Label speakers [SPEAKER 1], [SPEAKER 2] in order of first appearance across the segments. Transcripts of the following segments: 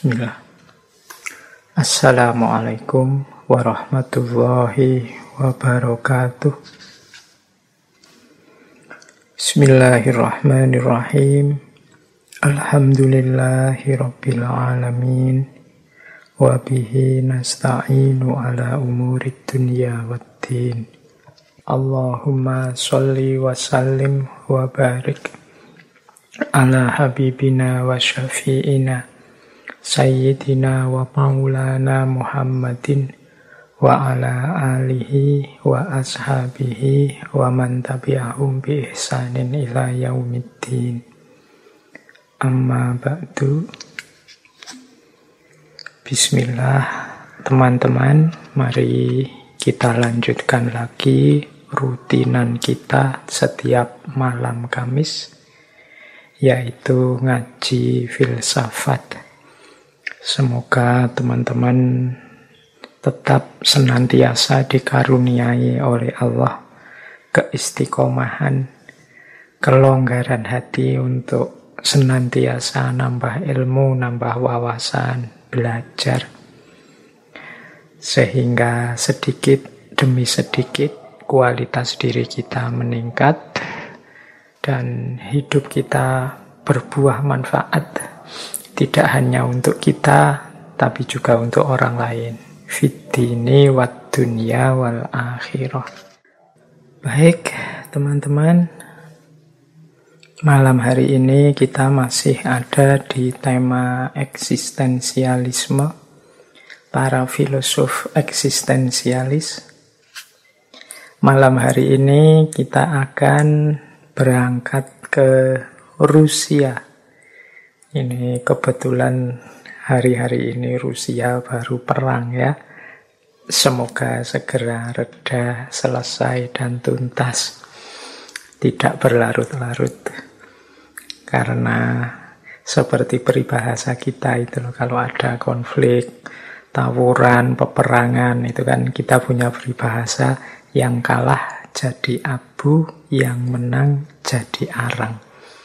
[SPEAKER 1] Bismillah. Assalamualaikum warahmatullahi wabarakatuh. Bismillahirrahmanirrahim. Alhamdulillahi rabbil alamin. Wa bihi nasta'inu ala umurid dunya waddin. Allahumma sholli wa sallim wa barik ala habibina wa syafi'ina Sayyidina wa maulana Muhammadin wa ala alihi wa ashabihi wa man tabi'ahum bi ihsanin ila yaumiddin. Amma ba'du. Bismillah, teman-teman, mari kita lanjutkan lagi rutinan kita setiap malam Kamis, yaitu ngaji filsafat. Semoga teman-teman tetap senantiasa dikaruniai oleh Allah keistiqomahan, kelonggaran hati untuk senantiasa nambah ilmu, nambah wawasan, belajar, sehingga sedikit demi sedikit kualitas diri kita meningkat dan hidup kita berbuah manfaat, tidak hanya untuk kita tapi juga untuk orang lain, fiddini wad dunya wal akhirah. Baik teman-teman, malam hari ini kita masih ada di tema eksistensialisme, para filosof eksistensialis. Malam hari ini kita akan berangkat ke Rusia. Ini kebetulan hari-hari ini Rusia baru perang ya. Semoga segera reda, selesai dan tuntas. Tidak berlarut-larut. Karena seperti peribahasa kita itu loh, kalau ada konflik, tawuran, peperangan, itu kan kita punya peribahasa, yang kalah jadi abu, yang menang jadi arang.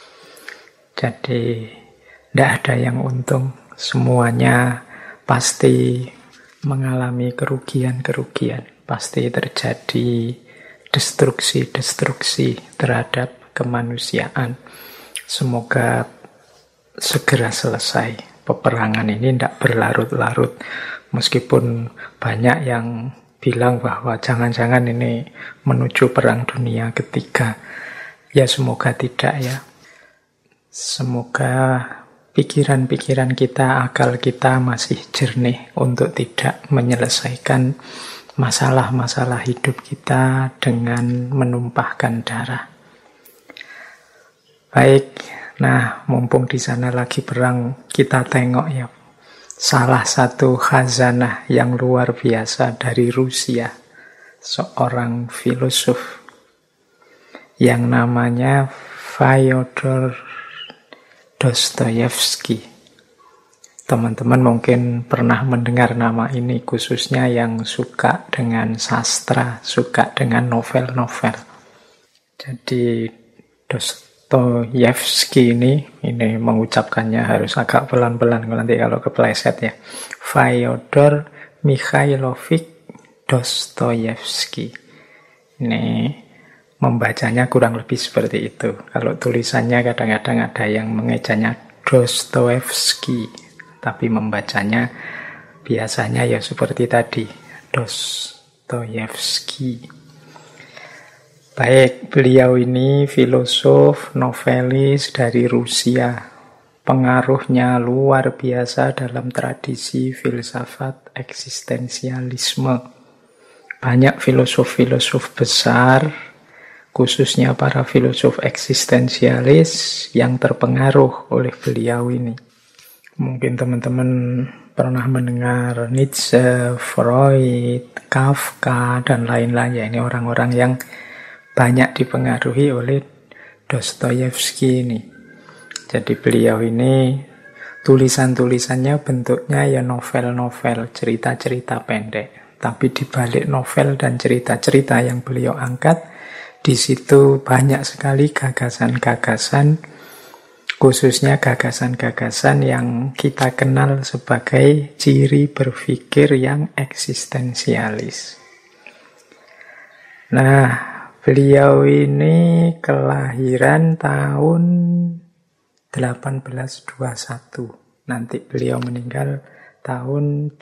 [SPEAKER 1] Jadi tidak ada yang untung, semuanya pasti mengalami kerugian-kerugian, pasti terjadi destruksi-destruksi terhadap kemanusiaan. Semoga segera selesai peperangan ini, tidak berlarut-larut, meskipun banyak yang bilang bahwa jangan-jangan ini menuju perang dunia ketiga. Ya semoga tidak ya. Semoga pikiran-pikiran kita, akal kita masih jernih untuk tidak menyelesaikan masalah-masalah hidup kita dengan menumpahkan darah. Baik, nah mumpung di sana lagi perang, kita tengok ya salah satu khazanah yang luar biasa dari Rusia, seorang filosof yang namanya Fyodor Dostoyevsky. Teman-teman mungkin pernah mendengar nama ini, khususnya yang suka dengan sastra, suka dengan novel-novel. Jadi Dostoyevsky ini mengucapkannya harus agak pelan-pelan nanti kalau kepleset ya. Fyodor Mikhailovich Dostoyevsky. Ini membacanya kurang lebih seperti itu. Kalau tulisannya kadang-kadang ada yang mengejanya Dostoyevsky, tapi membacanya biasanya ya seperti tadi, Dostoyevsky. Baik, beliau ini filosof, novelis dari Rusia. Pengaruhnya luar biasa dalam tradisi filsafat eksistensialisme. Banyak filosof-filosof besar, khususnya para filosof eksistensialis yang terpengaruh oleh beliau ini. Mungkin teman-teman pernah mendengar Nietzsche, Freud, Kafka, dan lain-lain. Ya, ini orang-orang yang banyak dipengaruhi oleh Dostoyevsky ini. Jadi beliau ini tulisan-tulisannya bentuknya ya novel-novel, cerita-cerita pendek. Tapi di balik novel dan cerita-cerita yang beliau angkat, di situ banyak sekali gagasan-gagasan khususnya gagasan-gagasan yang kita kenal sebagai ciri berpikir yang eksistensialis. Nah, beliau ini kelahiran tahun 1821. Nanti beliau meninggal tahun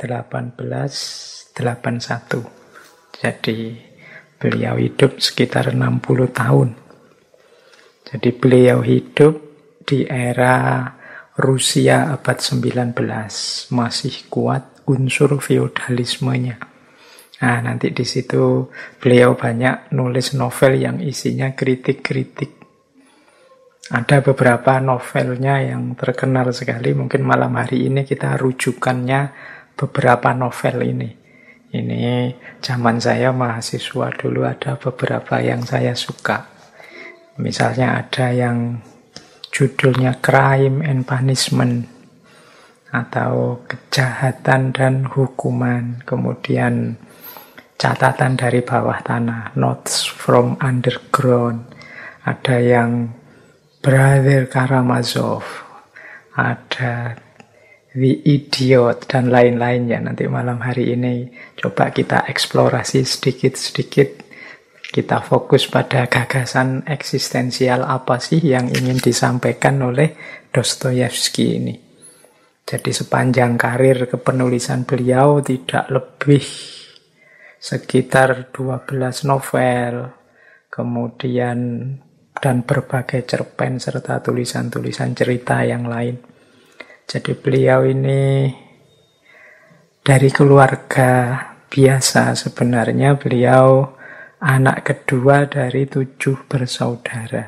[SPEAKER 1] 1881. Jadi beliau hidup sekitar 60 tahun. Jadi beliau hidup di era Rusia abad 19. Masih kuat unsur feodalismenya. Nah, nanti di situ beliau banyak nulis novel yang isinya kritik-kritik. Ada beberapa novelnya yang terkenal sekali. Mungkin malam hari ini kita rujukannya beberapa novel ini. Ini zaman saya mahasiswa dulu ada beberapa yang saya suka. Misalnya ada yang judulnya Crime and Punishment atau Kejahatan dan Hukuman. Kemudian Catatan dari Bawah Tanah, Notes from Underground. Ada yang Brother Karamazov, ada The Idiot, dan lain-lainnya. Nanti malam hari ini coba kita eksplorasi sedikit-sedikit. Kita fokus pada gagasan eksistensial apa sih yang ingin disampaikan oleh Dostoyevsky ini. Jadi sepanjang karir kepenulisan beliau tidak lebih sekitar 12 novel, kemudian dan berbagai cerpen serta tulisan-tulisan cerita yang lain. Jadi beliau ini dari keluarga biasa sebenarnya. Beliau anak kedua dari 7 bersaudara.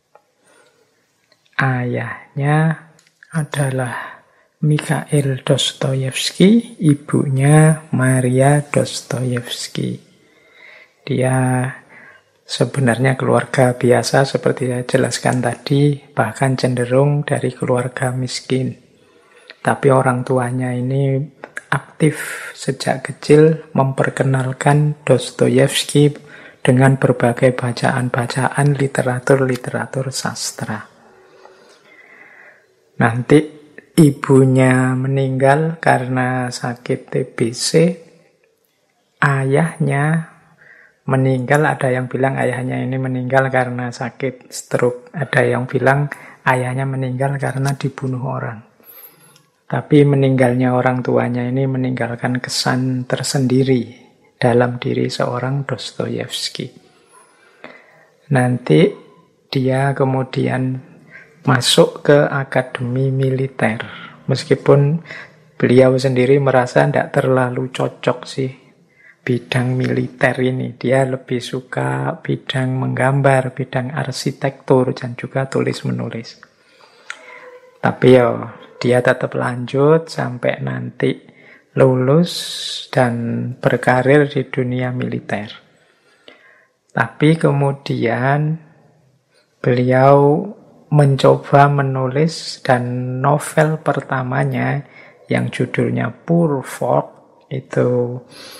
[SPEAKER 1] Ayahnya adalah Mikhail Dostoyevsky, ibunya Maria Dostoyevsky. Dia sebenarnya keluarga biasa seperti saya jelaskan tadi, bahkan cenderung dari keluarga miskin. Tapi orang tuanya ini aktif sejak kecil memperkenalkan Dostoyevsky dengan berbagai bacaan-bacaan literatur-literatur sastra. Nanti ibunya meninggal karena sakit TBC. Ayahnya meninggal, ada yang bilang ayahnya ini meninggal karena sakit stroke. Ada yang bilang ayahnya meninggal karena dibunuh orang. Tapi meninggalnya orang tuanya ini meninggalkan kesan tersendiri dalam diri seorang Dostoyevsky. Nanti dia kemudian masuk ke akademi militer. Meskipun beliau sendiri merasa tidak terlalu cocok sih bidang militer ini. Dia lebih suka bidang menggambar, bidang arsitektur, dan juga tulis-menulis. Tapi dia tetap lanjut sampai nanti lulus dan berkarir di dunia militer. Tapi kemudian beliau mencoba menulis, dan novel pertamanya yang judulnya Poor Folk itu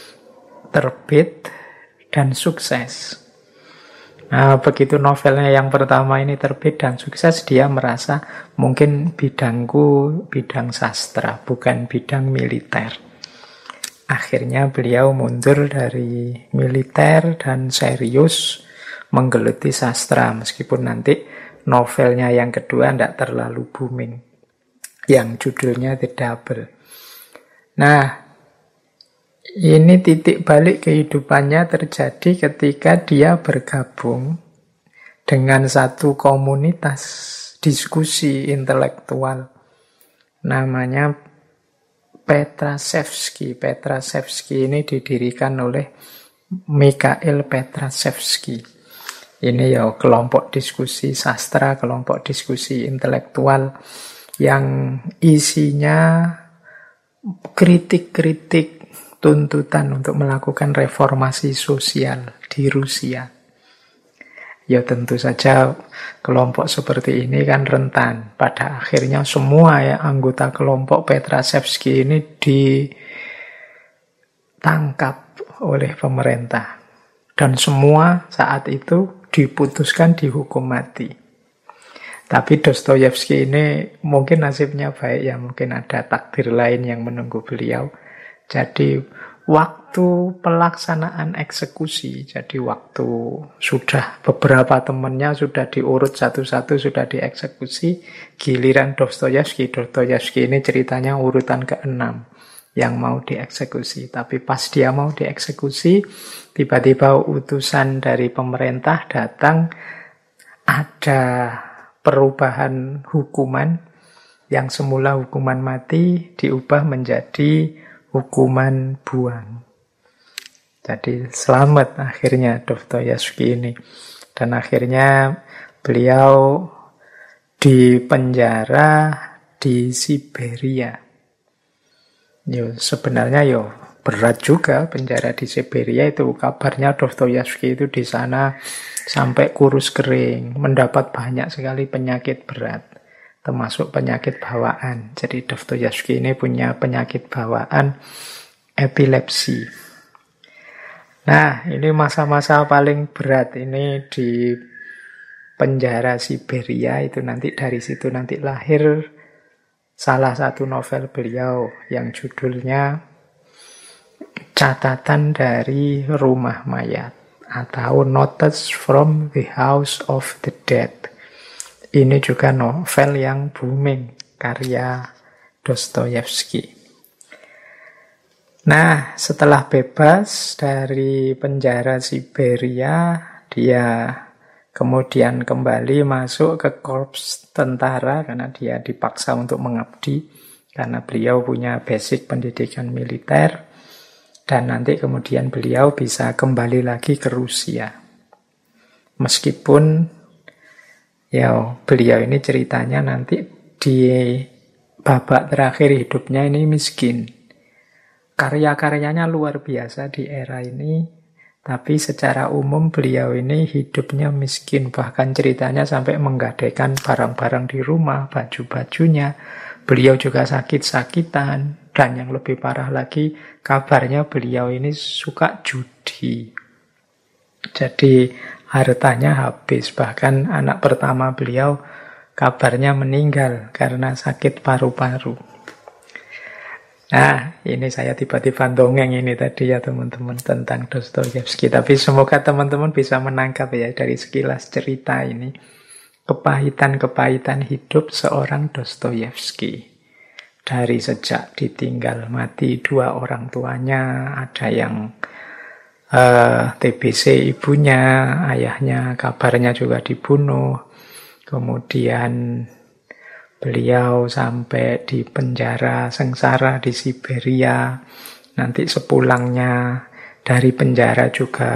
[SPEAKER 1] terbit dan sukses. Nah, begitu novelnya yang pertama ini terbit dan sukses, dia merasa mungkin bidangku bidang sastra, bukan bidang militer. Akhirnya beliau mundur dari militer dan serius menggeluti sastra, meskipun nanti novelnya yang kedua tidak terlalu booming, yang judulnya The Double. Nah, ini titik balik kehidupannya terjadi ketika dia bergabung dengan satu komunitas diskusi intelektual namanya Petrashevsky. Petrashevsky ini didirikan oleh Mikhail Petrashevsky. Ini kelompok diskusi sastra, kelompok diskusi intelektual yang isinya kritik-kritik tuntutan untuk melakukan reformasi sosial di Rusia. Ya tentu saja kelompok seperti ini kan rentan. Pada akhirnya semua anggota kelompok Petrashevsky ini ditangkap oleh pemerintah. Dan semua saat itu diputuskan dihukum mati. Tapi Dostoyevsky ini mungkin nasibnya baik ya, mungkin ada takdir lain yang menunggu beliau. Jadi waktu pelaksanaan eksekusi, jadi waktu sudah beberapa temannya sudah diurut satu-satu, sudah dieksekusi, giliran Dostoyevsky ini ceritanya urutan ke-6 yang mau dieksekusi. Tapi pas dia mau dieksekusi, tiba-tiba utusan dari pemerintah datang, ada perubahan hukuman yang semula hukuman mati diubah menjadi hukuman buang. Jadi selamat akhirnya Dostoyevsky ini. Dan akhirnya beliau dipenjara di Siberia. Sebenarnya berat juga penjara di Siberia itu. Kabarnya Dostoyevsky itu di sana sampai kurus kering, mendapat banyak sekali penyakit berat, termasuk penyakit bawaan. Jadi Dostoyevsky ini punya penyakit bawaan epilepsi. Nah, ini masa-masa paling berat ini di penjara Siberia itu. Nanti dari situ nanti lahir salah satu novel beliau yang judulnya Catatan dari Rumah Mayat atau Notes from the House of the Dead. Ini juga novel yang booming, karya Dostoyevsky. Nah, setelah bebas dari penjara Siberia, dia kemudian kembali masuk ke korps tentara karena dia dipaksa untuk mengabdi, karena beliau punya basic pendidikan militer. Dan nanti kemudian beliau bisa kembali lagi ke Rusia. Meskipun beliau ini ceritanya nanti di babak terakhir hidupnya ini miskin. Karya-karyanya luar biasa di era ini, tapi secara umum beliau ini hidupnya miskin. Bahkan ceritanya sampai menggadaikan barang-barang di rumah, baju-bajunya. Beliau juga sakit-sakitan. Dan yang lebih parah lagi, kabarnya beliau ini suka judi. Jadi hartanya habis. Bahkan anak pertama beliau kabarnya meninggal karena sakit paru-paru. Nah, ini saya tiba-tiba dongeng ini tadi ya teman-teman tentang Dostoyevsky. Tapi semoga teman-teman bisa menangkap ya dari sekilas cerita ini. Kepahitan-kepahitan hidup seorang Dostoyevsky. Dari sejak ditinggal mati dua orang tuanya, ada yang TBC ibunya, ayahnya kabarnya juga dibunuh. Kemudian beliau sampai di penjara sengsara di Siberia. Nanti sepulangnya dari penjara juga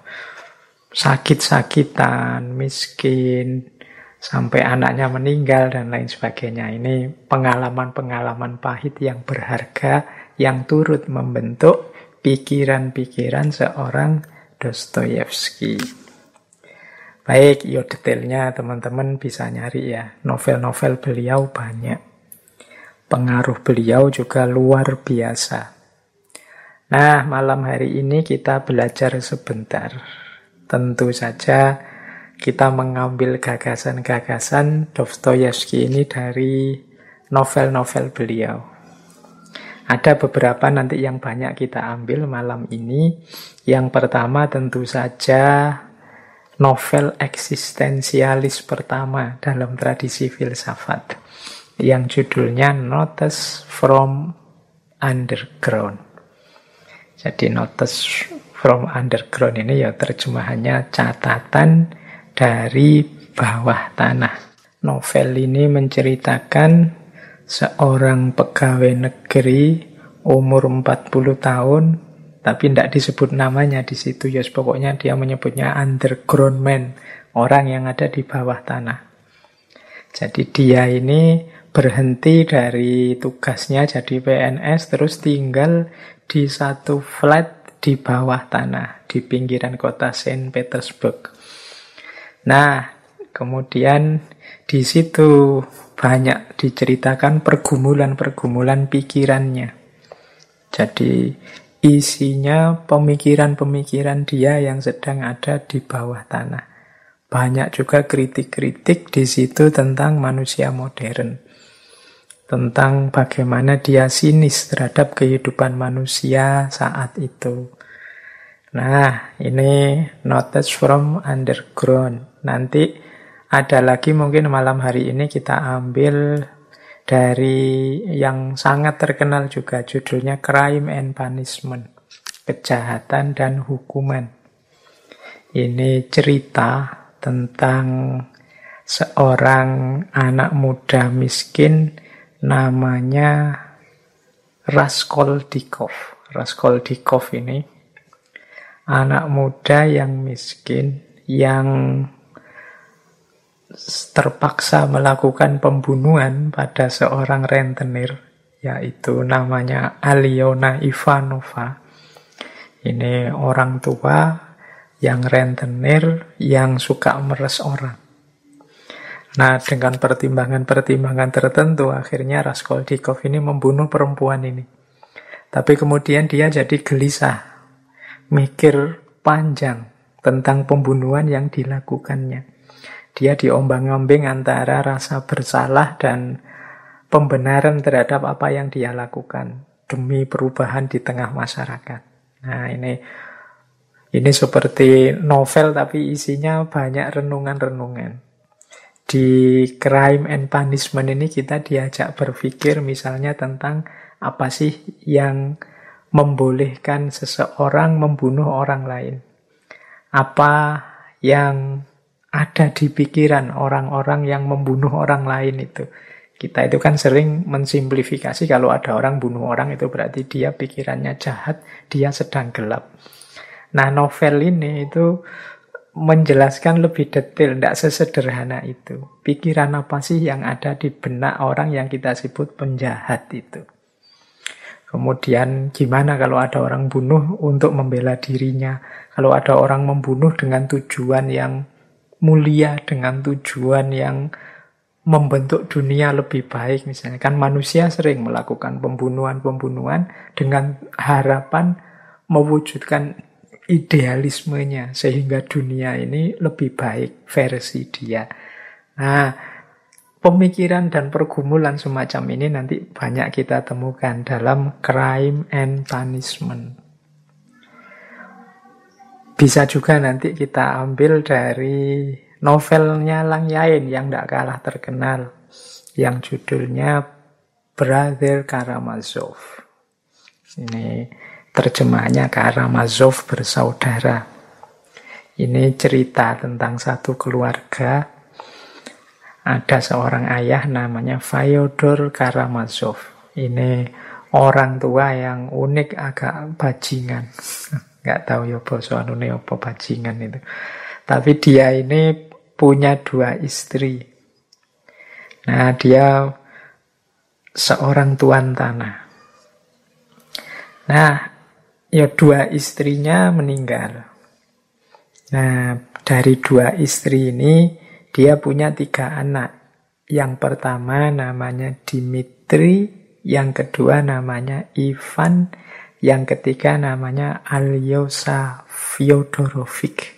[SPEAKER 1] sakit-sakitan, miskin, sampai anaknya meninggal dan lain sebagainya. Ini pengalaman-pengalaman pahit yang berharga yang turut membentuk pikiran-pikiran seorang Dostoyevsky. Baik, detailnya teman-teman bisa nyari ya. Novel-novel beliau banyak. Pengaruh beliau juga luar biasa. Nah, malam hari ini kita belajar sebentar. Tentu saja kita mengambil gagasan-gagasan Dostoyevsky ini dari novel-novel beliau. Ada beberapa nanti yang banyak kita ambil malam ini. Yang pertama tentu saja novel eksistensialis pertama dalam tradisi filsafat, yang judulnya Notes from Underground. Jadi Notes from Underground ini terjemahannya catatan dari bawah tanah. Novel ini menceritakan seorang pegawai negeri umur 40 tahun, tapi tidak disebut namanya di situ. Pokoknya dia menyebutnya underground man, orang yang ada di bawah tanah. Jadi dia ini berhenti dari tugasnya jadi PNS, terus tinggal di satu flat di bawah tanah, di pinggiran kota Saint Petersburg. Nah, kemudian di situ banyak diceritakan pergumulan-pergumulan pikirannya. Jadi isinya pemikiran-pemikiran dia yang sedang ada di bawah tanah. banyak juga kritik-kritik di situ tentang manusia modern. Tentang bagaimana dia sinis terhadap kehidupan manusia saat itu. Nah, ini notes from underground. Nanti ada lagi mungkin malam hari ini kita ambil dari yang sangat terkenal juga, judulnya Crime and Punishment, Kejahatan dan Hukuman. Ini cerita tentang seorang anak muda miskin namanya Raskolnikov. Raskolnikov ini anak muda yang miskin yang terpaksa melakukan pembunuhan pada seorang rentenir, yaitu namanya Alyona Ivanova. Ini orang tua yang rentenir yang suka meres orang. Nah, dengan pertimbangan-pertimbangan tertentu, akhirnya Raskolnikov ini membunuh perempuan ini. Tapi kemudian dia jadi gelisah, mikir panjang tentang pembunuhan yang dilakukannya. Dia diombang-ambing antara rasa bersalah dan pembenaran terhadap apa yang dia lakukan demi perubahan di tengah masyarakat. Nah, ini seperti novel tapi isinya banyak renungan-renungan. Di Crime and Punishment ini kita diajak berpikir misalnya tentang apa sih yang membolehkan seseorang membunuh orang lain. Apa yang ada di pikiran orang-orang yang membunuh orang lain itu. Kita itu kan sering mensimplifikasi kalau ada orang bunuh orang itu berarti dia pikirannya jahat, dia sedang gelap. Nah, novel ini itu menjelaskan lebih detail, tidak sesederhana itu. Pikiran apa sih yang ada di benak orang yang kita sebut penjahat itu. Kemudian gimana kalau ada orang bunuh untuk membela dirinya. Kalau ada orang membunuh dengan tujuan yang mulia, dengan tujuan yang membentuk dunia lebih baik. Misalnya kan manusia sering melakukan pembunuhan-pembunuhan dengan harapan mewujudkan idealismenya sehingga dunia ini lebih baik versi dia. Nah, pemikiran dan pergumulan semacam ini nanti banyak kita temukan dalam Crime and Punishment. Bisa juga nanti kita ambil dari novelnya Lang Yain yang tidak kalah terkenal, yang judulnya Brother Karamazov. Ini terjemahannya Karamazov bersaudara. Ini cerita tentang satu keluarga. Ada seorang ayah namanya Fyodor Karamazov. Ini orang tua yang unik, agak bajingan. Nggak tahu ya bahasa anune apa bajingan itu. Tapi dia ini punya 2 istri. Nah, dia seorang tuan tanah. Nah, ya 2 istrinya meninggal. Nah, dari 2 istri ini dia punya 3 anak. Yang pertama namanya Dimitri, yang kedua namanya Ivan, yang ketiga namanya Alyosha Fyodorovich.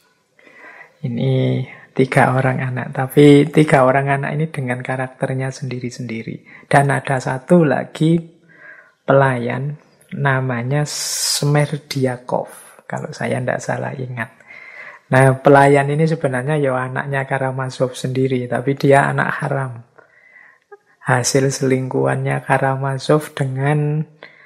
[SPEAKER 1] Ini 3 orang anak, tapi 3 orang anak ini dengan karakternya sendiri-sendiri. Dan ada satu lagi pelayan namanya Smerdyakov, kalau saya tidak salah ingat. Nah, pelayan ini sebenarnya ya anaknya Karamazov sendiri, tapi dia anak haram. Hasil selingkuhannya Karamazov dengan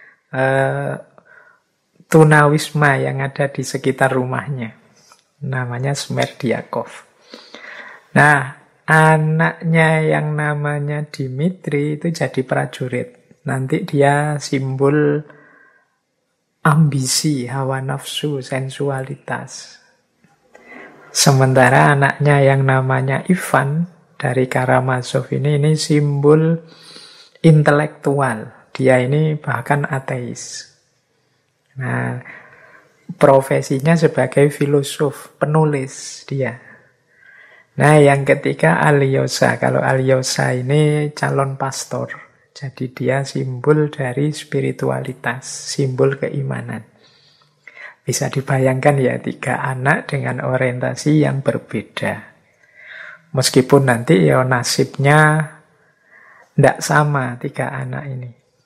[SPEAKER 1] tunawisma yang ada di sekitar rumahnya. Namanya Smerdyakov. Nah, anaknya yang namanya Dimitri itu jadi prajurit. Nanti dia simbol ambisi, hawa nafsu, sensualitas. Sementara anaknya yang namanya Ivan dari Karamazov ini simbol intelektual. Dia ini bahkan ateis. Nah, profesinya sebagai filosof, penulis dia. Nah, yang ketiga Alyosha. Kalau Alyosha ini calon pastor. Jadi dia simbol dari spiritualitas, simbol keimanan. Bisa dibayangkan ya, 3 anak dengan orientasi yang berbeda. Meskipun nanti ya nasibnya tidak sama 3 anak ini.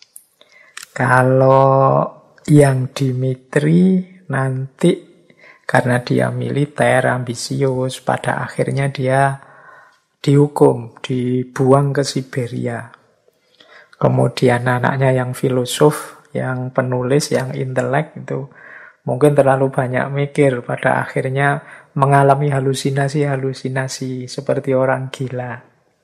[SPEAKER 1] Kalau yang Dimitri nanti karena dia militer, ambisius, pada akhirnya dia dihukum, dibuang ke Siberia. Kemudian anaknya yang filosof, yang penulis, yang intelek itu mungkin terlalu banyak mikir, pada akhirnya mengalami halusinasi-halusinasi seperti orang gila.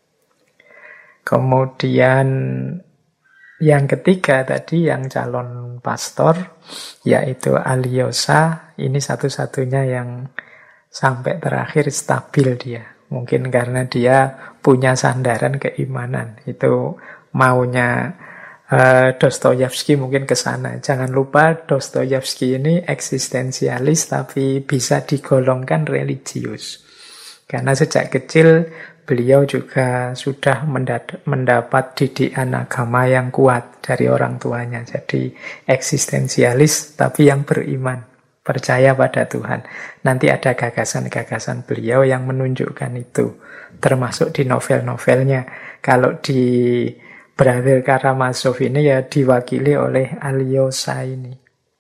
[SPEAKER 1] Kemudian yang ketiga tadi, yang calon pastor, yaitu Alyosha, ini satu-satunya yang sampai terakhir stabil dia. Mungkin karena dia punya sandaran keimanan. Itu maunya Dostoyevsky mungkin ke sana. Jangan lupa Dostoyevsky ini eksistensialis tapi bisa digolongkan religius. Karena sejak kecil beliau juga sudah mendapat didikan agama yang kuat dari orang tuanya. Jadi eksistensialis tapi yang beriman, percaya pada Tuhan. Nanti ada gagasan-gagasan beliau yang menunjukkan itu, termasuk di novel-novelnya. Kalau di Brother Karamazov ini ya diwakili oleh Alyosha ini.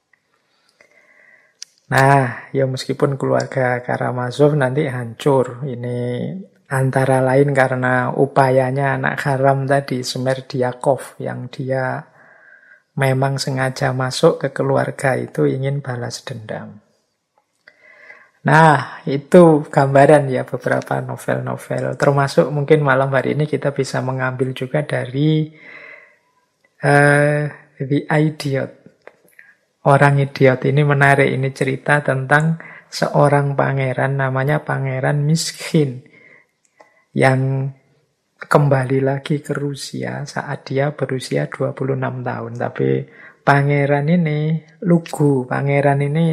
[SPEAKER 1] Nah, ya meskipun keluarga Karamazov nanti hancur, ini antara lain karena upayanya anak haram tadi, Smerdyakov, yang dia memang sengaja masuk ke keluarga itu ingin balas dendam. Nah, itu gambaran ya beberapa novel-novel. Termasuk mungkin malam hari ini kita bisa mengambil juga dari The Idiot. Orang Idiot ini menarik, ini cerita tentang seorang pangeran namanya Pangeran Miskin yang kembali lagi ke Rusia saat dia berusia 26 tahun. Tapi pangeran ini lugu, pangeran ini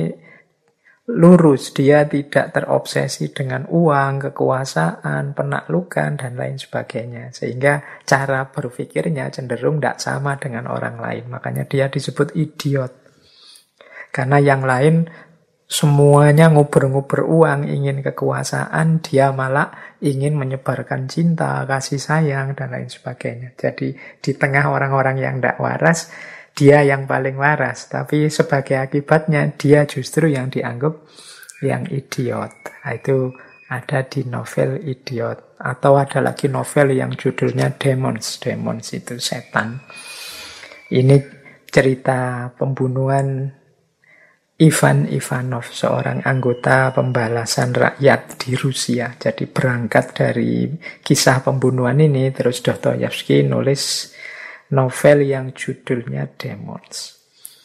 [SPEAKER 1] lurus, dia tidak terobsesi dengan uang, kekuasaan, penaklukan, dan lain sebagainya. Sehingga cara berpikirnya cenderung tidak sama dengan orang lain. Makanya dia disebut idiot. Karena yang lain semuanya nguber-nguber uang, ingin kekuasaan, dia malah ingin menyebarkan cinta, kasih sayang, dan lain sebagainya. Jadi di tengah orang-orang yang tidak waras, dia yang paling waras. Tapi sebagai akibatnya, dia justru yang dianggap yang idiot. Nah, itu ada di novel Idiot. Atau ada lagi novel yang judulnya Demons. Demons itu setan. Ini cerita pembunuhan Ivan Ivanov, seorang anggota pembalasan rakyat di Rusia. Jadi berangkat dari kisah pembunuhan ini, terus Dostoyevsky nulis novel yang judulnya Demons.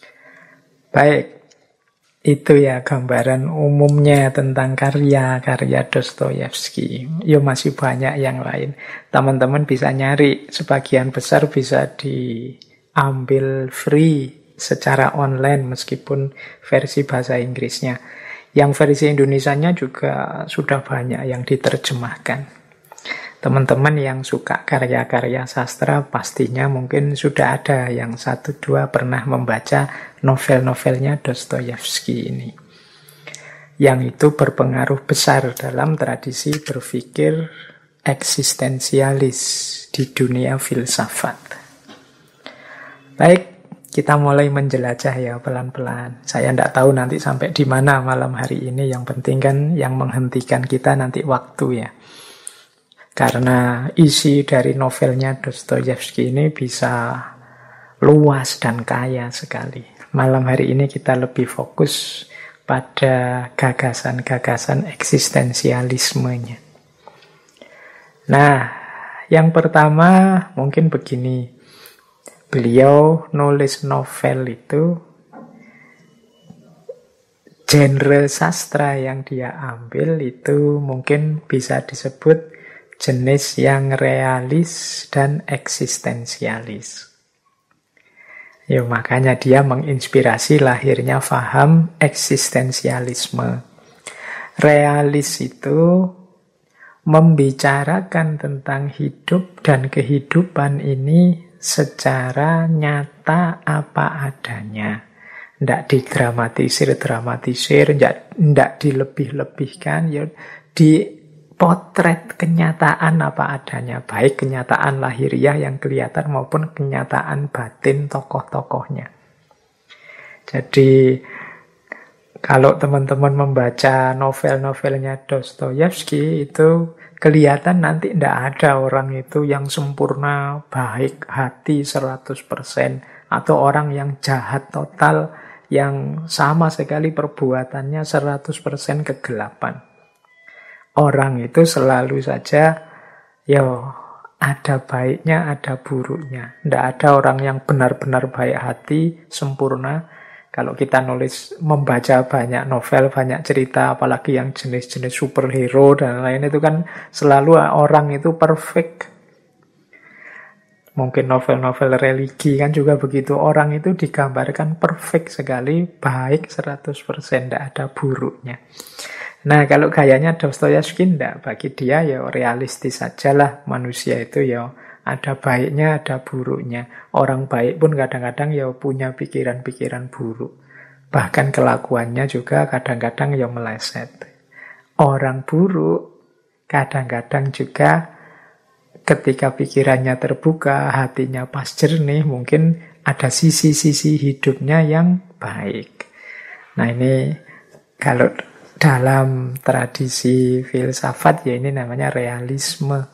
[SPEAKER 1] Baik, itu ya gambaran umumnya tentang karya-karya Dostoyevsky. Ya masih banyak yang lain. Teman-teman bisa nyari, sebagian besar bisa diambil free secara online meskipun versi bahasa Inggrisnya. Yang versi Indonesianya juga sudah banyak yang diterjemahkan. Teman-teman yang suka karya-karya sastra pastinya mungkin sudah ada yang 1-2 pernah membaca novel-novelnya Dostoyevsky ini. Yang itu berpengaruh besar dalam tradisi berpikir eksistensialis di dunia filsafat. Baik, kita mulai menjelajah ya pelan-pelan. Saya tidak tahu nanti sampai di mana malam hari ini. Yang penting kan yang menghentikan kita nanti waktu ya. Karena isi dari novelnya Dostoyevsky ini bisa luas dan kaya sekali. Malam hari ini kita lebih fokus pada gagasan-gagasan eksistensialismenya. Nah, yang pertama mungkin begini. Beliau nulis novel itu, genre sastra yang dia ambil itu mungkin bisa disebut jenis yang realis dan eksistensialis. Ya, makanya dia menginspirasi lahirnya faham eksistensialisme. Realis itu membicarakan tentang hidup dan kehidupan ini secara nyata apa adanya. ndak didramatisir, ndak dilebih-lebihkan, ya dipotret kenyataan apa adanya, baik kenyataan lahiriah yang kelihatan maupun kenyataan batin tokoh-tokohnya. Jadi kalau teman-teman membaca novel-novelnya Dostoyevsky itu kelihatan nanti tidak ada orang itu yang sempurna, baik hati 100%, atau orang yang jahat total, yang sama sekali perbuatannya 100% kegelapan. Orang itu selalu saja, ya ada baiknya, ada buruknya. Tidak ada orang yang benar-benar baik hati, sempurna. Kalau kita membaca banyak novel, banyak cerita, apalagi yang jenis-jenis superhero dan lain, itu kan selalu orang itu perfect. Mungkin novel-novel religi kan juga begitu. Orang itu digambarkan perfect sekali, baik 100%, tidak ada buruknya. Nah, kalau gayanya Dostoyevsky tidak. Bagi dia ya realistis sajalah, manusia itu ya ada baiknya, ada buruknya. Orang baik pun kadang-kadang ya punya pikiran-pikiran buruk. Bahkan kelakuannya juga kadang-kadang ya meleset. Orang buruk kadang-kadang juga ketika pikirannya terbuka, hatinya pas jernih, mungkin ada sisi-sisi hidupnya yang baik. Nah, ini kalau dalam tradisi filsafat ya ini namanya realisme.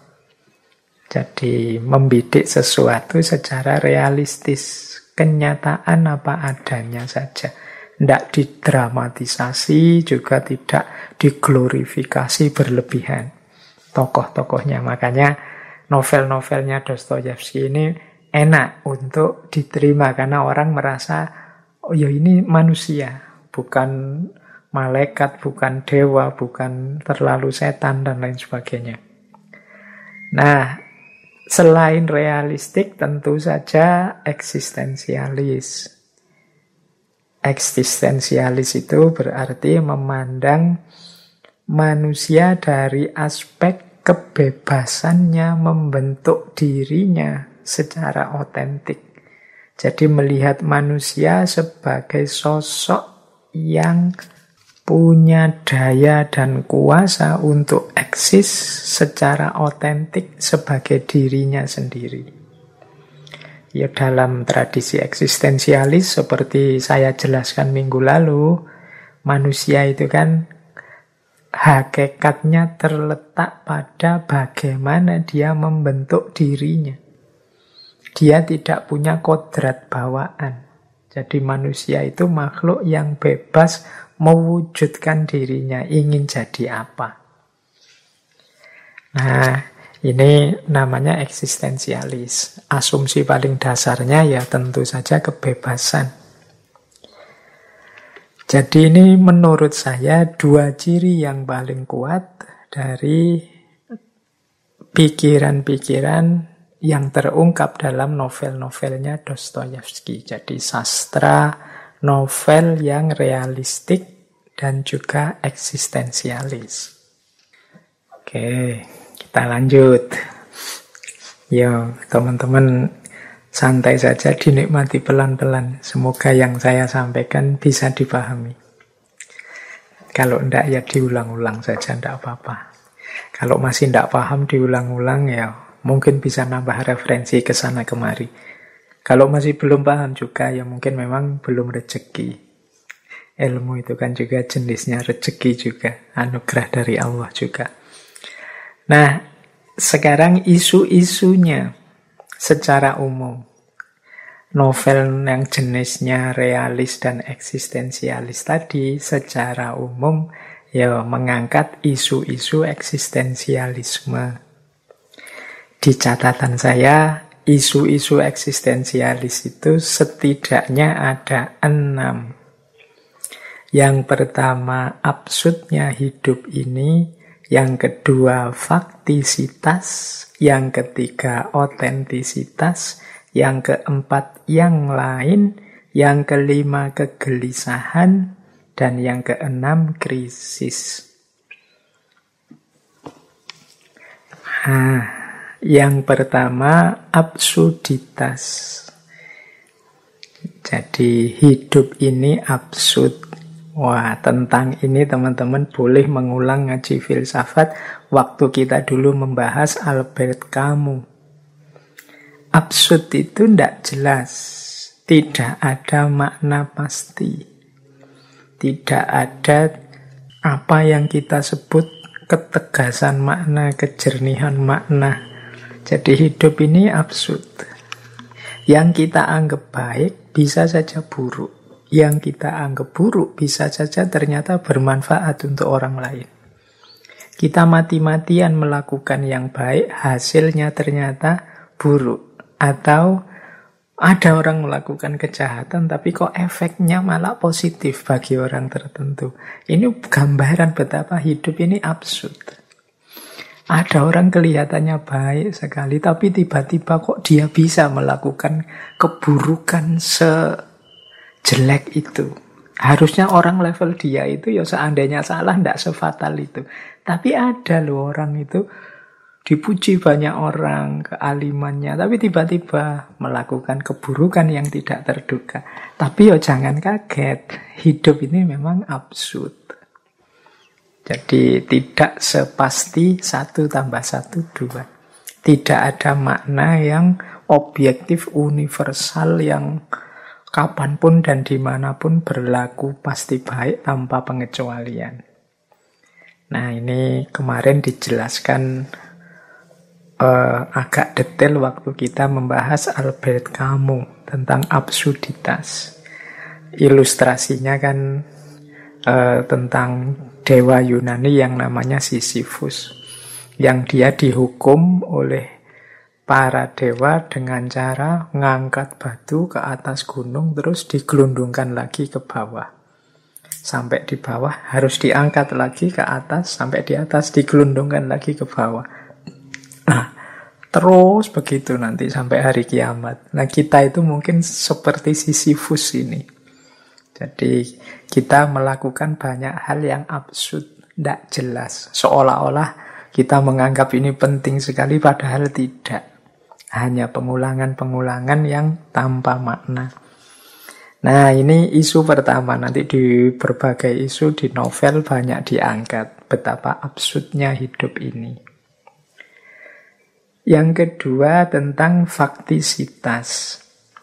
[SPEAKER 1] Jadi membidik sesuatu secara realistis, kenyataan apa adanya saja. Tidak didramatisasi, juga tidak diglorifikasi berlebihan tokoh-tokohnya. Makanya novel-novelnya Dostoyevsky ini enak untuk diterima karena orang merasa, oh ya ini manusia, bukan malaikat, bukan dewa, bukan terlalu setan dan lain sebagainya. Nah, selain realistik tentu saja eksistensialis. Eksistensialis itu berarti memandang manusia dari aspek kebebasannya membentuk dirinya secara otentik. Jadi melihat manusia sebagai sosok yang punya daya dan kuasa untuk eksis secara otentik sebagai dirinya sendiri. Ya dalam tradisi eksistensialis seperti saya jelaskan minggu lalu, manusia itu kan hakikatnya terletak pada bagaimana dia membentuk dirinya. Dia tidak punya kodrat bawaan. Jadi manusia itu makhluk yang bebas mewujudkan dirinya, ingin jadi apa. Nah, ini namanya eksistensialis. Asumsi paling dasarnya ya tentu saja kebebasan. Jadi ini menurut saya dua ciri yang paling kuat dari pikiran-pikiran yang terungkap dalam novel-novelnya Dostoyevsky. Jadi sastra novel yang realistik dan juga eksistensialis. Oke, kita lanjut. Yo, teman-teman santai saja, dinikmati pelan-pelan. Semoga yang saya sampaikan bisa dipahami. Kalau enggak ya diulang-ulang saja, enggak apa-apa. Kalau masih enggak paham diulang-ulang ya mungkin bisa nambah referensi ke sana kemari. Kalau masih belum paham juga ya mungkin memang belum rezeki. Ilmu itu kan juga jenisnya rezeki juga, anugerah dari Allah juga. Nah, sekarang isu-isunya secara umum. Novel yang jenisnya realis dan eksistensialis tadi secara umum ya mengangkat isu-isu eksistensialisme. Di catatan saya, isu-isu eksistensialis itu setidaknya ada 6. Yang pertama, absurdnya hidup ini. Yang kedua, faktisitas. Yang ketiga, otentisitas. Yang keempat, yang lain. Yang kelima, kegelisahan. Dan yang keenam, krisis. Yang pertama, absurditas. Jadi Jadi hidup ini absurd. Wah, tentang ini teman-teman boleh mengulang ngaji filsafat waktu kita dulu membahas Albert Camus. Absurd itu tidak jelas, tidak ada makna pasti, tidak ada apa yang kita sebut ketegasan makna, kejernihan makna. Jadi hidup ini absurd. Yang kita anggap baik bisa saja buruk. Yang kita anggap buruk bisa saja ternyata bermanfaat untuk orang lain. Kita mati-matian melakukan yang baik, hasilnya ternyata buruk. Atau ada orang melakukan kejahatan tapi kok efeknya malah positif bagi orang tertentu. Ini gambaran betapa hidup ini absurd. Ada orang kelihatannya baik sekali tapi tiba-tiba kok dia bisa melakukan keburukan jelek itu. Harusnya orang level dia itu ya seandainya salah tidak sefatal itu. Tapi ada loh orang itu dipuji banyak orang kealimannya, tapi tiba-tiba melakukan keburukan yang tidak terduga. Tapi ya jangan kaget, hidup ini memang absurd. Jadi tidak sepasti 1 tambah 1 2. Tidak ada makna yang objektif universal yang kapanpun dan dimanapun berlaku pasti baik tanpa pengecualian. Nah ini kemarin dijelaskan agak detail waktu kita membahas Albert Camus tentang absurditas. Ilustrasinya kan tentang dewa Yunani yang namanya Sisyphus, yang dia dihukum oleh para dewa dengan cara ngangkat batu ke atas gunung terus digelundungkan lagi ke bawah. Sampai di bawah harus diangkat lagi ke atas, sampai di atas digelundungkan lagi ke bawah. Nah, terus begitu nanti sampai hari kiamat. Nah, kita itu mungkin seperti Sisyphus ini. Jadi kita melakukan banyak hal yang absurd, tidak jelas. Seolah-olah kita menganggap ini penting sekali padahal tidak. Hanya pengulangan-pengulangan yang tanpa makna. Nah ini isu pertama. Nanti di berbagai isu di novel banyak diangkat betapa absurdnya hidup ini. Yang kedua tentang faktisitas.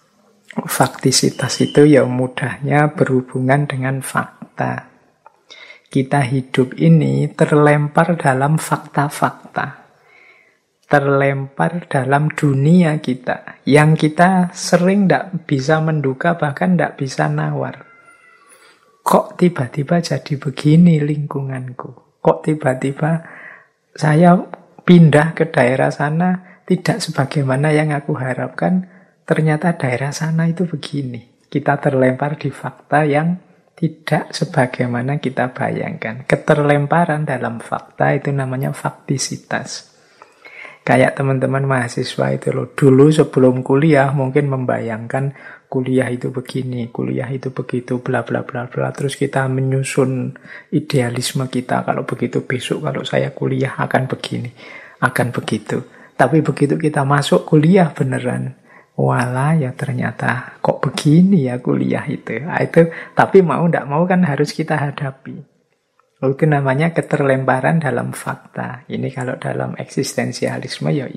[SPEAKER 1] Faktisitas itu ya mudahnya berhubungan dengan fakta. Kita hidup ini terlempar dalam fakta-fakta. Terlempar dalam dunia kita yang kita sering tidak bisa menduga, bahkan tidak bisa nawar. Kok tiba-tiba jadi begini lingkunganku? Kok tiba-tiba saya pindah ke daerah sana tidak sebagaimana yang aku harapkan, ternyata daerah sana itu begini. Kita terlempar di fakta yang tidak sebagaimana kita bayangkan. Keterlemparan dalam fakta itu namanya faktisitas. Kayak teman-teman mahasiswa itu loh, dulu sebelum kuliah mungkin membayangkan kuliah itu begini, kuliah itu begitu, bla bla bla bla. Terus kita menyusun idealisme kita, kalau begitu besok kalau saya kuliah akan begini, akan begitu. Tapi begitu kita masuk kuliah beneran, walah ya ternyata kok begini ya kuliah itu. Nah, itu tapi mau tidak mau kan harus kita hadapi. Itu namanya keterlemparan dalam fakta. Ini kalau dalam eksistensialisme ya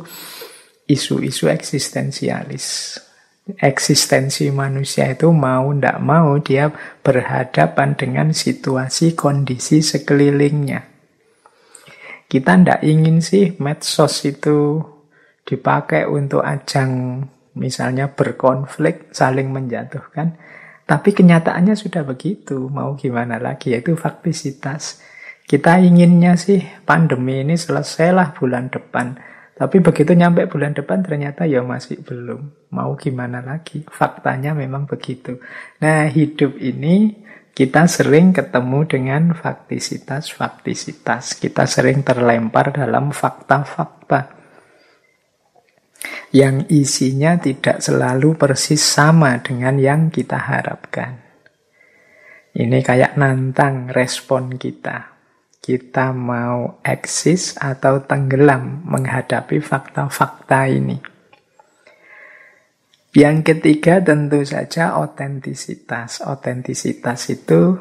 [SPEAKER 1] isu-isu eksistensialis. Eksistensi manusia itu mau tidak mau dia berhadapan dengan situasi kondisi sekelilingnya. Kita tidak ingin sih medsos itu dipakai untuk ajang misalnya berkonflik, saling menjatuhkan. Tapi kenyataannya sudah begitu, mau gimana lagi, yaitu faktisitas. Kita inginnya sih pandemi ini selesailah bulan depan. Tapi begitu nyampe bulan depan ternyata ya masih belum. Mau gimana lagi, faktanya memang begitu. Nah hidup ini kita sering ketemu dengan faktisitas. Kita sering terlempar dalam fakta-fakta yang isinya tidak selalu persis sama dengan yang kita harapkan. Ini kayak nantang respon kita. Kita mau eksis atau tenggelam menghadapi fakta-fakta ini. Yang ketiga tentu saja otentisitas. Otentisitas itu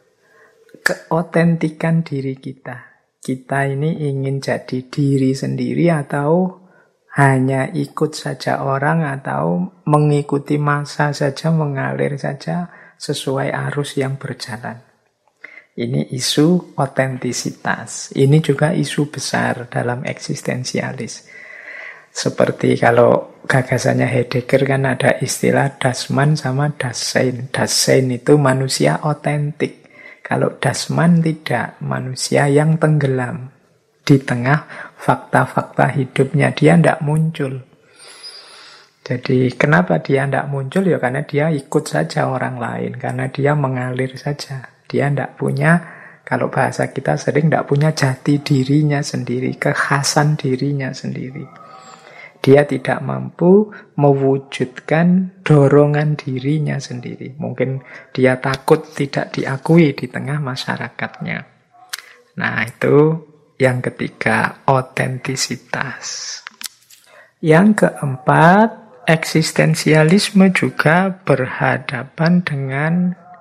[SPEAKER 1] keotentikan diri kita. Kita ini ingin jadi diri sendiri atau hanya ikut saja orang atau mengikuti massa saja, mengalir saja sesuai arus yang berjalan. Ini isu otentisitas. Ini juga isu besar dalam eksistensialis. Seperti kalau gagasannya Heidegger kan ada istilah das Mann sama das Sein. Das Sein itu manusia otentik. Kalau das Mann tidak, manusia yang tenggelam. Di tengah fakta-fakta hidupnya dia tidak muncul. Jadi kenapa dia tidak muncul? Ya karena dia ikut saja orang lain. Karena dia mengalir saja. Dia tidak punya, kalau bahasa kita sering tidak punya jati dirinya sendiri, kekhasan dirinya sendiri. Dia tidak mampu mewujudkan dorongan dirinya sendiri. Mungkin dia takut tidak diakui di tengah masyarakatnya. Nah, itu yang ketiga, otentisitas. Yang keempat, eksistensialisme juga berhadapan dengan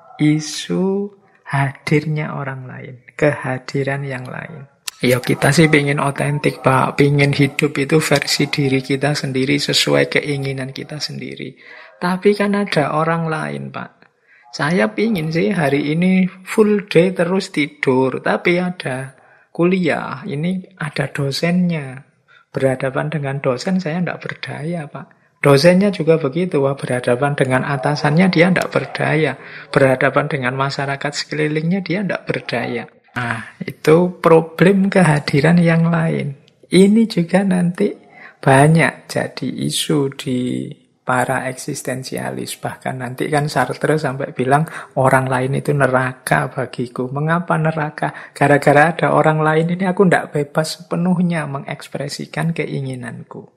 [SPEAKER 1] isu hadirnya orang lain, kehadiran yang lain. Ya kita sih pengen otentik Pak, pengen hidup itu versi diri kita sendiri sesuai keinginan kita sendiri. Tapi kan ada orang lain Pak. Saya pengen sih hari ini full day terus tidur, tapi ada kuliah, ini ada dosennya. Berhadapan dengan dosen saya tidak berdaya Pak. Dosennya juga begitu, berhadapan dengan atasannya dia tidak berdaya. Berhadapan dengan masyarakat sekelilingnya dia tidak berdaya. Nah, itu problem kehadiran yang lain. Ini juga nanti banyak jadi isu di para eksistensialis. Bahkan nanti kan Sartre sampai bilang orang lain itu neraka bagiku. Mengapa neraka? Gara-gara ada orang lain ini aku tidak bebas sepenuhnya mengekspresikan keinginanku.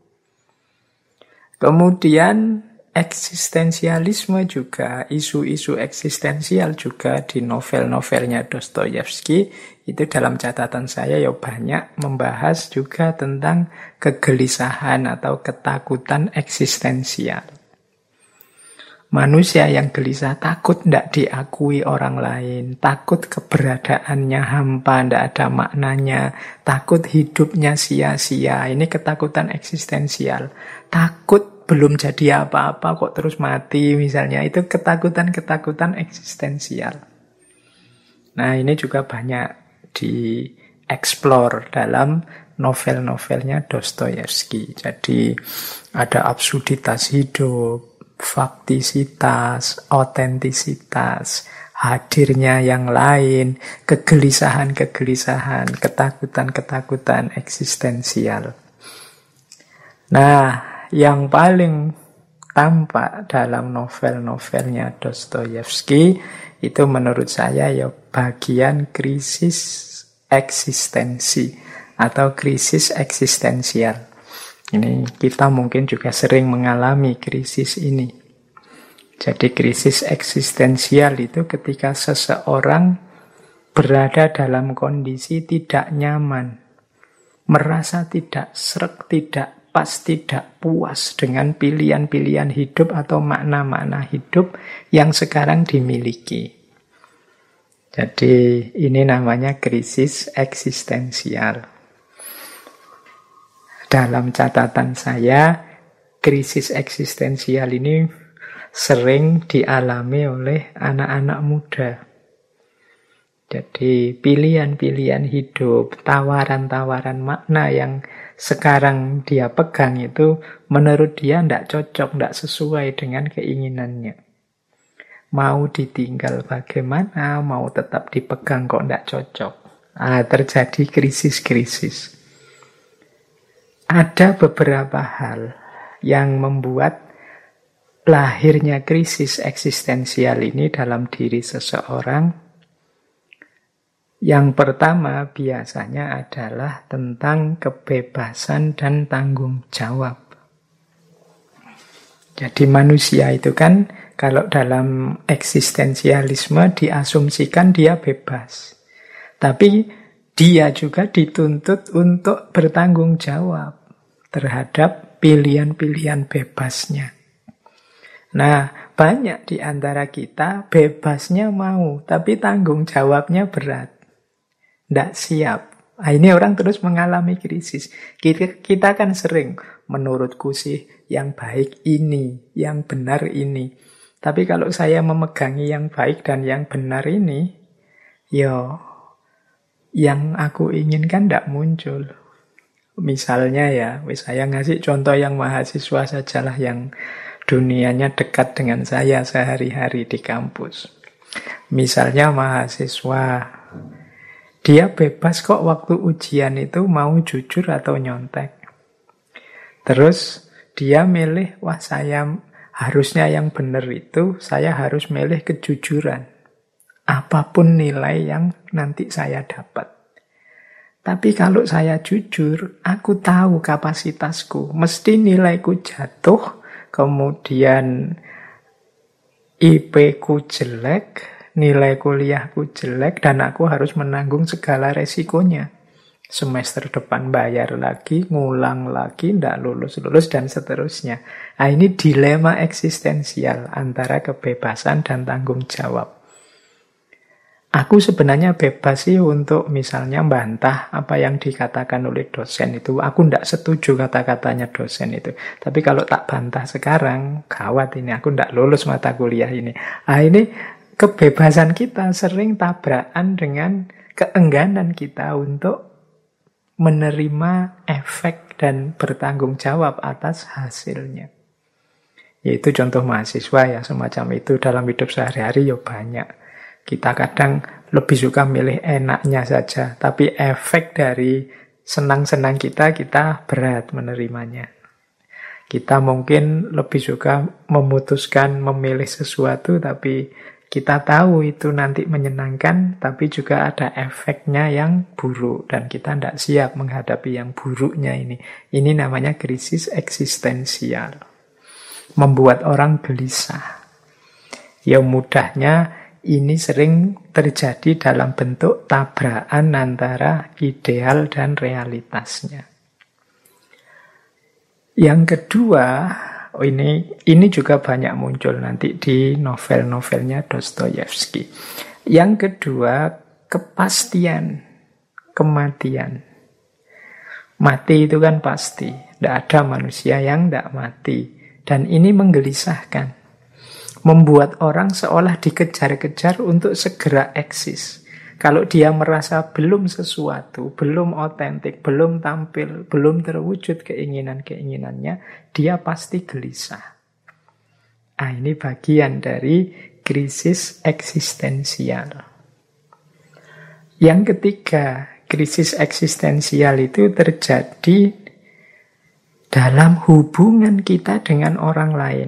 [SPEAKER 1] Kemudian eksistensialisme juga, isu-isu eksistensial juga di novel-novelnya Dostoyevsky, itu dalam catatan saya ya banyak membahas juga tentang kegelisahan atau ketakutan eksistensial. Manusia yang gelisah takut tidak diakui orang lain, takut keberadaannya hampa, tidak ada maknanya, takut hidupnya sia-sia. Ini ketakutan eksistensial. Takut belum jadi apa-apa kok terus mati misalnya. Itu ketakutan-ketakutan eksistensial. Nah ini juga banyak dieksplor dalam novel-novelnya Dostoyevsky. Jadi ada absurditas hidup, faktisitas, otentisitas, hadirnya yang lain, kegelisahan-kegelisahan, ketakutan-ketakutan eksistensial. Nah, yang paling tampak dalam novel-novelnya Dostoyevsky itu menurut saya ya bagian krisis eksistensi atau krisis eksistensial. Ini kita mungkin juga sering mengalami krisis ini. Jadi krisis eksistensial itu ketika seseorang berada dalam kondisi tidak nyaman, merasa tidak sreg, tidak pas, tidak puas dengan pilihan-pilihan hidup atau makna-makna hidup yang sekarang dimiliki. Jadi ini namanya krisis eksistensial. Dalam catatan saya, krisis eksistensial ini sering dialami oleh anak-anak muda. Jadi pilihan-pilihan hidup, tawaran-tawaran makna yang sekarang dia pegang itu menurut dia tidak cocok, tidak sesuai dengan keinginannya. Mau ditinggal bagaimana, mau tetap dipegang kok tidak cocok. Terjadi krisis-krisis. Ada beberapa hal yang membuat lahirnya krisis eksistensial ini dalam diri seseorang. Yang pertama biasanya adalah tentang kebebasan dan tanggung jawab. Jadi manusia itu kan kalau dalam eksistensialisme diasumsikan dia bebas. Tapi dia juga dituntut untuk bertanggung jawab terhadap pilihan-pilihan bebasnya. Nah, banyak di antara kita bebasnya mau, tapi tanggung jawabnya berat. Tidak siap. Nah, ini orang terus mengalami krisis. Kita kan sering, menurutku sih yang baik ini, yang benar ini. Tapi kalau saya memegangi yang baik dan yang benar ini, ya yang aku inginkan tidak muncul. Misalnya ya, saya ngasih contoh yang mahasiswa sajalah, yang dunianya dekat dengan saya sehari-hari di kampus. Misalnya mahasiswa, dia bebas kok waktu ujian itu mau jujur atau nyontek. Terus dia milih, wah saya harusnya yang benar itu, saya harus milih kejujuran. Apapun nilai yang nanti saya dapat. Tapi kalau saya jujur, aku tahu kapasitasku. Mesti nilaiku jatuh, kemudian IP-ku jelek, nilai kuliahku jelek, dan aku harus menanggung segala resikonya. Semester depan bayar lagi, ngulang lagi, tidak lulus-lulus, dan seterusnya. Nah, ini dilema eksistensial antara kebebasan dan tanggung jawab. Aku sebenarnya bebas sih untuk misalnya bantah apa yang dikatakan oleh dosen itu. Aku tidak setuju kata-katanya dosen itu. Tapi kalau tak bantah sekarang, gawat ini, aku tidak lulus mata kuliah ini. Nah, ini kebebasan kita sering tabrakan dengan keengganan kita untuk menerima efek dan bertanggung jawab atas hasilnya. Yaitu contoh mahasiswa ya, semacam itu dalam hidup sehari-hari ya banyak. Kita kadang lebih suka milih enaknya saja, tapi efek dari senang-senang kita berat menerimanya. Kita mungkin lebih suka memutuskan memilih sesuatu, tapi kita tahu itu nanti menyenangkan, tapi juga ada efeknya yang buruk, dan kita tidak siap menghadapi yang buruknya ini. Ini namanya krisis eksistensial. Membuat orang gelisah. Ya mudahnya, ini sering terjadi dalam bentuk tabrakan antara ideal dan realitasnya. Yang kedua, ini juga banyak muncul nanti di novel-novelnya Dostoyevsky. Yang kedua, kepastian kematian. Mati itu kan pasti, tidak ada manusia yang tidak mati. Dan ini menggelisahkan. Membuat orang seolah dikejar-kejar untuk segera eksis. Kalau dia merasa belum sesuatu, belum otentik, belum tampil, belum terwujud keinginan-keinginannya, dia pasti gelisah. Ah, ini bagian dari krisis eksistensial. Yang ketiga, krisis eksistensial itu terjadi dalam hubungan kita dengan orang lain.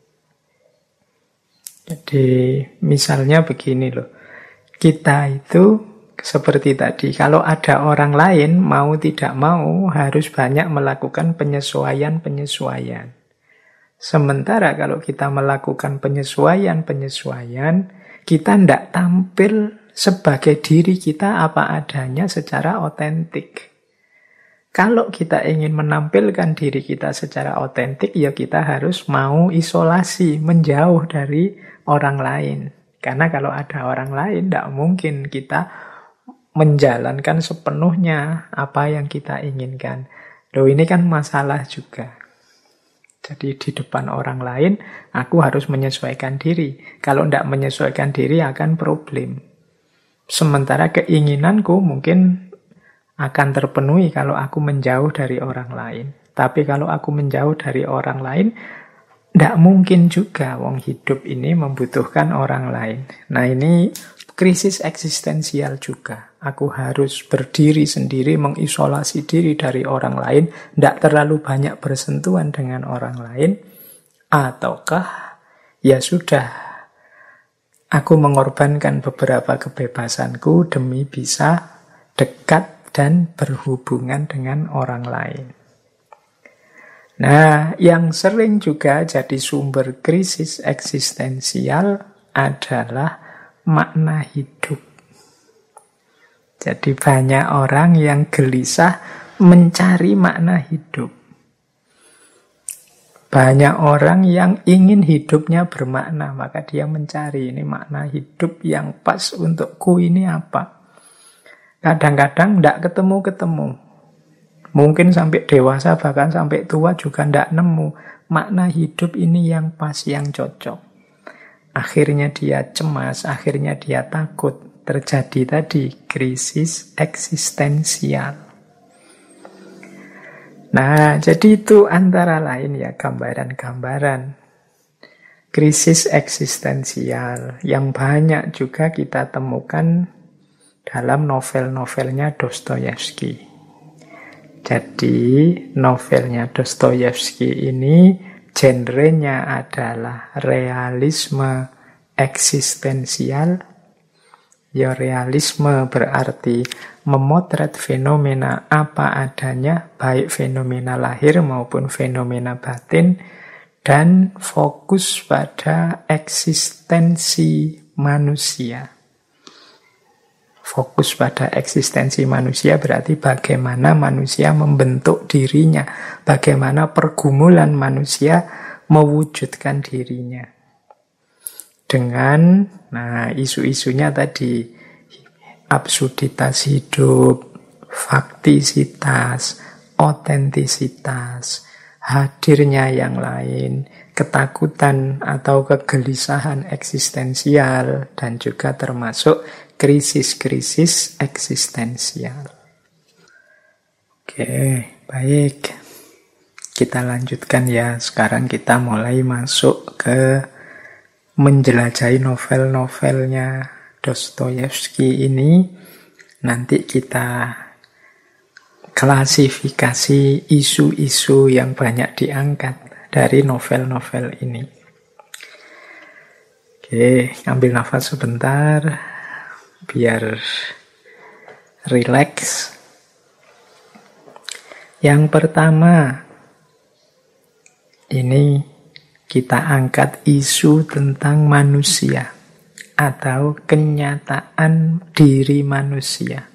[SPEAKER 1] Jadi misalnya begini loh, kita itu seperti tadi, kalau ada orang lain mau tidak mau harus banyak melakukan penyesuaian-penyesuaian. Sementara kalau kita melakukan penyesuaian-penyesuaian, kita tidak tampil sebagai diri kita apa adanya secara otentik. Kalau kita ingin menampilkan diri kita secara otentik, ya kita harus mau isolasi, menjauh dari orang lain. Karena kalau ada orang lain, tidak mungkin kita menjalankan sepenuhnya apa yang kita inginkan. Loh, ini kan masalah juga. Jadi di depan orang lain, aku harus menyesuaikan diri. Kalau tidak menyesuaikan diri akan problem. Sementara keinginanku mungkin akan terpenuhi kalau aku menjauh dari orang lain. Tapi kalau aku menjauh dari orang lain, tidak mungkin juga. Wong hidup ini membutuhkan orang lain. Nah, ini krisis eksistensial juga. Aku harus berdiri sendiri, mengisolasi diri dari orang lain, tidak terlalu banyak bersentuhan dengan orang lain. Ataukah ya sudah, aku mengorbankan beberapa kebebasanku demi bisa dekat dan berhubungan dengan orang lain. Nah, yang sering juga jadi sumber krisis eksistensial adalah makna hidup. Jadi banyak orang yang gelisah mencari makna hidup. Banyak orang yang ingin hidupnya bermakna, maka dia mencari ini makna hidup yang pas untukku ini apa. Kadang-kadang tidak ketemu-ketemu. Mungkin sampai dewasa, bahkan sampai tua juga tidak nemu makna hidup ini yang pas, yang cocok. Akhirnya dia cemas, akhirnya dia takut. Terjadi tadi krisis eksistensial. Nah, jadi itu antara lain ya gambaran-gambaran krisis eksistensial yang banyak juga kita temukan dalam novel-novelnya Dostoyevsky. Jadi novelnya Dostoyevsky ini genrenya adalah realisme eksistensial. Ya, realisme berarti memotret fenomena apa adanya, baik fenomena lahir maupun fenomena batin, dan fokus pada eksistensi manusia. Fokus pada eksistensi manusia berarti bagaimana manusia membentuk dirinya, bagaimana pergumulan manusia mewujudkan dirinya. Dengan isu-isunya tadi, absurditas hidup, faktisitas, otentisitas, hadirnya yang lain, ketakutan atau kegelisahan eksistensial, dan juga termasuk krisis-krisis eksistensial. Oke, baik. Kita lanjutkan ya. Sekarang kita mulai masuk ke menjelajahi novel-novelnya Dostoyevsky ini. Nanti kita klasifikasi isu-isu yang banyak diangkat dari novel-novel ini. Oke, ambil nafas sebentar biar rileks. Yang pertama, ini kita angkat isu tentang manusia atau kenyataan diri manusia.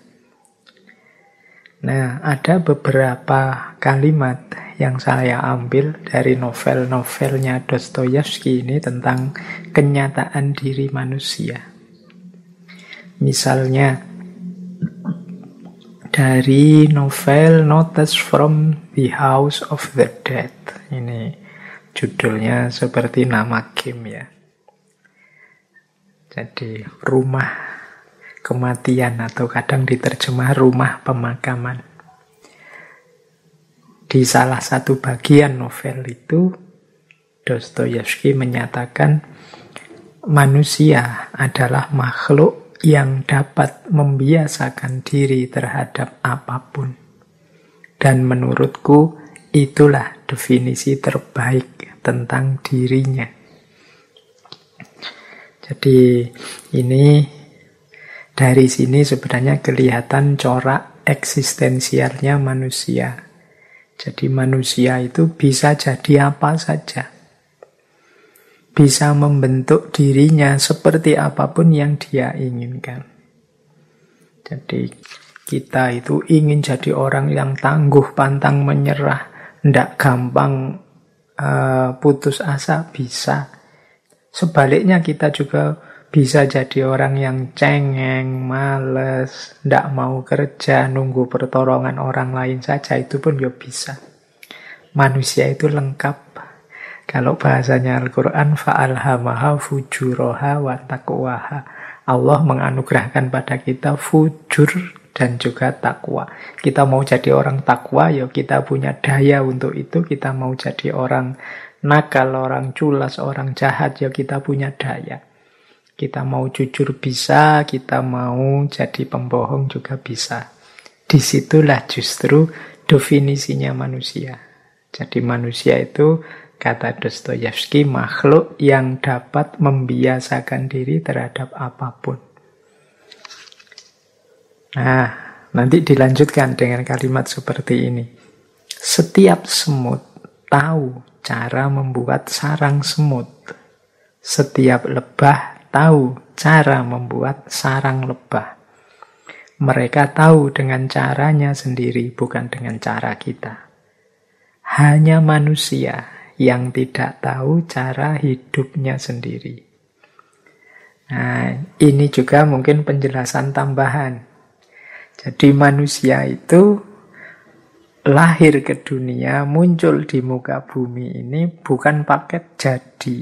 [SPEAKER 1] Nah, ada beberapa kalimat yang saya ambil dari novel-novelnya Dostoyevsky ini tentang kenyataan diri manusia. Misalnya, dari novel Notes from the House of the Dead. Ini judulnya seperti nama game ya. Jadi rumah kematian atau kadang diterjemah rumah pemakaman. Di salah satu bagian novel itu Dostoyevsky menyatakan manusia adalah makhluk yang dapat membiasakan diri terhadap apapun. Dan menurutku itulah definisi terbaik tentang dirinya. Jadi ini dari sini sebenarnya kelihatan corak eksistensialnya manusia. Jadi manusia itu bisa jadi apa saja. Bisa membentuk dirinya seperti apapun yang dia inginkan. Jadi kita itu ingin jadi orang yang tangguh, pantang menyerah, tidak gampang putus asa, bisa. Sebaliknya kita juga bisa jadi orang yang cengeng, males, tidak mau kerja, nunggu pertolongan orang lain saja, itu pun ya bisa. Manusia itu lengkap. Kalau bahasanya Al-Quran, fa'alhamaha fujuroha wa taqwaha. Allah menganugerahkan pada kita fujur dan juga takwa. Kita mau jadi orang takwa, ya kita punya daya untuk itu. Kita mau jadi orang nakal, orang culas, orang jahat, ya kita punya daya. Kita mau jujur bisa, kita mau jadi pembohong juga bisa. Disitulah justru definisinya manusia. Jadi manusia itu, kata Dostoyevsky, makhluk yang dapat membiasakan diri terhadap apapun. Nah, nanti dilanjutkan dengan kalimat seperti ini. Setiap semut tahu cara membuat sarang semut. Setiap lebah tahu cara membuat sarang lebah. Mereka tahu dengan caranya sendiri, bukan dengan cara kita. Hanya manusia yang tidak tahu cara hidupnya sendiri. Nah, ini juga mungkin penjelasan tambahan. Jadi manusia itu lahir ke dunia, muncul di muka bumi ini bukan paket jadi.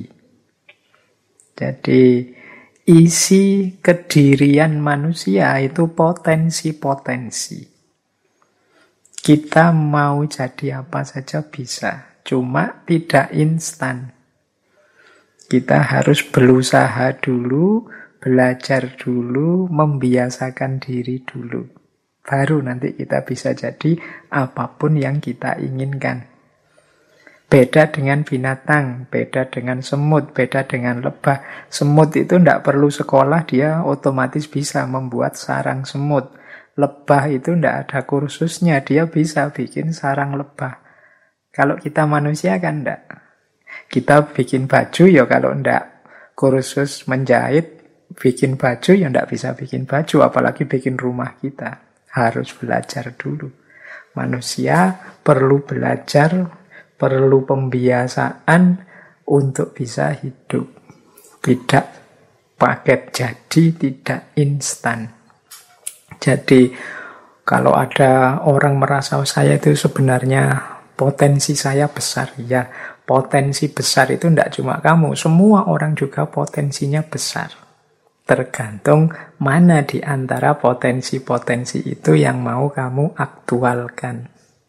[SPEAKER 1] Jadi isi kedirian manusia itu potensi-potensi. Kita mau jadi apa saja bisa, cuma tidak instan. Kita harus berusaha dulu, belajar dulu, membiasakan diri dulu. Baru nanti kita bisa jadi apapun yang kita inginkan. Beda dengan binatang, beda dengan semut, beda dengan lebah. Semut itu tidak perlu sekolah, dia otomatis bisa membuat sarang semut. Lebah itu tidak ada kursusnya, dia bisa bikin sarang lebah. Kalau kita manusia kan tidak. Kita bikin baju ya kalau tidak kursus menjahit, bikin baju ya tidak bisa bikin baju, apalagi bikin rumah kita. Harus belajar dulu. Manusia perlu belajar, perlu pembiasaan untuk bisa hidup. Tidak paket jadi, tidak instan. Jadi kalau ada orang merasa saya itu sebenarnya potensi saya besar. Ya, potensi besar itu tidak cuma kamu. Semua orang juga potensinya besar. Tergantung mana di antara potensi-potensi itu yang mau kamu aktualkan.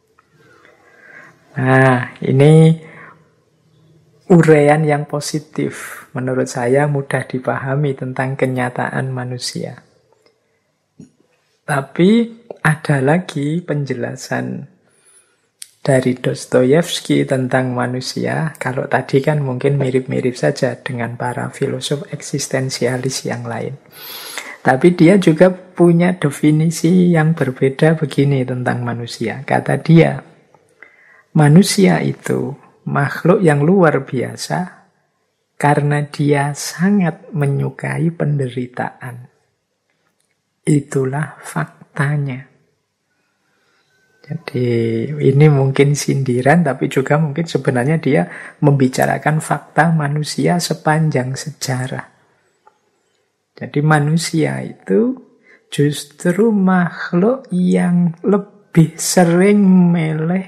[SPEAKER 1] Nah, ini uraian yang positif. Menurut saya mudah dipahami tentang kenyataan manusia. Tapi ada lagi penjelasan dari Dostoyevsky tentang manusia. Kalau tadi kan mungkin mirip-mirip saja dengan para filosof eksistensialis yang lain. Tapi dia juga punya definisi yang berbeda begini tentang manusia. Kata dia, manusia itu makhluk yang luar biasa karena dia sangat menyukai penderitaan. Itulah faktanya. Jadi ini mungkin sindiran, tapi juga mungkin sebenarnya dia membicarakan fakta manusia sepanjang sejarah. Jadi manusia itu justru makhluk yang lebih sering memilih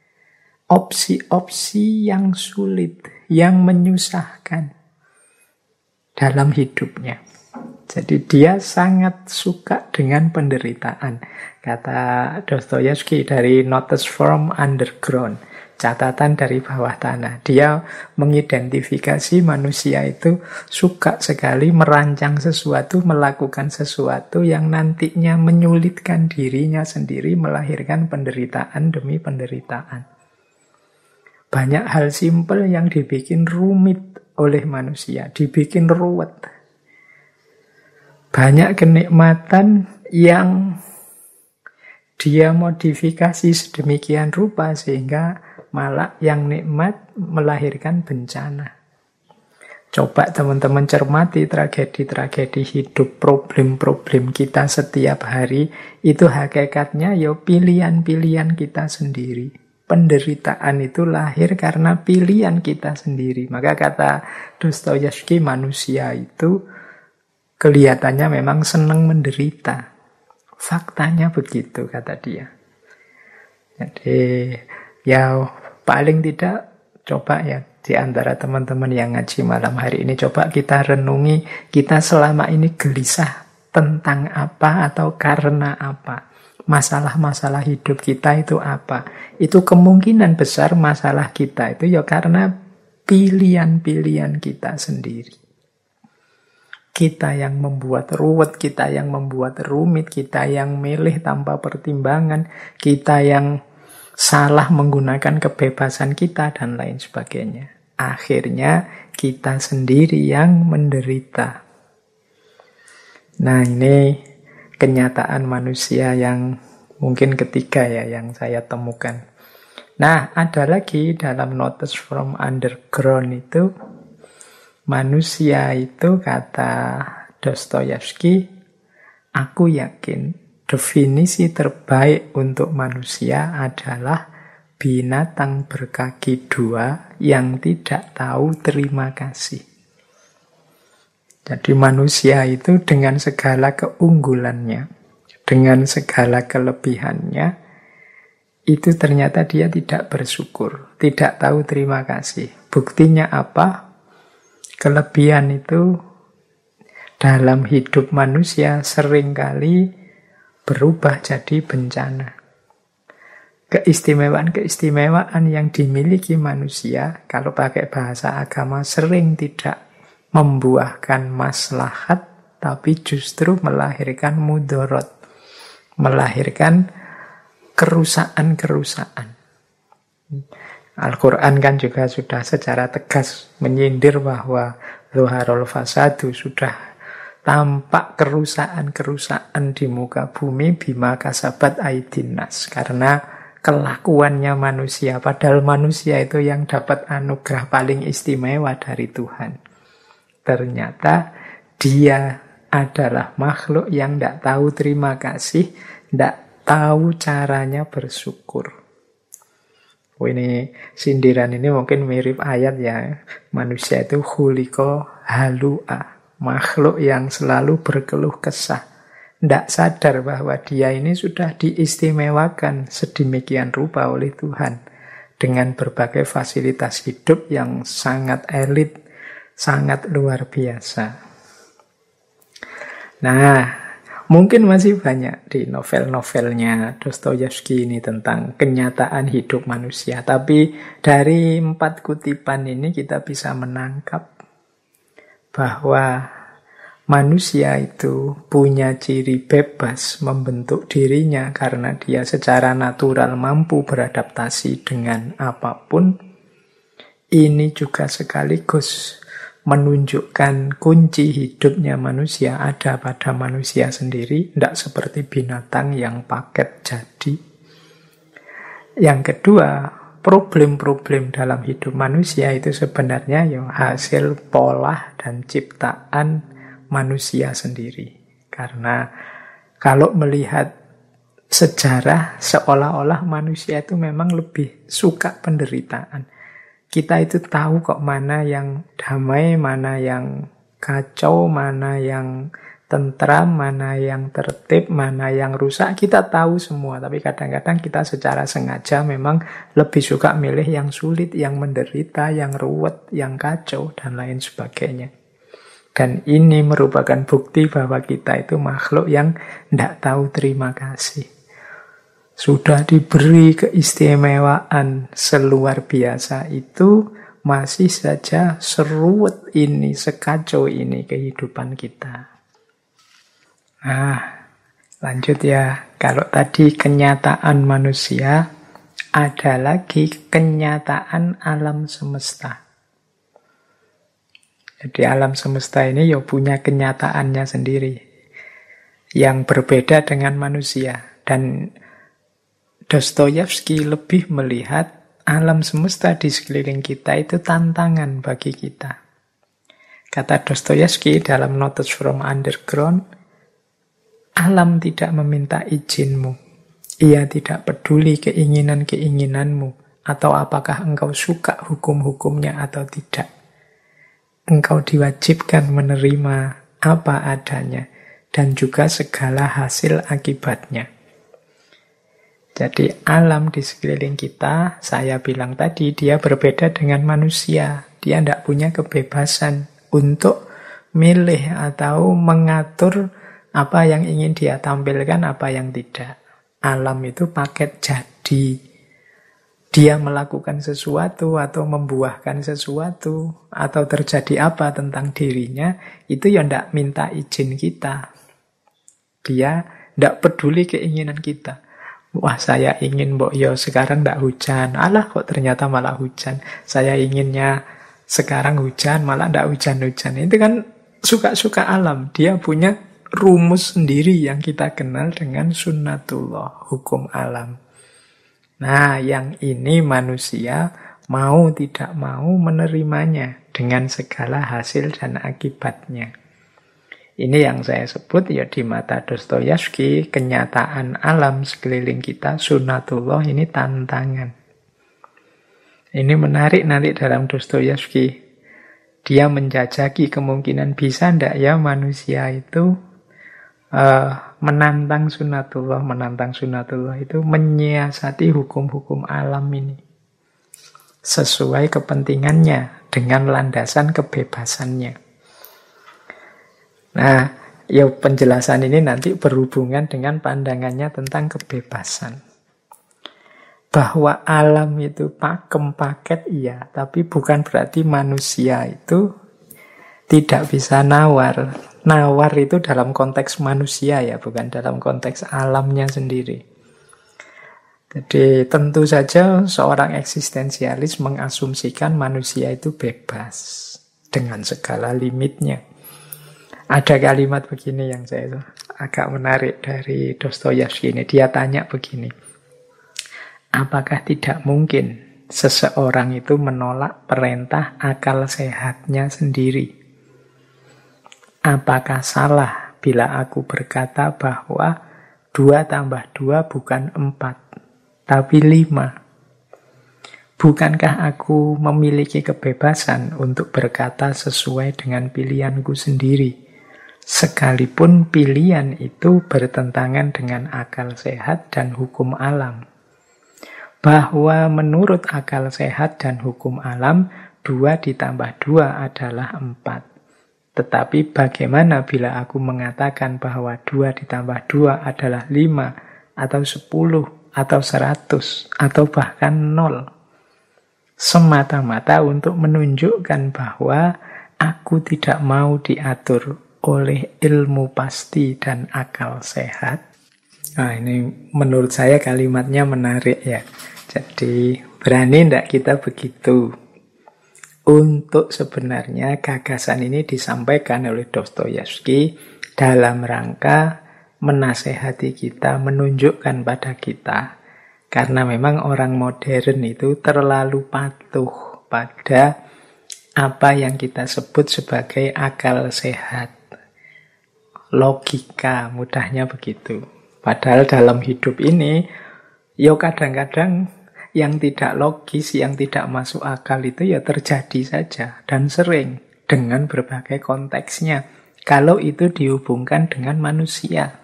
[SPEAKER 1] opsi-opsi yang sulit, yang menyusahkan dalam hidupnya. Jadi dia sangat suka dengan penderitaan. Kata Dostoyevsky dari Notes from Underground, catatan dari bawah tanah. Dia mengidentifikasi manusia itu suka sekali merancang sesuatu, melakukan sesuatu yang nantinya menyulitkan dirinya sendiri, melahirkan penderitaan demi penderitaan. Banyak hal simpel yang dibikin rumit oleh manusia, dibikin ruwet. Banyak kenikmatan yang dia modifikasi sedemikian rupa sehingga malah yang nikmat melahirkan bencana. Coba teman-teman cermati tragedi-tragedi hidup, problem-problem kita setiap hari, itu hakikatnya ya pilihan-pilihan kita sendiri. Penderitaan itu lahir karena pilihan kita sendiri. Maka kata Dostoyevsky, manusia itu kelihatannya memang senang menderita. Faktanya begitu, kata dia. Jadi ya paling tidak coba ya di antara teman-teman yang ngaji malam hari ini, coba kita renungi, kita selama ini gelisah tentang apa atau karena apa. Masalah-masalah hidup kita itu apa? Itu kemungkinan besar masalah kita itu ya karena pilihan-pilihan kita sendiri. Kita yang membuat ruwet, kita yang membuat rumit, kita yang milih tanpa pertimbangan, kita yang salah menggunakan kebebasan kita, dan lain sebagainya. Akhirnya kita sendiri yang menderita. Nah, ini kenyataan manusia yang mungkin ketiga ya yang saya temukan. Nah, ada lagi dalam Notes from Underground itu, manusia itu kata Dostoyevsky, aku yakin definisi terbaik untuk manusia adalah binatang berkaki dua yang tidak tahu terima kasih. Jadi manusia itu dengan segala keunggulannya, dengan segala kelebihannya, itu ternyata dia tidak bersyukur, tidak tahu terima kasih. Buktinya apa? Kelebihan itu dalam hidup manusia seringkali berubah jadi bencana. Keistimewaan-keistimewaan yang dimiliki manusia, kalau pakai bahasa agama, sering tidak membuahkan maslahat, tapi justru melahirkan mudorot, melahirkan kerusakan-kerusakan. Al-Quran kan juga sudah secara tegas menyindir bahwa zuharul fasadu, sudah tampak kerusakan-kerusakan di muka bumi bima kasabat aidin nas, karena kelakuannya manusia. Padahal manusia itu yang dapat anugerah paling istimewa dari Tuhan. Ternyata dia adalah makhluk yang tidak tahu terima kasih, tidak tahu caranya bersyukur. Ini sindiran ini mungkin mirip ayat ya. Manusia itu khuliqo halu'a, makhluk yang selalu berkeluh kesah. Tidak sadar bahwa dia ini sudah diistimewakan sedemikian rupa oleh Tuhan. Dengan berbagai fasilitas hidup yang sangat elit, sangat luar biasa. Nah, mungkin masih banyak di novel-novelnya Dostoyevsky ini tentang kenyataan hidup manusia. Tapi dari 4 kutipan ini kita bisa menangkap bahwa manusia itu punya ciri bebas membentuk dirinya karena dia secara natural mampu beradaptasi dengan apapun. Ini juga sekaligus menunjukkan kunci hidupnya manusia ada pada manusia sendiri, tidak seperti binatang yang paket jadi. Yang kedua, problem-problem dalam hidup manusia itu sebenarnya yang hasil pola dan ciptaan manusia sendiri. Karena kalau melihat sejarah, seolah-olah manusia itu memang lebih suka penderitaan. Kita itu tahu kok mana yang damai, mana yang kacau, mana yang tentram, mana yang tertib, mana yang rusak. Kita tahu semua, tapi kadang-kadang kita secara sengaja memang lebih suka milih yang sulit, yang menderita, yang ruwet, yang kacau, dan lain sebagainya. Dan ini merupakan bukti bahwa kita itu makhluk yang tidak tahu terima kasih. Sudah diberi keistimewaan seluar biasa itu, masih saja seruwet ini, sekacau ini kehidupan kita. Nah, lanjut ya. Kalau tadi kenyataan manusia, ada lagi kenyataan alam semesta. Jadi alam semesta ini ya punya kenyataannya sendiri, yang berbeda dengan manusia. Dan Dostoyevsky lebih melihat alam semesta di sekeliling kita itu tantangan bagi kita. Kata Dostoyevsky dalam Notes from Underground, alam tidak meminta izinmu. Ia tidak peduli keinginan-keinginanmu, atau apakah engkau suka hukum-hukumnya atau tidak. Engkau diwajibkan menerima apa adanya, dan juga segala hasil akibatnya. Jadi alam di sekeliling kita, saya bilang tadi, dia berbeda dengan manusia. Dia tidak punya kebebasan untuk milih atau mengatur apa yang ingin dia tampilkan, apa yang tidak. Alam itu paket jadi. Dia melakukan sesuatu atau membuahkan sesuatu, atau terjadi apa tentang dirinya, itu ya tidak minta izin kita. Dia tidak peduli keinginan kita. Wah, saya ingin mbok yo sekarang ndak hujan. Alah, kok ternyata malah hujan. Saya inginnya sekarang hujan, malah ndak hujan-hujan. Itu kan suka-suka alam. Dia punya rumus sendiri yang kita kenal dengan sunnatullah, hukum alam. Nah, yang ini manusia mau tidak mau menerimanya dengan segala hasil dan akibatnya. Ini yang saya sebut ya di mata Dostoyevsky, kenyataan alam sekeliling kita, sunnatullah ini tantangan. Ini menarik nanti dalam Dostoyevsky. Dia menjajaki kemungkinan bisa ndak ya manusia itu menantang sunatullah itu menyiasati hukum-hukum alam ini. Sesuai kepentingannya dengan landasan kebebasannya. Nah, ya penjelasan ini nanti berhubungan dengan pandangannya tentang kebebasan. Bahwa alam itu pakem paket iya, tapi bukan berarti manusia itu tidak bisa nawar. Nawar itu dalam konteks manusia ya, bukan dalam konteks alamnya sendiri. Jadi tentu saja seorang eksistensialis mengasumsikan manusia itu bebas dengan segala limitnya. Ada kalimat begini yang saya agak menarik dari Dostoyevsky ini. Dia tanya begini. Apakah tidak mungkin seseorang itu menolak perintah akal sehatnya sendiri? Apakah salah bila aku berkata bahwa 2 tambah 2 bukan 4, tapi 5? Bukankah aku memiliki kebebasan untuk berkata sesuai dengan pilihanku sendiri? Sekalipun pilihan itu bertentangan dengan akal sehat dan hukum alam. Bahwa menurut akal sehat dan hukum alam, 2 ditambah 2 adalah 4. Tetapi bagaimana bila aku mengatakan bahwa 2 ditambah 2 adalah 5, atau 10, atau 100, atau bahkan 0? Semata-mata untuk menunjukkan bahwa aku tidak mau diatur oleh ilmu pasti dan akal sehat. Nah, ini menurut saya kalimatnya menarik ya. Jadi berani tidak kita begitu? Untuk sebenarnya gagasan ini disampaikan oleh Dostoyevsky dalam rangka menasehati kita, menunjukkan pada kita. Karena memang orang modern itu terlalu patuh pada apa yang kita sebut sebagai akal sehat. Logika, mudahnya begitu. Padahal dalam hidup ini, ya kadang-kadang yang tidak logis, yang tidak masuk akal itu ya terjadi saja. Dan sering dengan berbagai konteksnya. Kalau itu dihubungkan dengan manusia.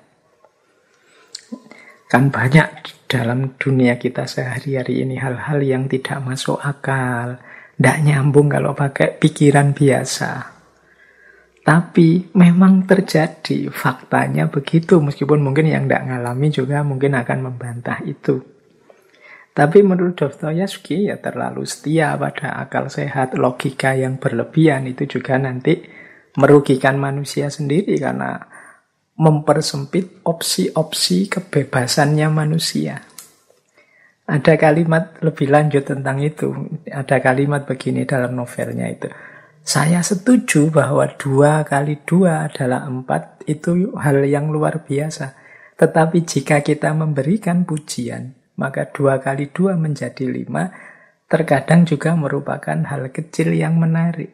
[SPEAKER 1] Kan banyak dalam dunia kita sehari-hari ini hal-hal yang tidak masuk akal. Tidak nyambung kalau pakai pikiran biasa. Tapi memang terjadi, faktanya begitu. Meskipun mungkin yang tidak ngalami juga mungkin akan membantah itu. Tapi menurut Dostoyevsky ya terlalu setia pada akal sehat, logika yang berlebihan itu juga nanti merugikan manusia sendiri karena mempersempit opsi-opsi kebebasannya manusia. Ada kalimat lebih lanjut tentang itu. Ada kalimat begini dalam novelnya itu. Saya setuju bahwa 2 kali 2 adalah 4, itu hal yang luar biasa. Tetapi jika kita memberikan pujian, maka 2 kali 2 menjadi 5, terkadang juga merupakan hal kecil yang menarik.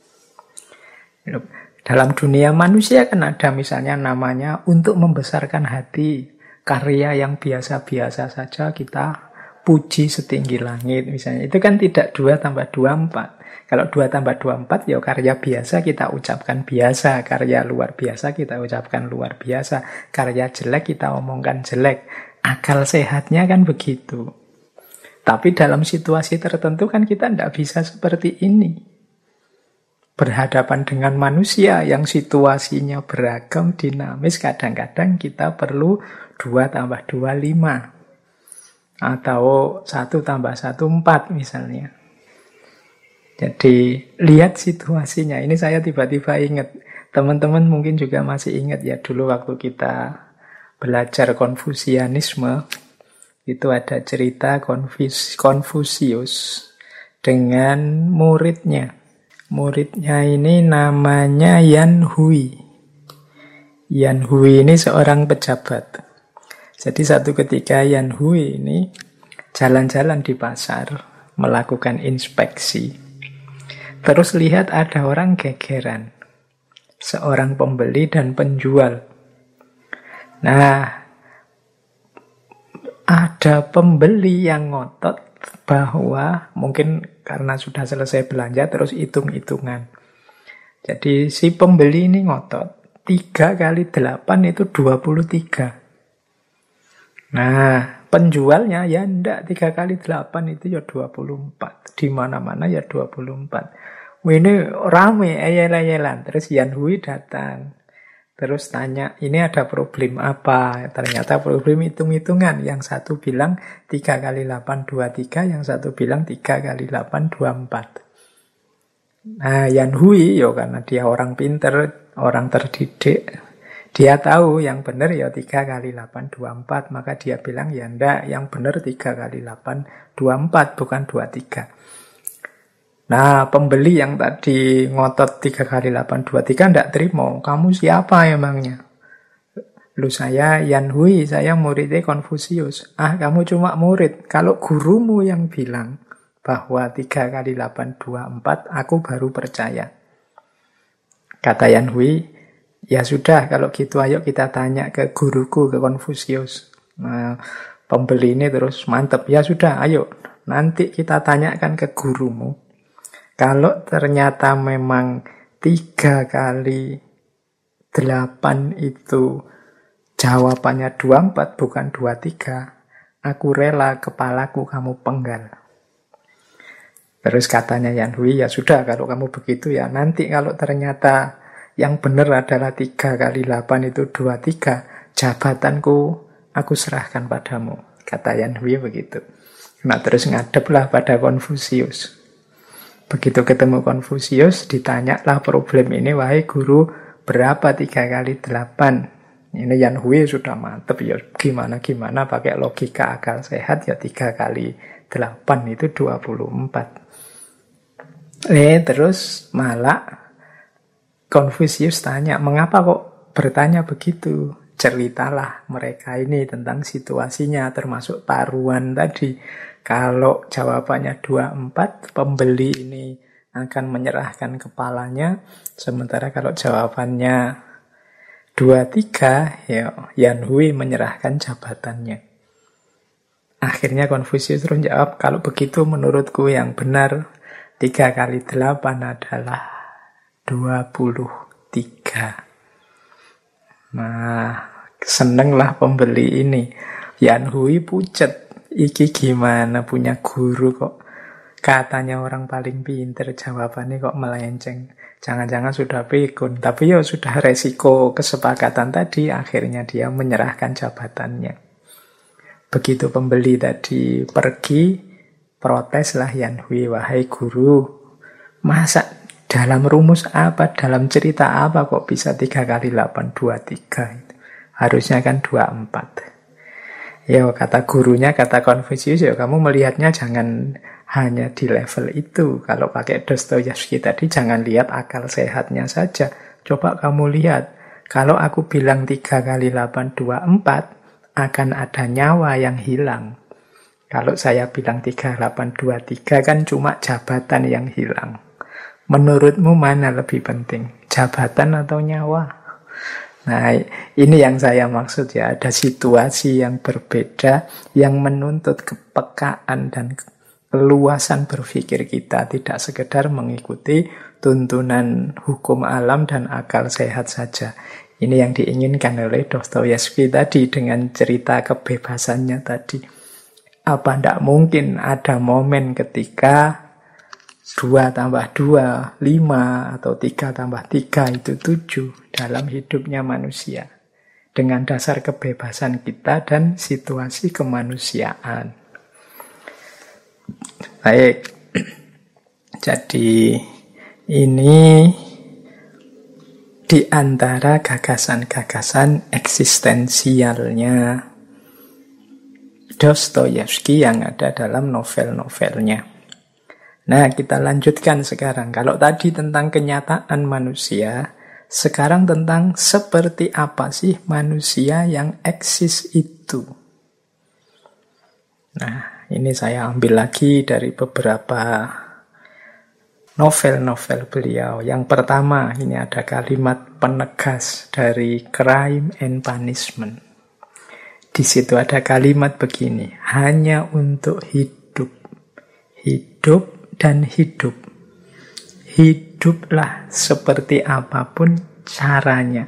[SPEAKER 1] Dalam dunia manusia kan ada misalnya namanya untuk membesarkan hati. Karya yang biasa-biasa saja kita puji setinggi langit misalnya. Itu kan tidak 2 tambah 2, 4. Kalau 2 tambah 2, 4, ya karya biasa kita ucapkan biasa. Karya luar biasa kita ucapkan luar biasa. Karya jelek kita omongkan jelek. Akal sehatnya kan begitu. Tapi dalam situasi tertentu kan kita tidak bisa seperti ini. Berhadapan dengan manusia yang situasinya beragam, dinamis, kadang-kadang kita perlu 2 tambah 2, 5. Atau 1 tambah 1, 4 misalnya. Jadi lihat situasinya. Ini saya tiba-tiba ingat. Teman-teman mungkin juga masih ingat ya dulu waktu kita belajar Konfusianisme, itu ada cerita Konfusius dengan muridnya. Muridnya ini namanya Yan Hui. Yan Hui ini seorang pejabat. Jadi satu ketika Yan Hui ini jalan-jalan di pasar, melakukan inspeksi. Terus lihat ada orang gegeran. Seorang pembeli dan penjual. Nah, ada pembeli yang ngotot bahwa mungkin karena sudah selesai belanja terus hitung-hitungan. Jadi si pembeli ini ngotot, 3 kali 8 itu 23. Nah, penjualnya ya enggak, 3 kali 8 itu ya 24. Di mana-mana ya 24. Wah, ini rame, ayel-ayelan. Terus Yan Hui datang. Terus tanya, ini ada problem apa? Ternyata problem hitung-hitungan. Yang satu bilang 3 kali 8, 23. Yang satu bilang 3 kali 8, 24. Nah, Yan Hui, ya karena dia orang pinter, orang terdidik, dia tahu yang benar ya 3 kali 8, 24. Maka dia bilang, ya enggak, yang benar 3 kali 8, 24, bukan 23. Nah, pembeli yang tadi ngotot 3 kali 8, 23 enggak terima. Kamu siapa emangnya? Lu saya Yan Hui, saya muridnya Konfusius. Ah, kamu cuma murid. Kalau gurumu yang bilang bahwa 3 kali 8, 24, aku baru percaya. Kata Yan Hui, ya sudah, kalau gitu ayo kita tanya ke guruku, ke Konfusius. Nah, pembeli ini terus mantep. Ya sudah, ayo. Nanti kita tanyakan ke gurumu. Kalau ternyata memang 3 kali 8 itu jawabannya 24, bukan 23, aku rela kepalaku kamu penggal. Terus katanya Yan Hui, ya sudah, kalau kamu begitu ya nanti kalau ternyata yang benar adalah 3 kali 8 itu 23, jabatanku aku serahkan padamu. Kata Yan Hui begitu. Nah, terus ngadeplah pada Konfusius. Begitu ketemu Konfusius, ditanyalah problem ini, wahai guru, berapa 3 kali 8? Ini Yan Hui sudah mantep, ya gimana-gimana pakai logika akal sehat, ya 3 kali 8 itu 24. Terus malah Konfusius tanya, mengapa kok bertanya begitu? Ceritalah mereka ini tentang situasinya, termasuk taruhan tadi. Kalau jawabannya 24, pembeli ini akan menyerahkan kepalanya. Sementara kalau jawabannya 23, ya Yan Hui menyerahkan jabatannya. Akhirnya Konfusius terus jawab, kalau begitu menurutku yang benar 3 kali 8 adalah 23. Nah, senenglah pembeli ini. Yan Hui pucet. Iki gimana punya guru kok katanya orang paling pinter, jawabannya kok melenceng. Jangan-jangan sudah pikun. Tapi ya sudah resiko kesepakatan tadi, akhirnya dia menyerahkan jabatannya. Begitu pembeli tadi pergi, proteslah Yan Hui, wahai guru, masa dalam rumus apa, dalam cerita apa kok bisa 3 kali 8, 23? Harusnya kan 24. Ya, kata gurunya, kata Konfusius, ya kamu melihatnya jangan hanya di level itu. Kalau pakai Dostoyevsky tadi, jangan lihat akal sehatnya saja. Coba kamu lihat, kalau aku bilang 3 kali 8, 24, akan ada nyawa yang hilang. Kalau saya bilang 3, 8, 23, kan cuma jabatan yang hilang. Menurutmu mana lebih penting, jabatan atau nyawa? Nah, ini yang saya maksud ya, ada situasi yang berbeda yang menuntut kepekaan dan keluasan berpikir kita, tidak sekedar mengikuti tuntunan hukum alam dan akal sehat saja. Ini yang diinginkan oleh Dostoyevsky tadi dengan cerita kebebasannya tadi. Apa tidak mungkin ada momen ketika 2 tambah 2, 5, atau 3 tambah 3 itu 7 dalam hidupnya manusia. Dengan dasar kebebasan kita dan situasi kemanusiaan. Baik, jadi ini di antara gagasan-gagasan eksistensialnya Dostoyevsky yang ada dalam novel-novelnya. Nah, kita lanjutkan sekarang. Kalau tadi tentang kenyataan manusia, sekarang tentang seperti apa sih manusia yang eksis itu. Nah, ini saya ambil lagi dari beberapa novel-novel beliau. Yang pertama, ini ada kalimat penegas dari Crime and Punishment. Di situ ada kalimat begini, hanya untuk hidup. Hidup dan hidup. Hiduplah seperti apapun caranya.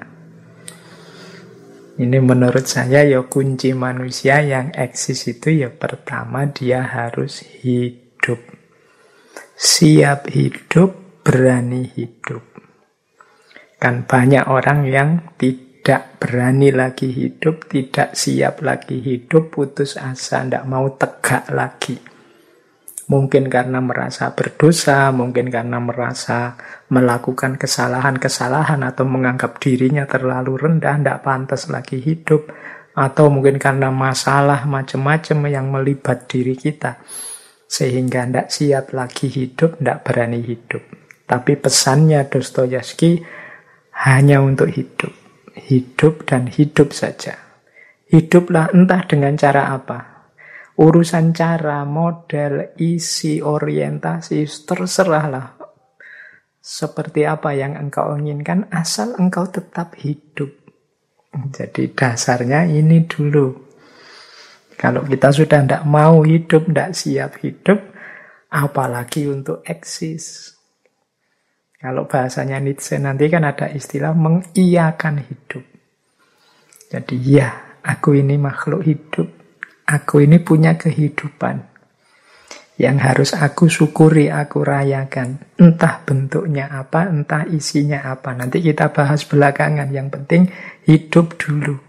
[SPEAKER 1] Ini menurut saya ya kunci manusia yang eksis itu ya pertama dia harus hidup. Siap hidup, berani hidup. Kan banyak orang yang tidak berani lagi hidup, tidak siap lagi hidup, putus asa, tidak mau tegak lagi. Mungkin karena merasa berdosa, mungkin karena merasa melakukan kesalahan-kesalahan atau menganggap dirinya terlalu rendah, tidak pantas lagi hidup. Atau mungkin karena masalah macam-macam yang melibat diri kita. Sehingga tidak siap lagi hidup, tidak berani hidup. Tapi pesannya Dostoyevsky hanya untuk hidup. Hidup dan hidup saja. Hiduplah entah dengan cara apa. Urusan cara, model, isi, orientasi, terserahlah. Seperti apa yang engkau inginkan, asal engkau tetap hidup. Jadi dasarnya ini dulu. Kalau kita sudah tidak mau hidup, tidak siap hidup, apalagi untuk eksis. Kalau bahasanya Nietzsche nanti kan ada istilah mengiyakan hidup. Jadi ya, aku ini makhluk hidup. Aku ini punya kehidupan yang harus aku syukuri, aku rayakan. Entah bentuknya apa, entah isinya apa. Nanti kita bahas belakangan. Yang penting hidup dulu.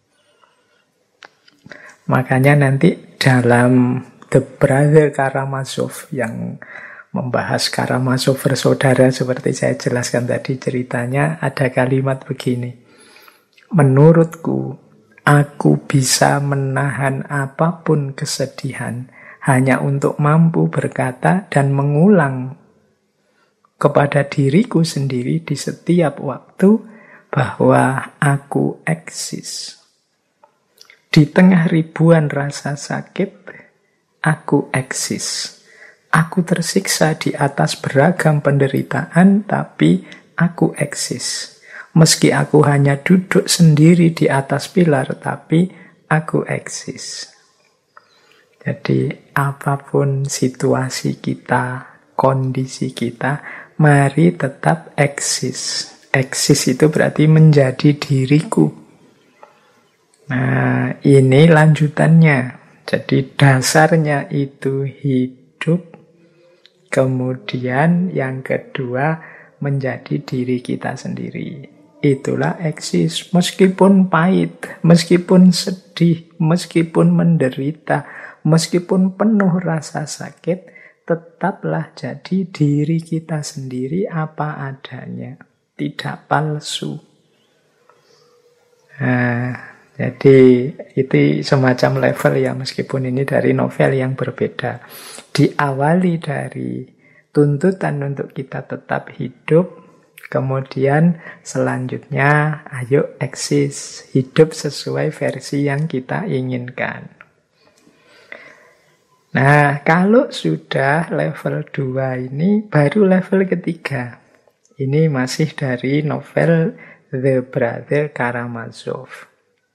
[SPEAKER 1] Makanya nanti dalam The Brother Karamazov yang membahas Karamazov bersaudara seperti saya jelaskan tadi ceritanya, ada kalimat begini. Menurutku, aku bisa menahan apapun kesedihan hanya untuk mampu berkata dan mengulang kepada diriku sendiri di setiap waktu bahwa aku eksis. Di tengah ribuan rasa sakit, aku eksis. Aku tersiksa di atas beragam penderitaan, tapi aku eksis. Meski aku hanya duduk sendiri di atas pilar, tapi aku eksis. Jadi apapun situasi kita, kondisi kita, mari tetap eksis. Eksis itu berarti menjadi diriku. Nah, ini lanjutannya. Jadi dasarnya itu hidup. Kemudian yang kedua menjadi diri kita sendiri. Itulah eksis, meskipun pahit, meskipun sedih, meskipun menderita, meskipun penuh rasa sakit, tetaplah jadi diri kita sendiri apa adanya, tidak palsu. Nah, jadi itu semacam level ya, meskipun ini dari novel yang berbeda. Diawali dari tuntutan untuk kita tetap hidup, kemudian selanjutnya, ayo eksis, hidup sesuai versi yang kita inginkan. Nah, kalau sudah level 2 ini, baru level ketiga. Ini masih dari novel The Brother Karamazov.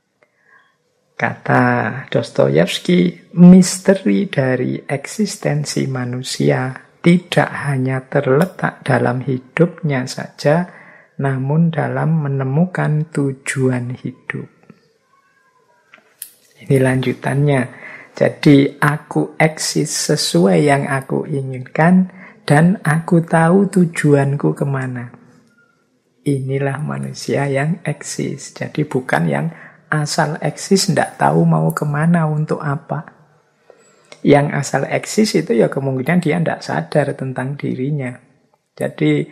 [SPEAKER 1] Kata Dostoyevsky, misteri dari eksistensi manusia tidak hanya terletak dalam hidupnya saja, namun dalam menemukan tujuan hidup. Ini lanjutannya. Jadi aku eksis sesuai yang aku inginkan dan aku tahu tujuanku kemana. Inilah manusia yang eksis. Jadi bukan yang asal eksis tidak tahu mau kemana untuk apa. Yang asal eksis itu ya kemungkinan dia tidak sadar tentang dirinya. Jadi